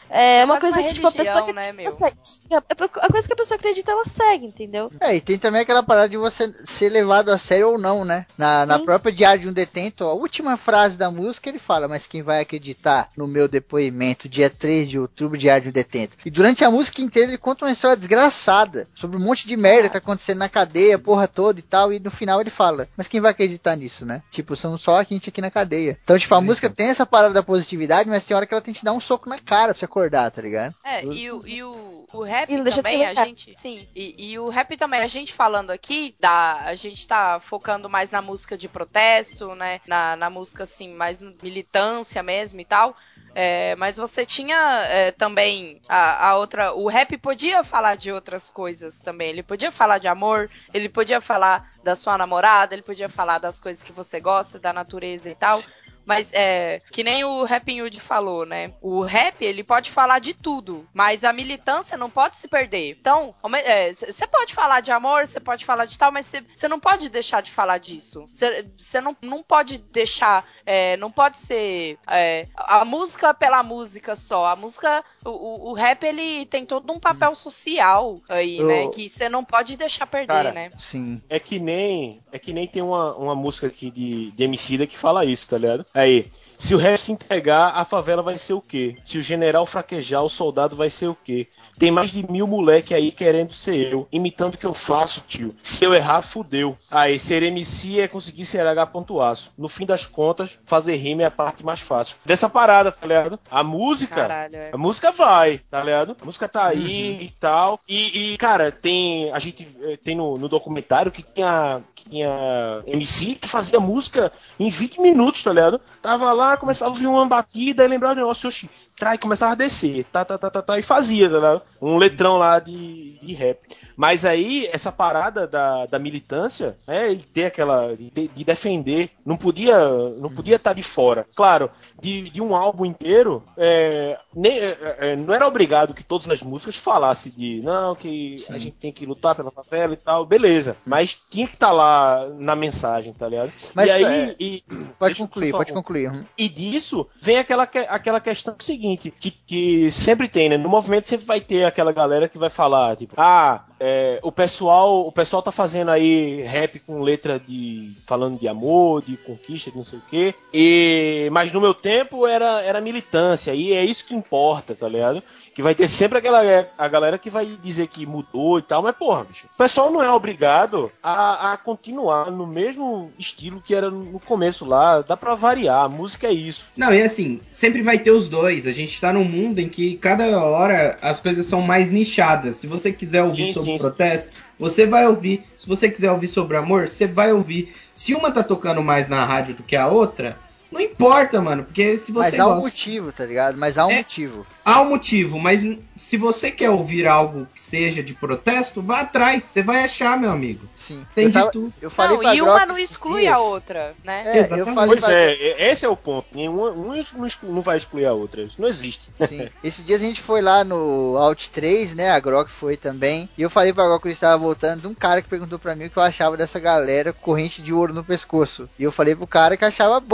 É uma coisa uma que, tipo, a pessoa que né, acredita, meu? segue. A coisa que a pessoa acredita, ela segue, entendeu? É, e tem também aquela parada de você ser levado a sério ou não, né? Na, na própria Diário de um Detento, a última frase da música, ele fala, mas quem vai acreditar no meu depoimento, dia três de outubro, Diário de um Detento? E durante a música inteira ele conta uma história desgraçada, sobre um monte de merda que tá acontecendo na cadeia, porra toda e tal, e no final ele fala, mas quem vai acreditar nisso, né? Tipo, somos só a gente aqui na cadeia. Então, tipo, a é, música então. tem essa parada da positividade, mas tem hora que ela tem que te dar um soco na cara pra você acordar, tá ligado? É, e o, e o, o rap e também, a gente... Sim, e, e o rap também, a gente falando aqui, da, a gente tá focando mais na música de protesto, né? Na, na música, assim, mais militância mesmo e tal. É, mas você tinha é, também a, a outra... O rap podia falar de outras coisas também. Ele podia falar de amor, ele podia falar da sua namorada, ele podia falar das coisas que você gosta, da natureza e tal. Mas é, que nem o Rapping Hood falou, né? O rap, ele pode falar de tudo, mas a militância não pode se perder. Então, você é, pode falar de amor, você pode falar de tal, mas você não pode deixar de falar disso. Você não, não pode deixar, é, não pode ser é, a música pela música só. A música, o, o rap, ele tem todo um papel social aí, Eu... né? Que você não pode deixar perder, Cara, né? Sim. É que nem, é que nem tem uma, uma música aqui de, de Emicida que fala isso, tá ligado? Aí, se o rap se entregar, a favela vai ser o quê? Se o general fraquejar, o soldado vai ser o quê? Tem mais de mil moleque aí querendo ser eu, imitando o que eu faço, tio. Se eu errar, fudeu. Aí, ser M C é conseguir ser H pontuaço. No fim das contas, fazer rima é a parte mais fácil. Dessa parada, tá ligado? A música, Caralho, é. a música vai, tá ligado? A música tá aí uhum. e tal. E, e, cara, tem, a gente tem no, no documentário que tinha, que tinha M C que fazia música em vinte minutos, tá ligado? Tava lá, começava a ouvir uma batida e lembrava do negócio, oxi, e começava a descer, tá, tá, tá, tá, tá, e fazia, né? Um letrão lá de, de rap. Mas aí, essa parada da, da militância, né, ele ter aquela, de, de defender, não podia não podia estar de fora. Claro, de, de um álbum inteiro, é, nem, é, não era obrigado que todas as músicas falassem de, não, que Sim. a gente tem que lutar pela favela e tal, beleza. Mas tinha que estar lá na mensagem, tá ligado? Mas, e aí, é, e, pode concluir, pode concluir. Uhum. E disso vem aquela, aquela questão seguinte, que, que sempre tem, né? No movimento sempre vai ter aquela galera que vai falar, tipo, ah, é, o pessoal o pessoal tá fazendo aí rap com letra de falando de amor, de conquista, de não sei o quê, e, mas no meu tempo era, era militância, e é isso que importa, tá ligado? Que vai ter sempre aquela a galera que vai dizer que mudou e tal, mas porra, bicho, o pessoal não é obrigado a, a continuar no mesmo estilo que era no começo lá, dá pra variar, a música é isso. Não, e assim, sempre vai ter os dois, a gente tá num mundo em que cada hora as coisas são mais nichadas. Se você quiser ouvir sim, sobre sim, protesto, sim. você vai ouvir. Se você quiser ouvir sobre amor, você vai ouvir. Se uma tá tocando mais na rádio do que a outra, não importa, mano, porque se você Mas há gosta... um motivo, tá ligado? Mas há um é, motivo. Há um motivo, mas se você quer ouvir algo que seja de protesto, vá atrás, você vai achar, meu amigo. Sim. Tem eu de tava, tudo. Eu falei não, pra e Grok uma não exclui dias. a outra, né? É, Exatamente. eu falei pois pra... é, esse é o ponto. Um, um não vai excluir a outra. Isso não existe. Sim. Esses dias a gente foi lá no Alt três, né? A Grok foi também. E eu falei pra Grok que eu estava voltando de um cara que perguntou pra mim o que eu achava dessa galera com corrente de ouro no pescoço. E eu falei pro cara que achava bom, porque eles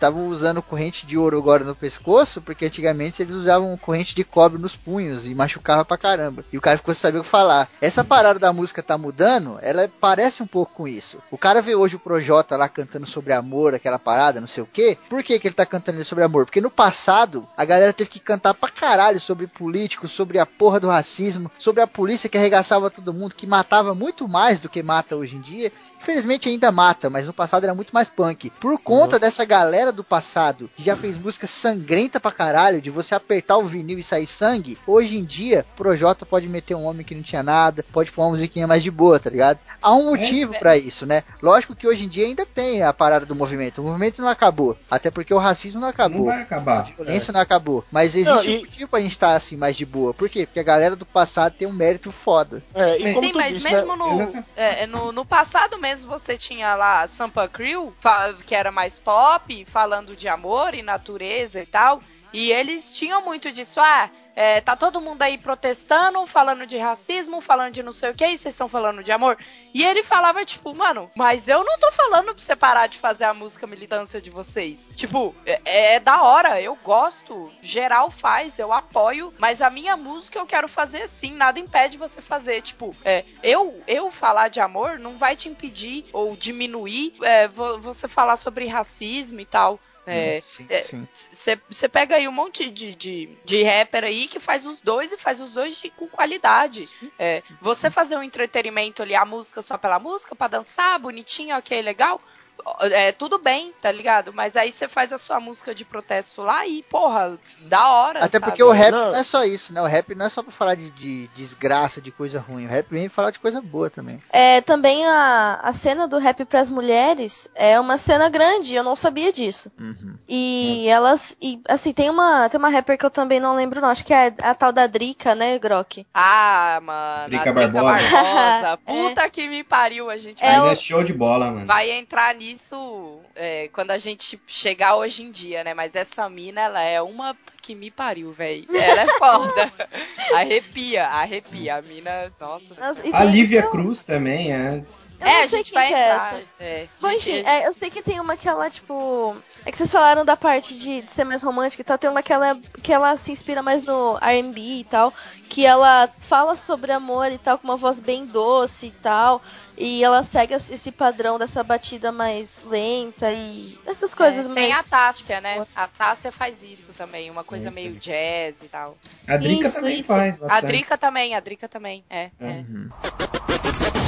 estavam usando corrente de ouro agora no pescoço, porque antigamente eles usavam corrente de cobre nos punhos e machucava pra caramba. E o cara ficou sem saber o que falar. Essa parada da música tá mudando, ela parece um pouco com isso. O cara vê hoje o Projota lá cantando sobre amor, aquela parada, não sei o quê. Por que que ele tá cantando sobre amor? Porque no passado, a galera teve que cantar pra caralho sobre políticos, sobre a porra do racismo, sobre a polícia que arregaçava todo mundo, que matava muito mais do que mata hoje em dia. Infelizmente ainda mata, mas no passado era muito mais punk. Por conta uhum. dessa galera do passado, que já fez música sangrenta pra caralho, de você apertar o vinil e sair sangue, hoje em dia, Projota pode meter um homem que não tinha nada, pode pôr uma musiquinha mais de boa, tá ligado? Há um motivo é, pra isso, né? Lógico que hoje em dia ainda tem a parada do movimento. O movimento não acabou. Até porque o racismo não acabou. Não vai acabar. A violência é. não acabou. Mas existe não, e... um motivo pra gente estar assim, mais de boa. Por quê? Porque a galera do passado tem um mérito foda. É, e Sim, mas disse, mesmo né? no, é, no, no passado mesmo, você tinha lá Sampa Crew, que era mais pop, falando de amor e natureza e tal, e eles tinham muito disso, ah, é, tá todo mundo aí protestando, falando de racismo, falando de não sei o que, e vocês estão falando de amor. E ele falava, tipo, mano, mas eu não tô falando pra você parar de fazer a música militância de vocês. Tipo, é, é da hora, eu gosto, geral faz, eu apoio, mas a minha música eu quero fazer sim, nada impede você fazer. Tipo, é, eu, eu falar de amor não vai te impedir ou diminuir é, você falar sobre racismo e tal. É, você é, pega aí um monte de, de, de rapper aí que faz os dois e faz os dois de, com qualidade. É, você fazer um entretenimento ali, a música só pela música, pra dançar, bonitinho, ok, legal. É, tudo bem, tá ligado? Mas aí você faz a sua música de protesto lá e, porra, da hora. Até sabe? porque o rap não. não é só isso, né? O rap não é só pra falar de, de desgraça, de coisa ruim. O rap vem falar de coisa boa também. É, também a, a cena do rap pras mulheres é uma cena grande, eu não sabia disso. Uhum. E uhum. elas, e, assim, tem uma, tem uma rapper que eu também não lembro, não. Acho que é a tal da Drica, né, Grok? Ah, mano. Drica a Drica Barbosa. Barbosa. Puta é. que me pariu, a gente é, vai... é show de bola, mano. Vai entrar nisso é, quando a gente chegar hoje em dia, né? Mas essa mina, ela é uma que me pariu, velho. Ela é foda. Arrepia, arrepia. A mina, nossa. nossa a Lívia Cruz também, é. É, a gente vai entrar. É. Bom, gente... enfim, é, eu sei que tem uma que ela, tipo... É que vocês falaram da parte de, de ser mais romântica e tal. Tem uma que ela, que ela se inspira mais no R and B e tal. Que ela fala sobre amor e tal, com uma voz bem doce e tal. E ela segue esse padrão dessa batida mais lenta e essas coisas é, mais... Tem a Tássia, né? A Tássia faz isso também, uma coisa é, meio jazz e tal. A Drica isso, também isso. faz bastante. A Drica também, a Drica também, é. Uhum. é.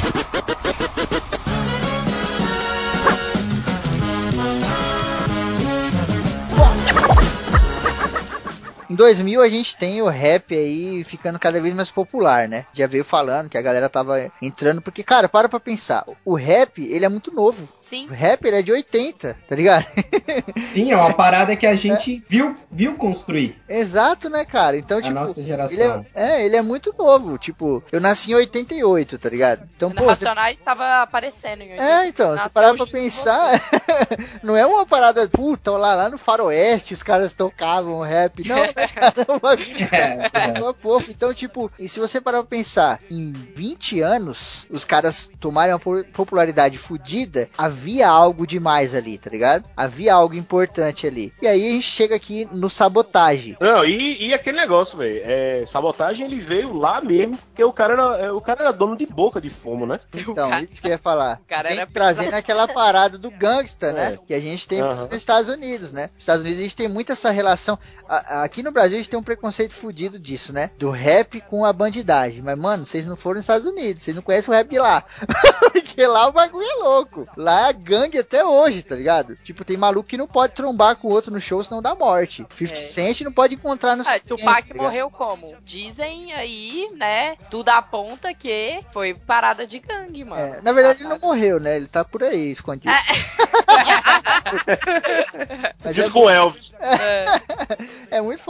Em dois mil a gente tem o rap aí ficando cada vez mais popular, né? Já veio falando que a galera tava entrando, porque, cara, para pra pensar, o rap, ele é muito novo. Sim. O rap, ele é de oitenta, tá ligado? Sim, é uma parada que a gente é. viu, viu construir. Exato, né, cara? Então, a tipo... nossa geração. Ele é, é, ele é muito novo, tipo, eu nasci em oitenta e oito, tá ligado? Então, o pô... Racionais estava você... aparecendo em oitenta. É, então, se parar pra pensar, não é uma parada, puta, lá, lá no faroeste os caras tocavam rap, não, né? Caramba, é, é. pouco. Então, tipo, e se você parar pra pensar, em vinte anos, os caras tomaram uma popularidade fodida, havia algo demais ali, tá ligado? Havia algo importante ali. E aí a gente chega aqui no Sabotagem. Não, e, e aquele negócio, velho, é, Sabotagem ele veio lá mesmo, porque o cara era, o cara era dono de boca de fumo, né? Então, cara, isso que eu ia falar. O cara Vem era trazendo aquela parada do gangsta, é. né? Que a gente tem uhum. nos Estados Unidos, né? Nos Estados Unidos a gente tem muito essa relação. A, aqui no Brasil a gente tem um preconceito fudido disso, né? Do rap com a bandidagem. Mas, mano, vocês não foram nos Estados Unidos, vocês não conhecem o rap de lá. Porque lá o bagulho é louco. Lá é gangue até hoje, tá ligado? Tipo, tem maluco que não pode trombar com o outro no show, senão dá morte. fifty é. Cent não pode encontrar no ah, Tupac tá morreu como? Dizem aí, né? Tudo aponta que foi parada de gangue, mano. É, na verdade, ele não morreu, né? Ele tá por aí, escondido. É. Mas junto é com o Elvis. É. É muito foda.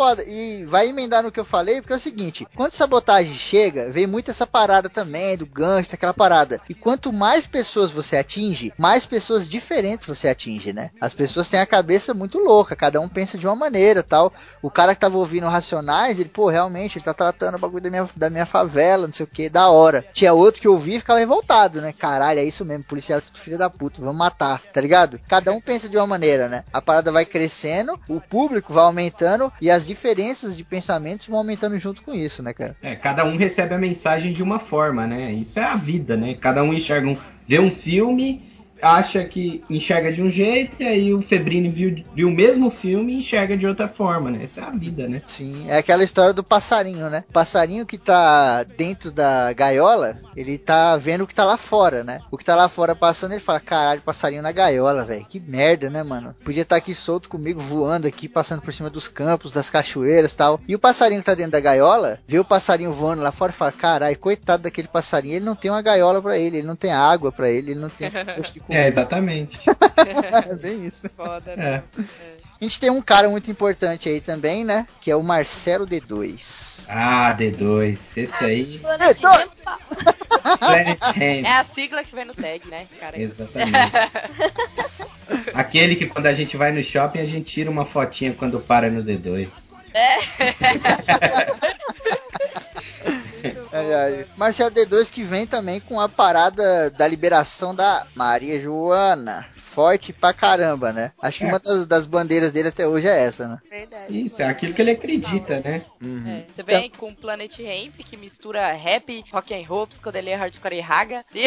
foda. E vai emendar no que eu falei, porque é o seguinte, quando Sabotagem chega, vem muito essa parada também, do gangster, aquela parada. E quanto mais pessoas você atinge, mais pessoas diferentes você atinge, né? As pessoas têm a cabeça muito louca, cada um pensa de uma maneira, tal. O cara que tava ouvindo Racionais, ele, pô, realmente, ele tá tratando o bagulho da minha, da minha favela, não sei o que, da hora. Tinha outro que ouvia e ficava revoltado, né? Caralho, é isso mesmo, policial, tudo filho da puta, vamos matar, tá ligado? Cada um pensa de uma maneira, né? A parada vai crescendo, o público vai aumentando e as diferenças de pensamentos vão aumentando junto com isso, né, cara? É, cada um recebe a mensagem de uma forma, né? Isso é a vida, né? Cada um enxerga um, vê um filme, acha que enxerga de um jeito, e aí o Febrini viu, viu o mesmo filme e enxerga de outra forma, né? Essa é a vida, né? Sim, é aquela história do passarinho, né? O passarinho que tá dentro da gaiola, ele tá vendo o que tá lá fora, né? O que tá lá fora passando, ele fala, caralho, passarinho na gaiola, velho. Que merda, né, mano? Podia estar aqui solto comigo, voando aqui, passando por cima dos campos, das cachoeiras e tal. E o passarinho que tá dentro da gaiola, vê o passarinho voando lá fora e fala, caralho, coitado daquele passarinho, ele não tem uma gaiola pra ele, ele não tem água pra ele, ele não tem... É, exatamente. É bem isso. Foda, né? É. A gente tem um cara muito importante aí também, né? Que é o Marcelo D dois. Ah, D dois. Esse aí. D dois! Planet Hand. É a sigla que vem no tag, né, cara? Exatamente. Aquele que quando a gente vai no shopping, a gente tira uma fotinha quando para no D dois. É. Ai, ai. Marcelo D dois que vem também com a parada da liberação da Maria Joana. Forte pra caramba, né? Acho que É. uma das, das bandeiras dele até hoje é essa, né? Verdade. Isso, é aquilo que ele acredita, né? Uhum. É, você vem com o Planet Hemp, que mistura rap, rock and roll, psicodelia, hardcore e raga. E...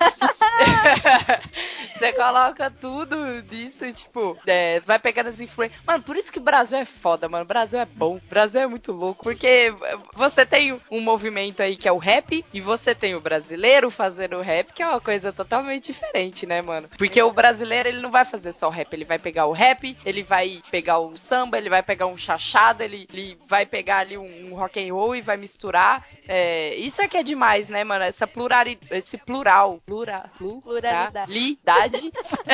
você coloca tudo disso, tipo, é, vai pegando as influências. Mano, por isso que o Brasil é foda, mano. O Brasil é bom. O Brasil é muito louco. Porque você tem um movimento aí que é o rap, e você tem o brasileiro fazendo rap, que é uma coisa totalmente diferente, né, mano? Porque o brasileiro, ele não vai fazer só o rap. Ele vai pegar o rap, ele vai pegar o samba, ele vai pegar um chachado, ele, ele vai pegar ali um, um rock and roll e vai misturar. É, isso é que é demais, né, mano? Essa pluralidade, esse plural, plura, pluralidade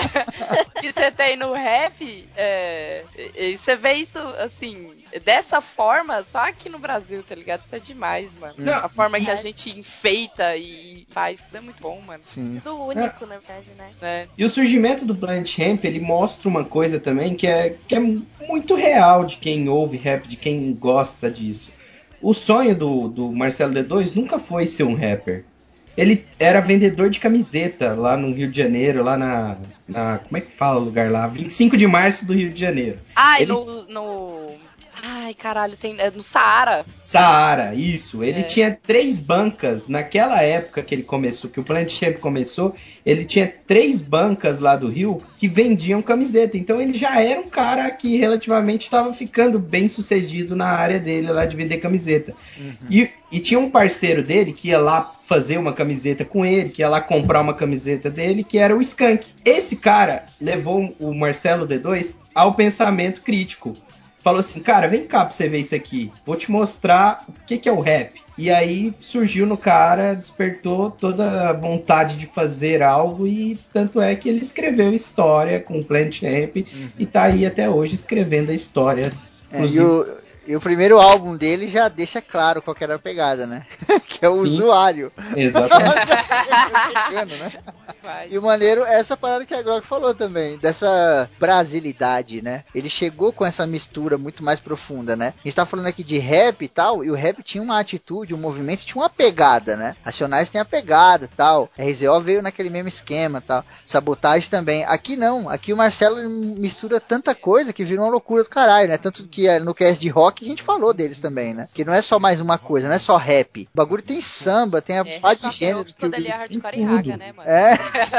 que você tem no rap, é, e você vê isso, assim, dessa forma, só aqui no Brasil, tá ligado? Isso é demais, mano. Não. A forma que a gente enfeita e faz, tudo é muito bom, mano. Sim. Do único, na verdade, né? É. E o surgimento do Planet Hemp, ele mostra uma coisa também que é, que é muito real de quem ouve rap, de quem gosta disso. O sonho do, do Marcelo D dois nunca foi ser um rapper. Ele era vendedor de camiseta lá no Rio de Janeiro, lá na... na como é que fala o lugar lá? vinte e cinco de março do Rio de Janeiro. Ai, Ele- no, no... Ai, caralho, tem... É no Saara. Saara, isso. Ele É. tinha três bancas naquela época que ele começou, que o Planet Hemp começou. Ele tinha três bancas lá do Rio que vendiam camiseta. Então ele já era um cara que relativamente estava ficando bem sucedido na área dele lá de vender camiseta. Uhum. E, e tinha um parceiro dele que ia lá fazer uma camiseta com ele, que ia lá comprar uma camiseta dele, que era o Skank. Esse cara levou o Marcelo D dois ao pensamento crítico. Falou assim, cara, vem cá pra você ver isso aqui. Vou te mostrar o que, que é o rap. E aí surgiu no cara, despertou toda a vontade de fazer algo. E tanto é que ele escreveu história com o Planet Hemp. Uhum. E tá aí até hoje escrevendo a história. É, e, o, e o primeiro álbum dele já deixa claro qual que era a pegada, né? Que é o Sim. usuário. Exatamente. Pegando, né? E o maneiro é essa parada que a Grok falou também, dessa brasilidade, né? Ele chegou com essa mistura muito mais profunda, né? A gente tá falando aqui de rap e tal, e o rap tinha uma atitude, um movimento, tinha uma pegada, né? Racionais tem a pegada e tal, R Z O veio naquele mesmo esquema tal, Sabotagem também. Aqui não, aqui o Marcelo mistura tanta coisa que vira uma loucura do caralho, né? Tanto que no cast de rock a gente falou deles também, né? Que não é só mais uma coisa, não é só rap. O bagulho tem samba, tem a É, parte só de que eu gênero. psicodelia, hardcore e raga, né, mano? É.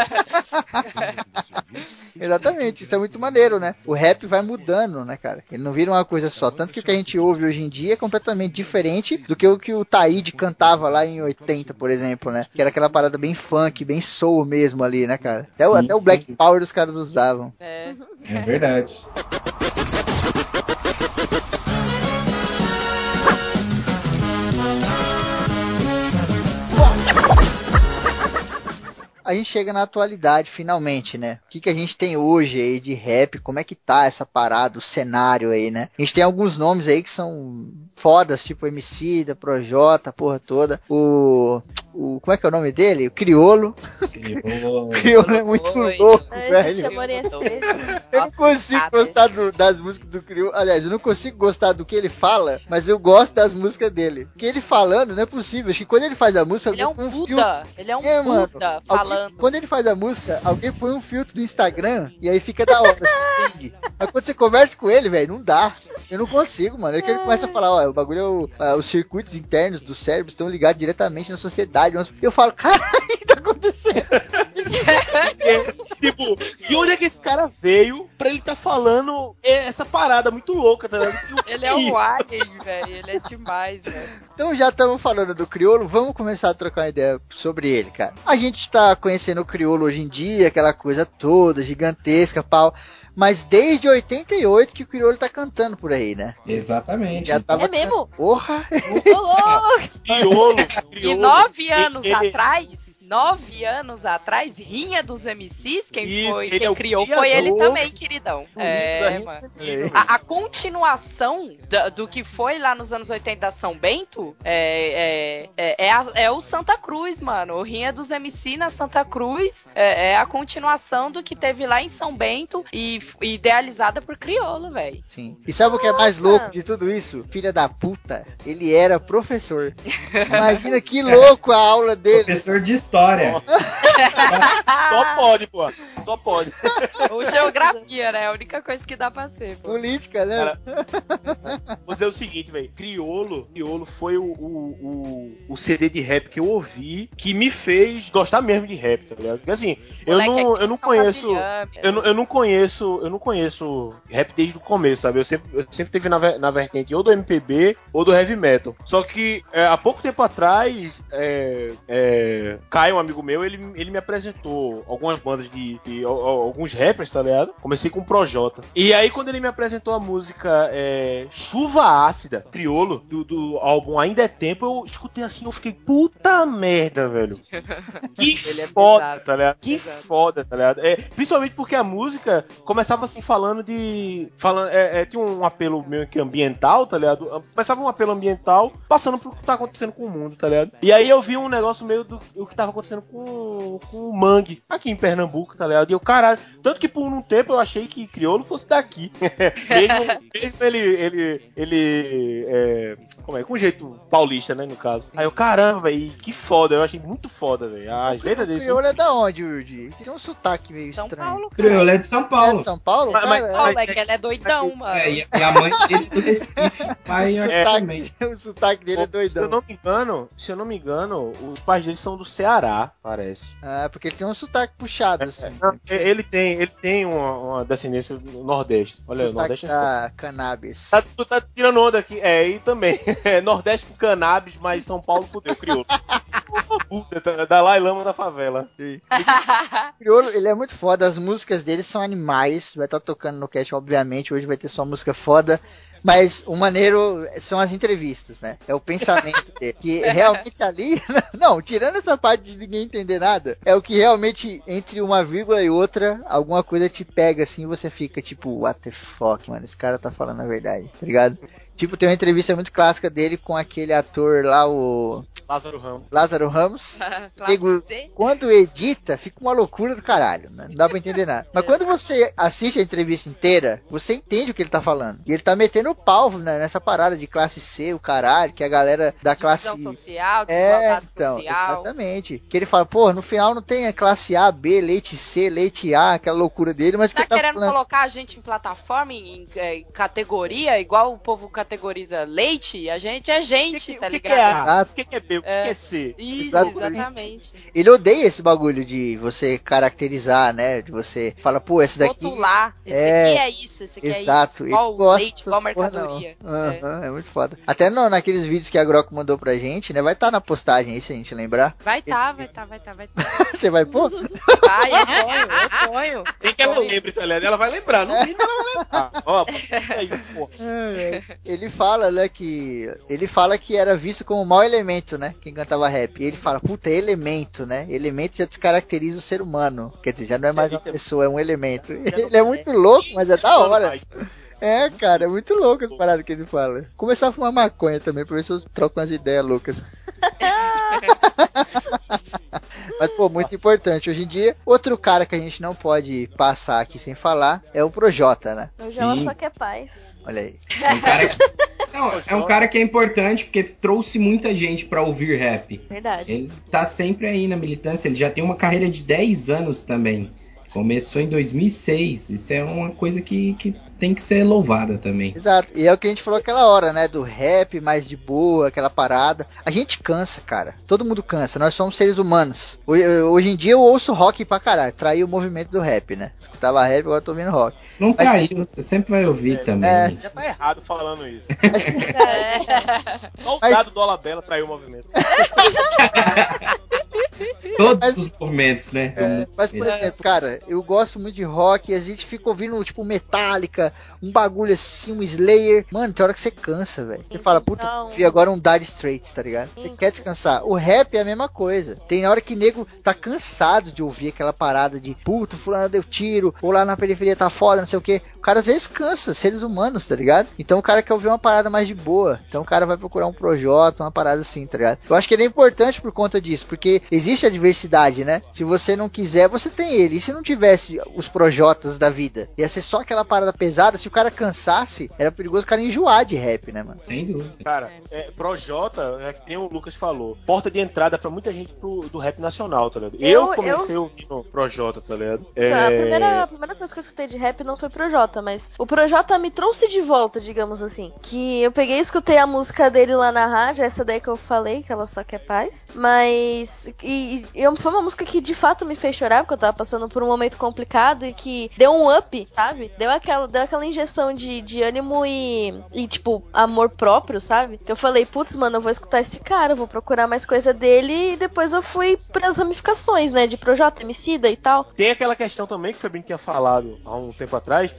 Exatamente, isso é muito maneiro, né? O rap vai mudando, né, cara? Ele não vira uma coisa só. Tanto que o que a gente ouve hoje em dia é completamente diferente do que o que o Taíde cantava lá em oitenta, por exemplo, né? Que era aquela parada bem funk, bem soul mesmo ali, né, cara? Até, o, Sim, até o Black sim. Power os caras usavam. É. É verdade. A a gente chega na atualidade, finalmente, né? O que, que a gente tem hoje aí de rap? Como é que tá essa parada, o cenário aí, né? A gente tem alguns nomes aí que são fodas, tipo Emicida, Projota, a porra toda. O... O, como é que é o nome dele? O Criolo. Criolo. Criolo é muito louco, velho. Eu não consigo gostar do, das músicas do Criolo. Aliás, eu não consigo gostar do que ele fala, mas eu gosto das músicas dele. Porque ele falando, não é possível. Acho que quando ele faz a música, ele é um põe um Buda. filtro. Ele é um é, Buda mano, falando. Alguém, quando ele faz a música, alguém põe um filtro do Instagram e aí fica da hora, você entende? Mas quando você conversa com ele, velho, não dá. Eu não consigo, mano. É que ele começa a falar, ó, o bagulho é o, a, os circuitos internos do cérebro estão ligados diretamente na sociedade. Eu falo, caralho, o que tá acontecendo? Tipo, e onde é que esse cara veio pra ele tá falando essa parada muito louca, tá ligado? Ele é um alien, velho. Ele é demais, velho. Então já estamos falando do Criolo, vamos começar a trocar uma ideia sobre ele, cara. A gente tá conhecendo o Criolo hoje em dia, aquela coisa toda, gigantesca, pau. Mas desde oitenta e oito que o Criolo tá cantando por aí, né? Exatamente. Já tava É mesmo? Porra! Criolo, E nove anos ele... atrás... Nove anos atrás, Rinha dos M Cs, quem Isso, foi, ele quem é criou criador, foi ele também, queridão. É, da mano. É. A, a continuação da, do que foi lá nos anos oitenta da São Bento é, é, é, é, a, é o Santa Cruz, mano. O Rinha dos M C na Santa Cruz é, é a continuação do que teve lá em São Bento e idealizada por Criolo, velho. Sim. E sabe o que é mais louco de tudo isso? Filha da puta, ele era professor. Imagina que louco a aula dele. Professor de história. Só pode, pô. Só pode. Ou geografia, né? É a única coisa que dá pra ser, pô. Política, né? Cara, vou dizer o seguinte, velho. Criolo, Criolo foi o, o, o, o C D de rap que eu ouvi que me fez gostar mesmo de rap, tá ligado? Porque assim, eu não, eu não conheço. Eu não, eu não conheço. Eu não conheço rap desde o começo, sabe? Eu sempre, eu sempre teve na, na vertente ou do M P B ou do heavy metal. Só que é, há pouco tempo atrás, é, é, Caio, um amigo meu, ele, ele me apresentou algumas bandas de, de, de alguns rappers, tá ligado? Comecei com o Projota. E aí, quando ele me apresentou a música é, Chuva Ácida, Criolo, do, do álbum Ainda é Tempo, eu escutei assim, eu fiquei, puta merda, velho. Que ele foda, é tá ligado? Que pesado. foda, tá ligado? É, principalmente porque a música começava assim, falando de... Falando, é, é, tinha um apelo meio que ambiental, tá ligado? Começava um apelo ambiental, passando pro que tá acontecendo com o mundo, tá ligado? E aí eu vi um negócio meio do o que tava acontecendo com, com o Mangue, aqui em Pernambuco, tá ligado? E eu, caralho, tanto que por um tempo eu achei que Criolo fosse daqui. mesmo, mesmo ele, ele, ele, é, como é, com jeito paulista, né, no caso. Aí eu, caramba, velho, que foda, eu achei muito foda, velho. As letras dele. O Criolo é da onde, Urdi? Tem um sotaque meio São estranho. Paulo, Criolo é de São Paulo. É de São Paulo? Mas- mas- Cara, Paulo, é que ele é doidão, mano. É, e a mãe dele é do Recife, o pai eu acho que também. sotaque, o sotaque dele é Se eu doidão. não me engano, se eu não me engano, os pais dele são do Ceará, parece. Ah, porque ele tem um sotaque puxado, assim. Não, ele tem, ele tem uma, uma descendência do Nordeste. Olha aí, o Sotaque Nordeste é da cannabis. Tá, tu tá tirando onda aqui. É, e também. É, Nordeste com cannabis, mas São Paulo fudeu, criou. Puta, Dalai Lama da favela. O Criolo, ele é muito foda, as músicas dele são animais, vai estar tocando no cast, obviamente, hoje vai ter só música foda, mas o maneiro são as entrevistas, né? É o pensamento dele, que realmente ali, não, tirando essa parte de ninguém entender nada, é o que realmente, entre uma vírgula e outra, alguma coisa te pega assim e você fica tipo, what the fuck, mano, esse cara tá falando a verdade, tá ligado? Tipo, tem uma entrevista muito clássica dele com aquele ator lá, o... Lázaro Ramos. Lázaro Ramos. Classe Digo, C. quando edita, fica uma loucura do caralho, né? Não dá pra entender nada. Mas quando você assiste a entrevista inteira, você entende o que ele tá falando. E ele tá metendo o pau, né, nessa parada de classe C, o caralho, que a galera da classe... Divisão social, É, desigualdade então, social. exatamente. Que ele fala, pô, no final não tem a classe A, B, leite C, leite A, aquela loucura dele, mas Tá que ele tá querendo falando... colocar a gente em plataforma, em, em, em categoria, igual o povo categoriza leite? A gente é gente, tá O que, ligado? que é A? Exato. O que, que é B? O que, É. que é C? Isso, Exatamente. exatamente. Ele odeia esse bagulho de você caracterizar, né? De você fala, pô, esse daqui... Rotular. Esse É, aqui é isso, esse aqui exato, é isso. ele Igual gosta leite, igual dessas porra, mercadoria. não. Aham, é. muito foda. Até no, naqueles vídeos que a Groco mandou pra gente, né? Vai estar tá na postagem aí, se a gente lembrar. Vai tá, vai tá, vai tá, vai tá. Você vai pôr? Vai, eu ponho, eu ponho. Tem que ela lembre, tá ligado? Ela vai lembrar. No mínimo ela vai lembrar. Ó, aí, pô. ele, ele fala, né, que... Ele fala que era visto como mau elemento, né? Quem cantava rap. E ele fala, puta, elemento, né? Elemento já descaracteriza o ser humano. Quer dizer, já não é mais uma pessoa, é um elemento. Ele é muito louco, mas é da hora. É, cara, é muito louco as paradas que ele fala. Começar a fumar maconha também, pra ver se eu troco umas ideias loucas. Mas, pô, muito importante. Hoje em dia, outro cara que a gente não pode passar aqui sem falar é o Projota, né? Hoje ela só quer paz. Olha aí. É um cara que, não, é um cara que é importante porque trouxe muita gente pra ouvir rap. Verdade. Ele tá sempre aí na militância, ele já tem uma carreira de dez anos também. Começou em dois mil e seis. Isso é uma coisa que, que tem que ser louvada também. Exato. E é o que a gente falou aquela hora, né? Do rap mais de boa, aquela parada. A gente cansa, cara. Todo mundo cansa. Nós somos seres humanos. Hoje, hoje em dia eu ouço rock pra caralho. Traí o movimento do rap, né? Escutava rap, agora tô ouvindo rock. Não Mas, traiu. Você sempre vai ouvir é, também. É, já tá errado falando isso. Mas, Só o mas, dado do Dolabella traiu o movimento. Todos mas, os movimentos, né? É, mas, por exemplo, cara, eu gosto muito de rock e a gente fica ouvindo, tipo, Metallica, um bagulho assim, um Slayer. Mano, tem hora que você cansa, velho. Você fala, puta, vi agora um Dire Straits, tá ligado? Você quer descansar. O rap é a mesma coisa. Tem hora que nego tá cansado de ouvir aquela parada de, puta, fulano deu tiro, ou lá na periferia tá foda, não sei o que. O cara às vezes cansa, seres humanos, tá ligado? Então o cara quer ouvir uma parada mais de boa. Então o cara vai procurar um Projota, uma parada assim, tá ligado? Eu acho que ele é importante por conta disso, porque existe a diversidade, né? Se você não quiser, você tem ele. E se não tivesse os Projotas da vida? Ia ser só aquela parada pesada. Se o cara cansasse, era perigoso o cara enjoar de rap, né, mano? Sem dúvida. Cara, é, Projota, é que nem o Lucas falou, porta de entrada pra muita gente pro, do rap nacional, tá ligado? Eu, eu comecei eu... ouvindo Projota, tá ligado? É... A, primeira, a primeira coisa que eu escutei de rap não foi Projota, mas o Projota me trouxe de volta, digamos assim. Que eu peguei e escutei a música dele lá na rádio, essa daí que eu falei, que ela só quer paz. Mas e, e foi uma música que de fato me fez chorar, porque eu tava passando por um momento complicado e que deu um up, sabe? Deu aquela, deu aquela injeção de, de ânimo e, e, tipo, amor próprio, sabe? Que eu falei, putz, mano, eu vou escutar esse cara, eu vou procurar mais coisa dele, e depois eu fui pras ramificações, né? De Projota, Emicida e tal. Tem aquela questão também que o Febrinho tinha falado há um tempo atrás,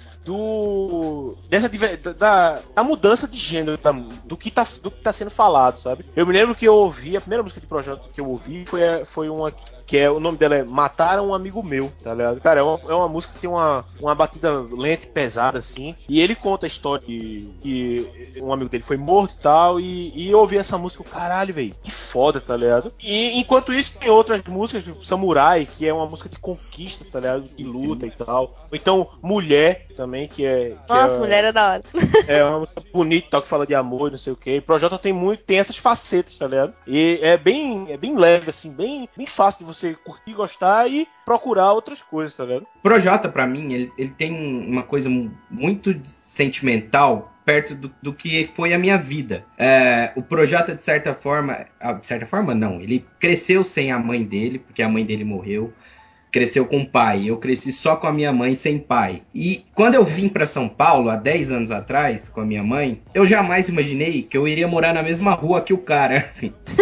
do dessa da, da mudança de gênero, da, do que tá do que tá sendo falado, sabe? Eu me lembro que eu ouvi a primeira música de Projota que eu ouvi foi foi uma que é o nome dela é Mataram um Amigo Meu, tá ligado? Cara, é uma, é uma música que tem uma, uma batida lenta e pesada assim, e ele conta a história de que um amigo dele foi morto e tal, e, e eu ouvi essa música, caralho, velho, que foda, tá ligado? E enquanto isso tem outras músicas, tipo Samurai, que é uma música de conquista, tá ligado? De luta e tal. Ou então Mulher também, que é... Que Nossa, é, Mulher é da hora. É uma música bonita, tal, que fala de amor, não sei o que. E Projota tem muito, tem essas facetas, tá ligado? E é bem, é bem leve, assim, bem, bem fácil de você curtir, gostar e procurar outras coisas, tá ligado? Projota, pra mim, ele, ele tem uma coisa muito sentimental perto do, do que foi a minha vida. É, o Projota, de certa forma... De certa forma, não. Ele cresceu sem a mãe dele, porque a mãe dele morreu. Cresceu com o pai. Eu cresci só com a minha mãe, sem pai. E quando eu vim pra São Paulo, há dez anos atrás, com a minha mãe, eu jamais imaginei que eu iria morar na mesma rua que o cara.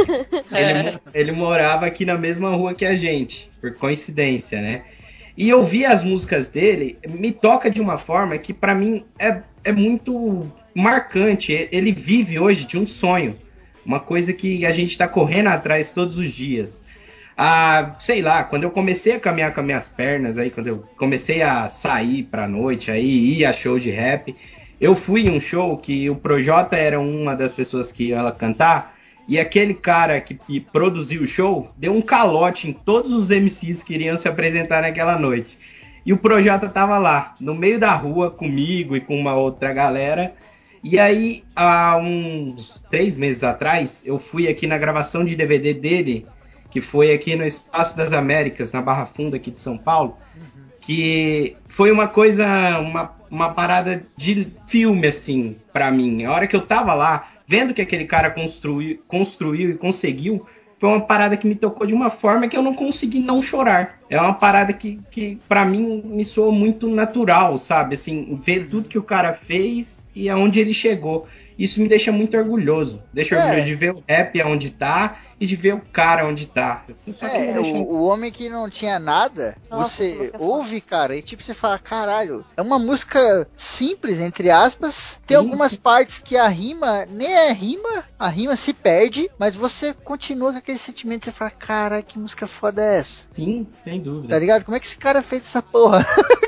ele, ele morava aqui na mesma rua que a gente, por coincidência, né? E ouvir as músicas dele me toca de uma forma que pra mim é, é muito marcante. Ele vive hoje de um sonho. Uma coisa que a gente tá correndo atrás todos os dias. Ah, sei lá, quando eu comecei a caminhar com as minhas pernas, aí, quando eu comecei a sair pra noite, aí, ir a show de rap, eu fui em um show que o Projota era uma das pessoas que ia cantar, e aquele cara que, que produziu o show deu um calote em todos os M Cs que iriam se apresentar naquela noite. E o Projota tava lá, no meio da rua, comigo e com uma outra galera. E aí, há uns três meses atrás, eu fui aqui na gravação de D V D dele, que foi aqui no Espaço das Américas, na Barra Funda aqui de São Paulo, uhum. Que foi uma coisa, uma, uma parada de filme, assim, pra mim. A hora que eu tava lá, vendo que aquele cara construiu, construiu e conseguiu, foi uma parada que me tocou de uma forma que eu não consegui não chorar. É uma parada que, que pra mim, me soou muito natural, sabe? Assim, ver tudo que o cara fez e aonde ele chegou. Isso me deixa muito orgulhoso. Deixa É. orgulhoso de ver o rap onde tá e de ver o cara onde tá. Isso só que me É, deixa... o, o homem que não tinha nada, Nossa, essa você música é ouve, cara, e tipo, você fala, caralho, é uma música simples, entre aspas, tem Sim, algumas sim. partes que a rima nem é rima, a rima se perde, mas você continua com aquele sentimento, você fala, caralho, que música foda é essa? Sim, sem dúvida. Tá ligado? Como é que esse cara fez essa porra?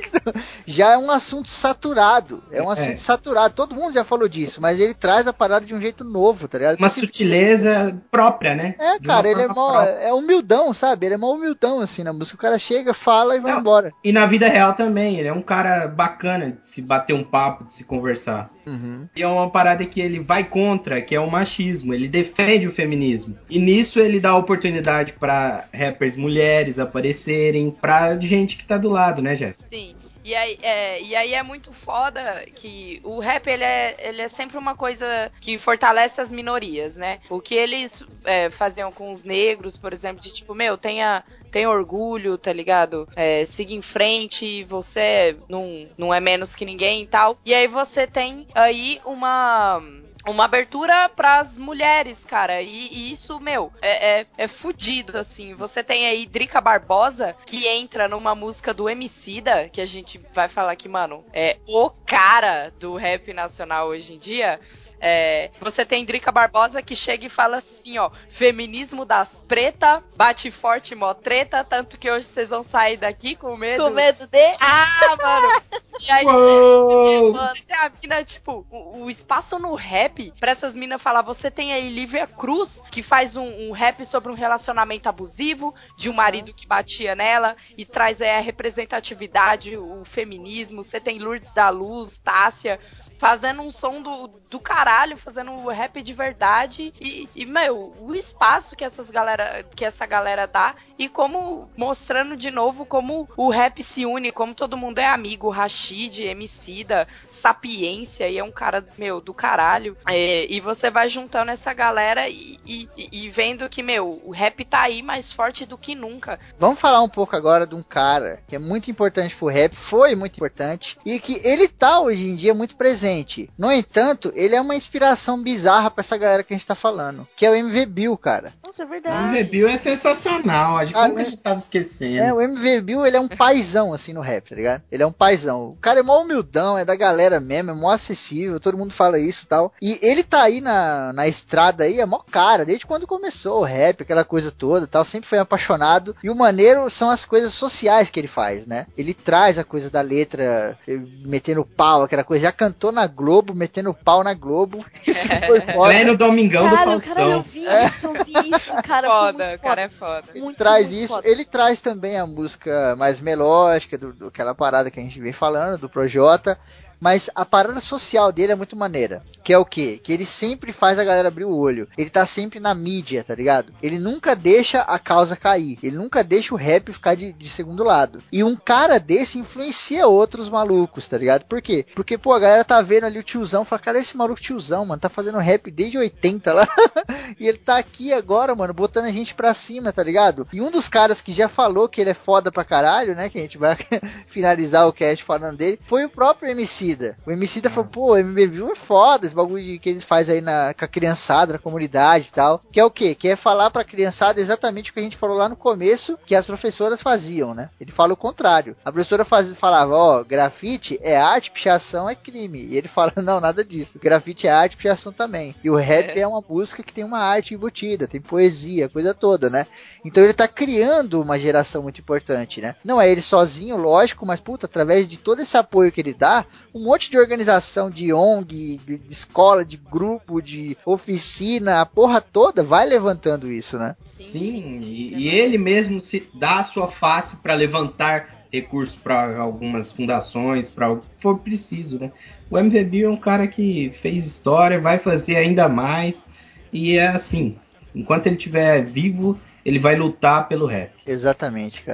Já é um assunto saturado, é um É. assunto saturado, todo mundo já falou disso, mas ele traz a parada de um jeito novo, tá ligado? Uma Porque- sutileza própria, né? É, De uma cara, ele é forma mó, própria. é humildão, sabe? Ele é mó humildão, assim, na música. O cara chega, fala e vai Não. embora. E na vida real também, ele é um cara bacana de se bater um papo, de se conversar. Uhum. E é uma parada que ele vai contra, que é o machismo. Ele defende o feminismo. E nisso ele dá oportunidade pra rappers mulheres aparecerem, pra gente que tá do lado, né, Jéssica? Sim. E aí, é, e aí é muito foda que o rap, ele é, ele é sempre uma coisa que fortalece as minorias, né? O que eles é, faziam com os negros, por exemplo, de tipo, meu, tenha, tenha orgulho, tá ligado? É, siga em frente, você não, não é menos que ninguém e tal. E aí você tem aí uma... uma abertura pras mulheres, cara. E, e isso, meu, é, é, é fudido, assim. Você tem aí Drica Barbosa, que entra numa música do Emicida, que a gente vai falar que, mano, é o cara do rap nacional hoje em dia. É, você tem Drica Barbosa que chega e fala assim, ó, feminismo das preta, bate forte mó treta, tanto que hoje vocês vão sair daqui com medo. Com medo de... Ah, mano! E aí, Uou! mano, tem a mina, tipo, o, o espaço no rap pra essas minas falar, você tem aí Lívia Cruz, que faz um, um rap sobre um relacionamento abusivo de um marido que batia nela e traz aí a representatividade, o feminismo. Você tem Lourdes da Luz, Tássia, fazendo um som do, do caralho, fazendo rap de verdade e, e, meu, o espaço que, essas galera, que essa galera dá e como, mostrando de novo como o rap se une, como todo mundo é amigo, Rashid, Emicida, Sapiência, e é um cara, meu, do caralho. É, e você vai juntando essa galera e, e, e vendo que, meu, o rap tá aí mais forte do que nunca. Vamos falar um pouco agora de um cara que é muito importante pro rap, foi muito importante, e que ele tá hoje em dia muito presente. No entanto, ele é uma inspiração bizarra pra essa galera que a gente tá falando, que é o M V Bill, cara. Nossa, é O verdade. M V Bill é sensacional. Acho Ah, como que a gente tava esquecendo. É, o M V Bill, ele é um paizão, assim, no rap, tá ligado? Ele é um paizão. O cara é mó humildão, é da galera mesmo, é mó acessível, todo mundo fala isso e tal. E ele tá aí na, na estrada aí, é mó cara, desde quando começou o rap, aquela coisa toda e tal, sempre foi apaixonado. E o maneiro são as coisas sociais que ele faz, né? Ele traz a coisa da letra, metendo pau, aquela coisa, já cantou na Globo, metendo pau na Globo. Isso foi foda. É no Domingão Caralho, do cara, eu Faustão. vi isso, eu vi isso, cara. Foda, foi muito o cara foda. é foda. Ele Muito, traz muito isso, foda. ele traz também a música mais melódica, do, do- aquela parada que a gente vem falando, do Projota, mas a parada social dele é muito maneira, que é o quê? Que ele sempre faz a galera abrir o olho, ele tá sempre na mídia, tá ligado? Ele nunca deixa a causa cair, ele nunca deixa o rap ficar de, de segundo lado, e um cara desse influencia outros malucos, tá ligado? Por quê? Porque, pô, a galera tá vendo ali o tiozão, fala, cara, esse maluco tiozão, mano, tá fazendo rap desde oitenta lá, e ele tá aqui agora, mano, botando a gente pra cima, tá ligado? E um dos caras que já falou que ele é foda pra caralho, né, que a gente vai finalizar o cast falando dele, foi o próprio Emicida. O Emicida falou, pô, o M V Bill é foda, esse bagulho de, que eles fazem aí na, com a criançada, na comunidade e tal, que é o quê? Que é falar pra criançada exatamente o que a gente falou lá no começo, que as professoras faziam, né? Ele fala o contrário. A professora faz, falava, ó, grafite é arte, pichação é crime. E ele fala, não, nada disso. Grafite é arte, pichação também. E o rap é, é uma música que tem uma arte embutida, tem poesia, coisa toda, né? Então ele tá criando uma geração muito importante, né? Não é ele sozinho, lógico, mas, puta, através de todo esse apoio que ele dá, um monte de organização de O N G, de, de escola, de grupo, de oficina, a porra toda vai levantando isso, né? Sim, sim. E, e ele mesmo se dá a sua face para levantar recursos para algumas fundações, para o que for preciso, né? O M V Bill é um cara que fez história, vai fazer ainda mais, e é assim, enquanto ele estiver vivo, ele vai lutar pelo rap. Exatamente, cara.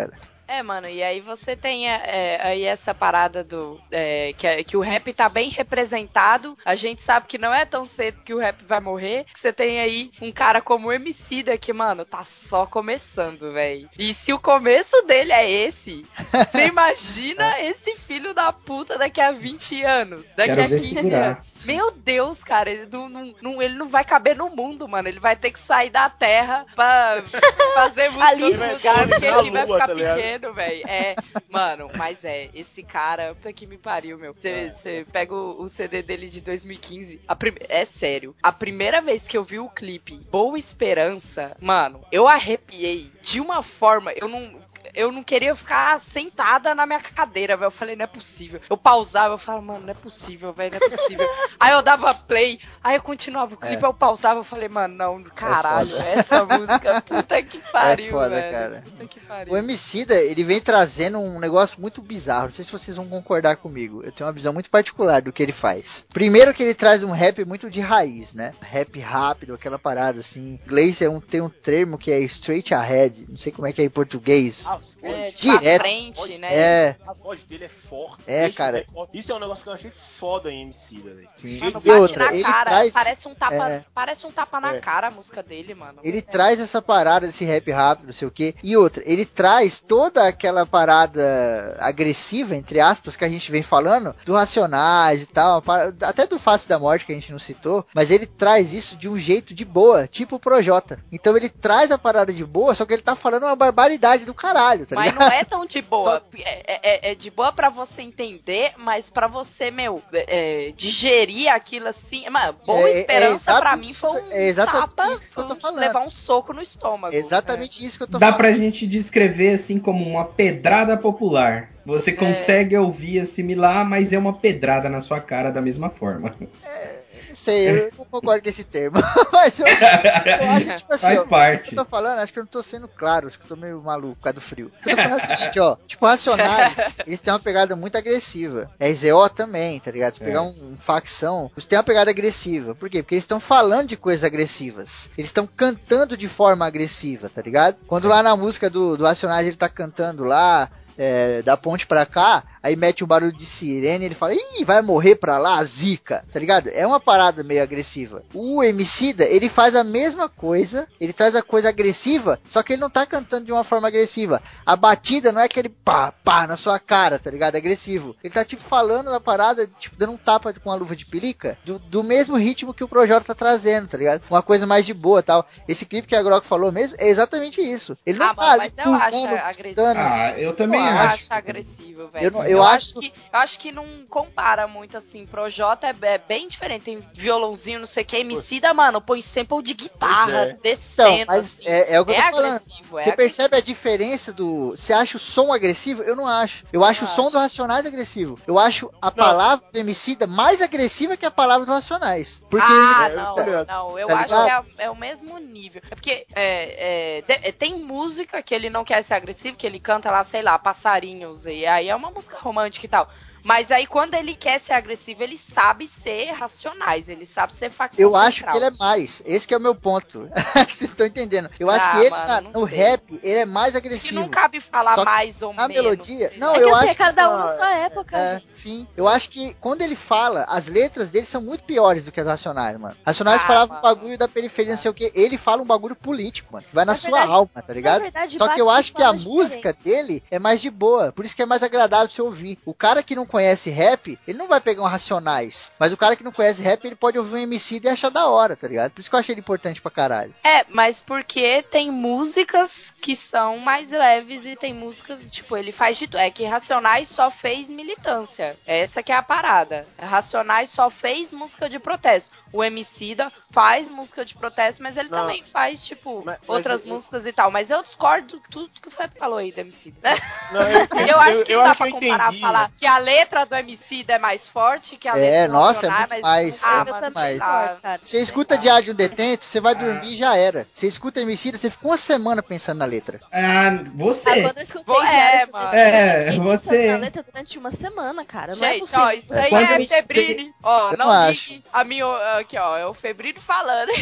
É, mano, e aí você tem é, aí essa parada do é, que, que o rap tá bem representado. A gente sabe que não é tão cedo que o rap vai morrer. Que você tem aí um cara como o Emicida que, mano, tá só começando, velho. E se o começo dele é esse, você imagina esse filho da puta daqui a vinte anos, daqui Quero a ver quinze segurar. anos. Meu Deus, cara, ele não, não, não, ele não vai caber no mundo, mano. Ele vai ter que sair da terra pra fazer música Ali, no vai lugar, porque colonizar ele vai a lua, ficar tá ligado? pequeno, velho. É, mano, mas é, esse cara, puta que me pariu, meu. Você pega o, o C D dele de dois mil e quinze, a prim... é sério, a primeira vez que eu vi o clipe Boa Esperança, mano, eu arrepiei de uma forma, eu não... Eu não queria ficar sentada na minha cadeira, velho. Eu falei, não é possível. Eu pausava, eu falava, mano, não é possível, velho, não é possível. Aí eu dava play, aí eu continuava o clipe, É. eu pausava, eu falei, mano, não, caralho, foda. essa música, puta que pariu, É foda, velho. cara. Puta que pariu. O Emicida, ele vem trazendo um negócio muito bizarro. Não sei se vocês vão concordar comigo. Eu tenho uma visão muito particular do que ele faz. Primeiro que ele traz um rap muito de raiz, né? Rap rápido, aquela parada assim. Em inglês é um, tem um termo que é straight ahead. Não sei como é que é em português. A É, voz, tipo, à Direto. frente, né? É, a voz dele é forte. É, Esse cara. é forte. Isso é um negócio que eu achei foda em Emicida, velho. sim. Mano, E bate outra, na ele cara, traz, parece um tapa, é. parece um tapa na É. cara a música dele, mano. ele traz essa parada, esse rap rápido, não sei o quê. E outra, ele traz toda aquela parada agressiva, entre aspas, que a gente vem falando, do Racionais e tal, até do Face da Morte, que a gente não citou, mas ele traz isso de um jeito de boa, tipo o Projota. Então ele traz a parada de boa, só que ele tá falando uma barbaridade do caralho, tá Mas ligado? não é tão de boa. É, é, é de boa pra você entender, mas pra você, meu, é, digerir aquilo assim. Mano, Boa É, é Esperança exato pra mim isso- foi um é exatamente tapa, isso que eu tô foi um- falando. levar um soco no estômago. É exatamente isso que eu tô Dá falando. pra gente descrever assim como uma pedrada popular. Você consegue ouvir, assimilar, mas é uma pedrada na sua cara da mesma forma. Não sei, eu não concordo com esse termo. Mas eu, eu acho que, tipo assim, Faz ó, parte. o que eu tô falando, acho que eu não tô sendo claro, acho que eu tô meio maluco por causa do frio. Eu tô falando o seguinte, ó, tipo, Racionais, eles têm uma pegada muito agressiva. R Z O também, tá ligado? Se pegar É. um, um facção, eles têm uma pegada agressiva. Por quê? Porque eles estão falando de coisas agressivas. Eles estão cantando de forma agressiva, tá ligado? Quando lá na música do, do Racionais ele tá cantando lá, é, da ponte pra cá, aí mete um barulho de sirene, ele fala, ih, vai morrer pra lá, zica, tá ligado? É uma parada meio agressiva. O Emicida, ele faz a mesma coisa, ele traz a coisa agressiva, só que ele não tá cantando de uma forma agressiva. A batida não é aquele pá, pá, na sua cara, tá ligado? Agressivo. Ele tá, tipo, falando da parada, tipo, dando um tapa com uma luva de pelica, do, do mesmo ritmo que o Projota tá trazendo, tá ligado? Uma coisa mais de boa, tal. Esse clipe que a Grok falou mesmo, é exatamente isso. Ele não Ah, tá mano, ali mas eu acho pulando, agressivo. gritando. Ah, eu também Eu Eu acho. acho agressivo, velho. Eu não- eu acho- que eu acho que não compara muito assim. Projota é, é bem diferente. Tem violãozinho, não sei o que. Emicida, mano, põe sample de guitarra Pois é. descendo. Então, mas assim. é, é o que eu tô É falando. agressivo, é Você agressivo. percebe a diferença do... Você acha o som agressivo? Eu não acho. Eu acho o som do Racionais agressivo. Eu acho a palavra do Emicida mais agressiva que a palavra do Racionais. Porque Ah, o É, Emicida- não, tô ligado. não, eu Tá acho ligado? que é, é o mesmo nível. É porque é, é, de- tem música que ele não quer ser agressivo, que ele canta lá, sei lá, passarinhos, e aí é uma música romântica e tal. Mas aí quando ele quer ser agressivo, ele sabe ser Racionais, ele sabe ser facção Eu acho central. que ele é mais. Esse que é o meu ponto. Vocês estão entendendo. Eu acho Ah, que ele, mano, na- não no sei. rap, ele é mais Acho que agressivo. não cabe falar Só que mais ou na menos. melodia... sei Não, lá. É que eu assim, acho é cada um que- na sua época. É, sim. Eu acho que quando ele fala, as letras dele são muito piores do que as Racionais, mano. Racionais Ah, falava um mano. bagulho da periferia, não sei o que. Ele fala um bagulho político, mano. Que vai na, Na sua verdade- alma, tá ligado? na verdade, Só que bate eu de acho que a formas música diferentes. dele é mais de boa. Por isso que é mais agradável de você ouvir. O cara que não conhece rap, ele não vai pegar um Racionais. Mas o cara que não conhece rap, ele pode ouvir um Emicida e achar da hora, tá ligado? Por isso que eu achei ele importante pra caralho. É, mas porque tem músicas que são mais leves e tem músicas, tipo, ele faz de tudo. É que Racionais só fez militância. Essa que é a parada. Racionais só fez música de protesto. O Emicida faz música de protesto, mas ele Não. também faz, tipo, Mas- mas outras eu- músicas e tal. Mas eu discordo de tudo que o Feb falou aí do Emicida. Não, eu, Eu acho que eu não dá acho pra que eu comparar, entendi. falar que a letra do Emicida é mais forte que a É, letra do nossa, é Racionais, muito mas... mais, Ah, é mano, muito sei mais. lá. Cara. Você escuta Diário de um Detento, você vai dormir e já era. Você escuta Emicida, você fica uma semana pensando na letra. Ah, Ah, você. quando eu escutei Vou- é, Diário de mano. Detento, É, eu fiquei você. pensando na letra durante uma semana, cara. Não é Gente, possível. ó, isso aí Quando é eu escutei- Febrine. Ó, Eu não não ligue a minha. Aqui, ó, é o Febrine falando.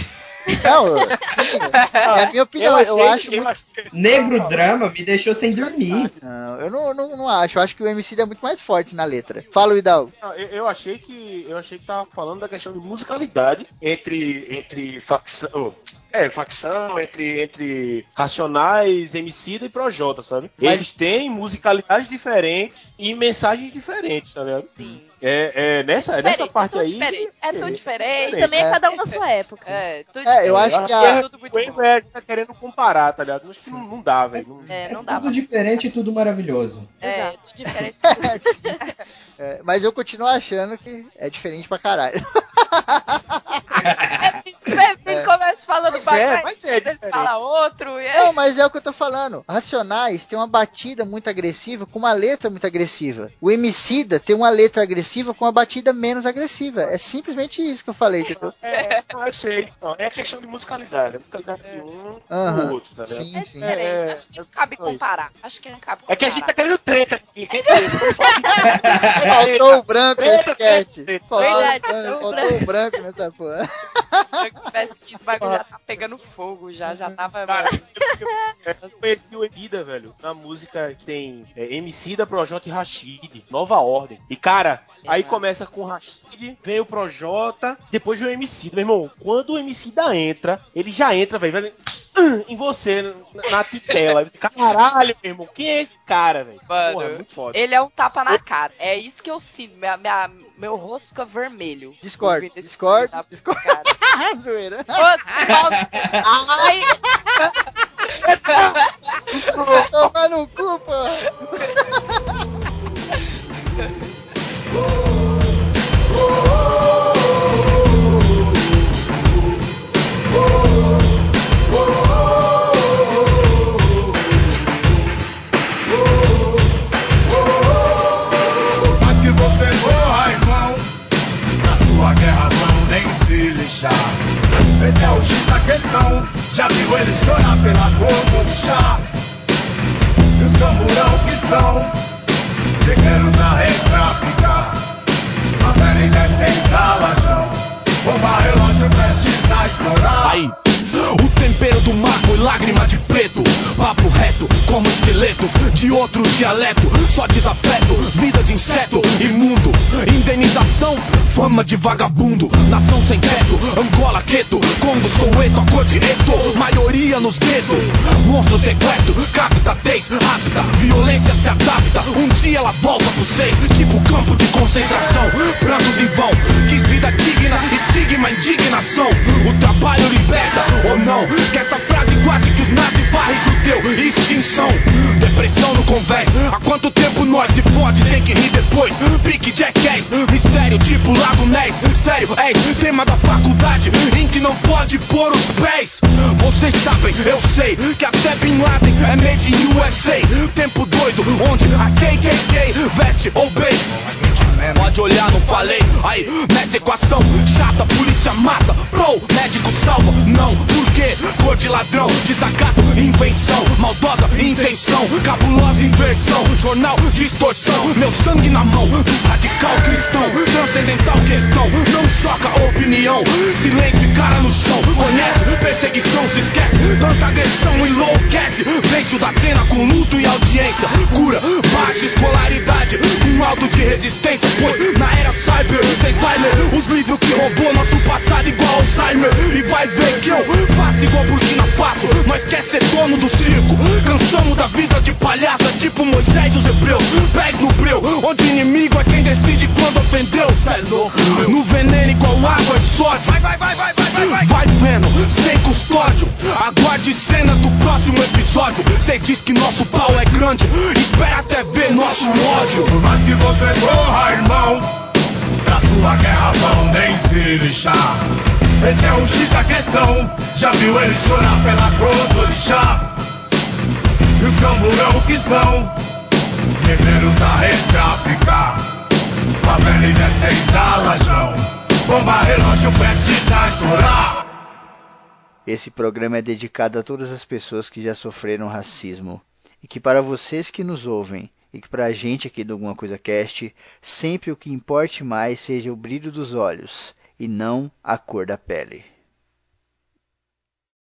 Não, sim, é a minha opinião, eu, eu acho eu muito... achei- Negro Drama me deixou sem dormir. Não, eu não, não, não acho, eu acho que o Emicida é muito mais forte na letra. Fala, o Hidalgo. Não, eu, eu achei que eu achei que tava falando da questão de musicalidade entre entre facção, oh, é, facção entre entre Racionais, Emicida e Projota, sabe? Mas- Eles têm musicalidades diferentes e mensagens diferentes, tá ligado? Sim. É, é nessa nessa Diferente, parte é tudo aí. diferente. É tudo diferente. Também é cada um na sua época. É, tudo É, eu diferente. acho que a- tudo muito O bom. Enver tá querendo comparar, tá ligado? Acho que não, não dá, velho. Não- É, É não dá tudo pra... diferente e tudo maravilhoso. É, Exato. tudo diferente. Sim. É, mas eu continuo achando que é diferente pra caralho. Sempre começa falando Mas bagulho, é, mas é depois diferente. fala outro. E é... Não, mas é o que eu tô falando. Racionais tem uma batida muito agressiva com uma letra muito agressiva. O Emicida tem uma letra agressiva com uma batida menos agressiva. É simplesmente isso que eu falei, entendeu? É, não, eu sei. Não, é questão de musicalidade. É musicalidade de um Aham. do outro, tá ligado? Sim, É sim. diferente. É, Acho que não cabe comparar. Acho que não cabe comparar. É que a gente tá querendo treta aqui. Quem tá Faltou o branco nesse Treta, cast. treta. Faltou, Verdade, o branco, faltou o faltou o branco nessa porra. Se eu tivesse que esse bagulho já tá pegando fogo, já, já tava... Cara, eu, eu conheci o Emicida, velho, na música que tem é, Emicida, Projota e Rashid, Nova Ordem. E, cara, É, aí mano. começa com o Rashid, vem o Projota, depois vem o Emicida. Meu irmão, quando o Emicida entra, ele já entra, velho, velho, em você, na, na titela. Caralho, meu irmão, quem é esse cara, velho? Mano, Porra, é muito foda. ele é um tapa na cara. É isso que eu sinto. Minha, minha- meu rosto fica vermelho. Discord, ouvindo esse Discord, filho da Discord. cara. Zoeira. Ô, Paulo, ai, Tomar no cu, porra. Mas que você morra, irmão. Na sua guerra vão nem se lixar. Esse é o X da questão. Já viu eles chorar pela cor do orixá? E os camburão que são guerreiros na rede pra picar. A pele desce em salajão. Bomba relógio prestes a estourar. Aí, o tempero do mar foi lágrima de preto. Papo reto, como esqueletos de outro dialeto. Só desafeto, vida de inseto imundo. Indenização, fama de vagabundo. Nação sem teto, Angola, Queto, Congo, Soweto, a cor de Eto. Maioria nos guetos, monstro sequestro. Capta, tez, rapta, violência se adapta. Um dia ela volta pro seis, tipo campo de concentração. Prantos em vão, quis vida digna, estigma, indignação. O trabalho liberta, ou não? Que essa frase quase que os nazis varrem judeu. Extinção, depressão no convés. Há quanto tempo nós se fode, tem que rir depois. Pique Jackass, mistério tipo Lago Ness. Sério, és tema da faculdade em que não pode pôr os pés. Vocês sabem, eu sei, que até Bin Laden é made in U S A. Tempo doido, onde a K K K veste obey. Pode olhar, não falei. Aí, nessa equação chata, polícia mata. Bro, médico salva. Não, por quê? Cor de ladrão, desacato, invenção. Maldosa intenção, cabulosa inversão. Jornal de extorsão, meu sangue na mão dos radical cristão. Transcendental questão, não choca opinião. Silêncio e cara no chão. Conhece, perseguição, se esquece. Tanta agressão enlouquece. Vence o da Atena com luto e audiência. Cura, baixa escolaridade com alto de resistência. Pois na era cyber, cês vai ler os livros que roubou nosso passado igual Alzheimer. E vai ver que eu faço igual Burkina Faso. Nós quer ser dono do circo. Cansamos da vida de palhaça, tipo Moisés e os hebreus. Pés no breu, onde inimigo é quem decide quando ofendeu. Cê é louco, no veneno igual água e sódio. Vai, vai, vai, vai, vai, vai, vai. Vai vendo, sem custódio. Aguarde cenas do próximo episódio. Cês diz que nosso pau é grande, espera até ver nosso ódio. Por mais que você corra, irmão, pra sua guerra vão nem se lixar. Esse é o X da questão. Já viu eles chorar pela cor do orixá? E os camburão que são guerreiros a rede pra picar. A pele desce em salajão. Bomba relógio prestes a estourar. Esse programa é dedicado a todas as pessoas que já sofreram racismo. E que para vocês que nos ouvem, e que para a gente aqui do Alguma Coisa Cast, sempre o que importe mais seja o brilho dos olhos, e não a cor da pele.